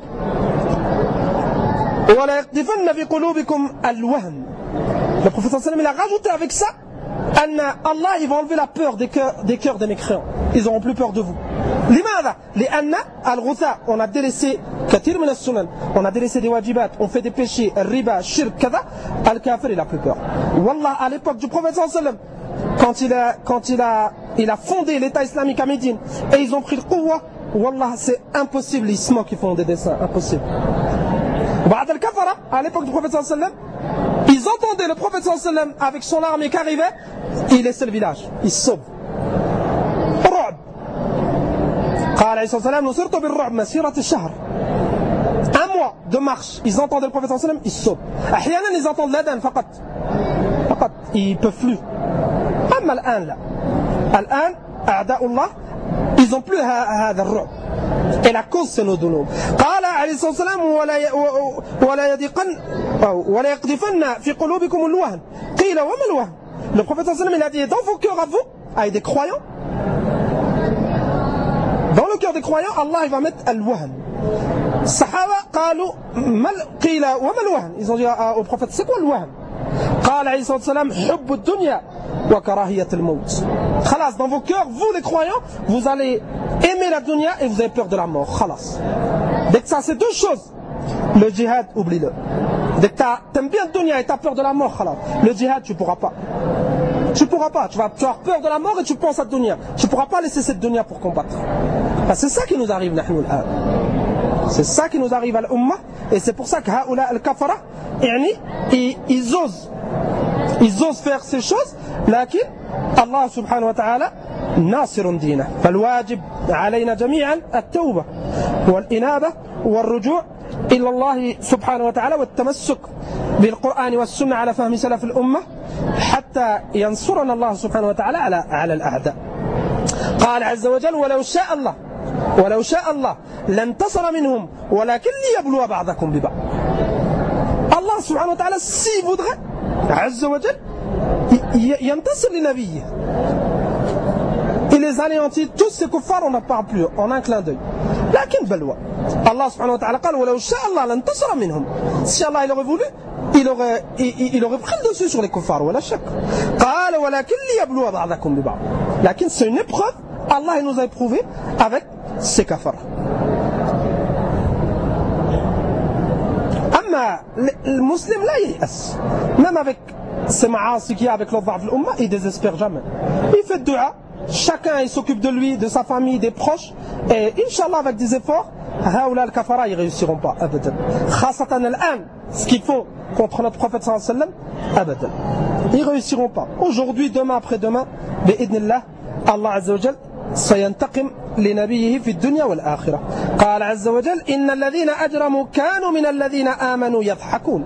ولا يقذفن في قلوبكم الوهن. Le prophète sallallahu alayhi wa sallam il a rajouté avec ça Allah il va enlever la peur des cœurs des cœurs des mécréants. Ils n'auront plus peur de vous. لماذا؟ لأن الغثاء on a délaissé كثير من السنن, on a délaissé des wajibat, on fait des péchés, riba, shirk, كذا. Al-kafir il a plus peur. Wallah à l'époque du prophète sallallahu alayhi wa sallam, quand il a quand il a il a fondé l'État islamique à Médine et ils ont pris le quwwa, wallah c'est impossible, ils se moquent, ils font des dessins, impossible. بعد الكفرة à l'époque du prophète sallallahu alayhi wa sallam, ils entendaient le prophète sallallahu alayhi wa sallam avec son armée qui arrivait, il laissait le village, il se sauve. رعب. قال عليه الصلاة والسلام نصرت بالرعب مسيرة الشهر. Un mois de marche, ils entendaient le prophète sallallahu alayhi wa sallam, ils se sauvent. أحيانا ils entendent l'adhan فقط. فقط, ils peuvent plus. أما الآن لا. الآن أعداء الله ils ont plus هذا الرعب. Et la cause c'est nos ذنوب. قال عليه الصلاة والسلام ولا ولا يضيقن ولا يقذفن في قلوبكم الوهن. قيل وما الوهن؟ Le prophète sallallahu alayhi wa sallam il a dit dans vos cœurs à vous, avec des croyants, dans le cœur des croyants, Allah il va mettre al-wahn. Sahaba قالوا قيل وما الوهن? Ils ont dit au prophète c'est quoi le wahn? قال عليه الصلاة والسلام حب الدنيا وكراهية الموت. خلاص dans vos cœurs, vous les croyants, vous allez aimer la dunya et vous avez peur de la mort. خلاص. Dès que ça c'est deux choses, le djihad oublie-le. Dès que t'aimes bien le dunya et t'as peur de la mort, alors, le djihad, tu pourras pas. Tu pourras pas. Tu vas, tu vas avoir peur de la mort et tu penses à dunya. Tu pourras pas laisser cette dunya pour combattre. Enfin, c'est ça qui nous arrive, nahnu al-an. C'est ça qui nous arrive à l'umma. Et c'est pour ça que haoula al-kafara, ils, ils osent. Ils osent faire ces choses. لكن الله سبحانه وتعالى ناصر دينه. فالواجب علينا جميعا التوبة والإنابة والرجوع إلى الله سبحانه وتعالى والتمسك بالقرآن والسنة على فهم سلف الأمة حتى ينصرنا الله سبحانه وتعالى على على الأعداء. قال عز وجل ولو شاء الله ولو شاء الله لانتصر منهم ولكن ليبلو بعضكم ببعض. الله سبحانه وتعالى s'il voudrait عز وجل ينتصر لنبيه. Il les anéantit tous ces kuffars, on n'en parle plus en un clin d'œil. لكن بلوى الله سبحانه وتعالى قال ولو شاء الله لانتصر منهم. Si Allah il aurait voulu, il aurait, il, il aurait pris le dessus sur les kuffars ولا شك. قال ولكن ليبلو بعضكم ببعض. لكن c'est une épreuve. Allah il nous a éprouvé avec ces kafars. أما المسلم لا ييأس. Même avec ces maasik qu'il y a avec le dha'f l'umma, il désespère jamais. Il fait dua. Chacun il s'occupe de lui, de sa famille, des proches. Et Inch'Allah avec des efforts, haoula al-kafara ils réussiront pas. Abadan. Khasatan al-an, ce qu'ils font contre notre prophète sallallahu alayhi wa sallam, abadan. Ils réussiront pas. Aujourd'hui, demain, après-demain, bi'idnillah, Allah azza wa jal سينتقم لنبيه في الدنيا والآخرة. قال عز وجل إن الذين أجرموا كانوا من الذين آمنوا يضحكون.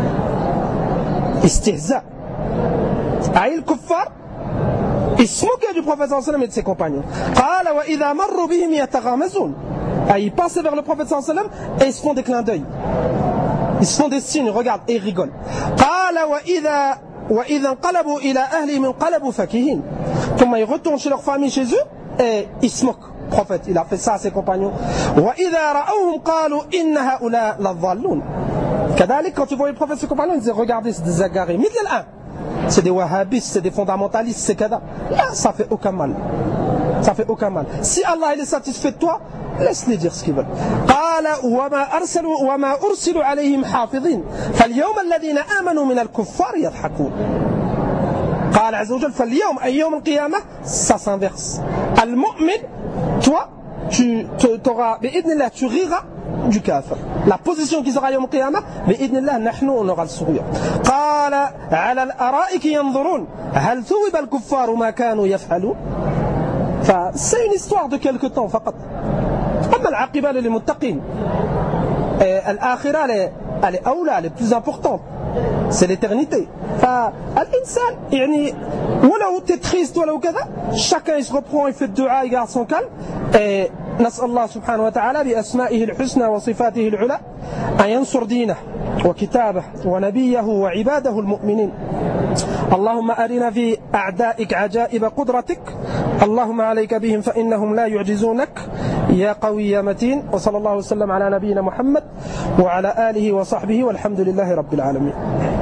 استهزاء. أي الكفار ils se moquaient du prophète sallallahu alayhi wa sallam et de ses compagnons. قال وإذا مروا بهم يتغامزون. Ils passaient vers le prophète sallallahu alayhi wa sallam et ils se font des clins d'œil. Ils se font des signes, regardent et ils rigolent. قال وإذا وإذا انقلبوا إلى أهلهم انقلبوا فكهين. Comment ils retournent chez leur famille, chez eux, et ils se moquent. Le prophète, il a fait ça à ses compagnons. وإذا رأوهم قالوا إن هؤلاء لضالون. كذلك quand tu vois les prophètes et ses compagnons, ils disaient regardez, c'est des agarrés. مثل الآن. C'est des wahhabistes, c'est des fondamentalistes, c'est kada. Là, ça fait aucun mal. Ça fait aucun mal. Si Allah il est satisfait de toi, laisse-les dire ce qu'ils veulent. قال وما أرسلوا وما أرسلوا عليهم حافظين فاليوم الذين آمنوا من الكفار يضحكون. قال عز وجل فاليوم أي يوم القيامة ça s'inverse. المؤمن toi tu t'auras بإذن الله tu riras du kafir. La position qui sera يوم القيامة بإذن الله نحن on aura le sourire. قال على الأرائك ينظرون هل ثوب الكفار ما كانوا يفعلون. C'est une histoire de quelque temps فقط. أما العاقبة للمتقين الآخرة elle est أولى, elle est plus importante. C'est l'éternité. فالإنسان يعني ولو t'es triste ولو كذا chacun il se reprend, il fait de dua, il garde son calme. Et نسأل الله سبحانه وتعالى بأسمائه الحسنى وصفاته العلى أن ينصر دينه وكتابه ونبيه وعباده المؤمنين. اللهم أرنا في أعدائك عجائب قدرتك اللهم عليك بهم فإنهم لا يعجزونك يا قوي يا متين. وصلى الله وسلم على نبينا محمد وعلى آله وصحبه والحمد لله رب العالمين.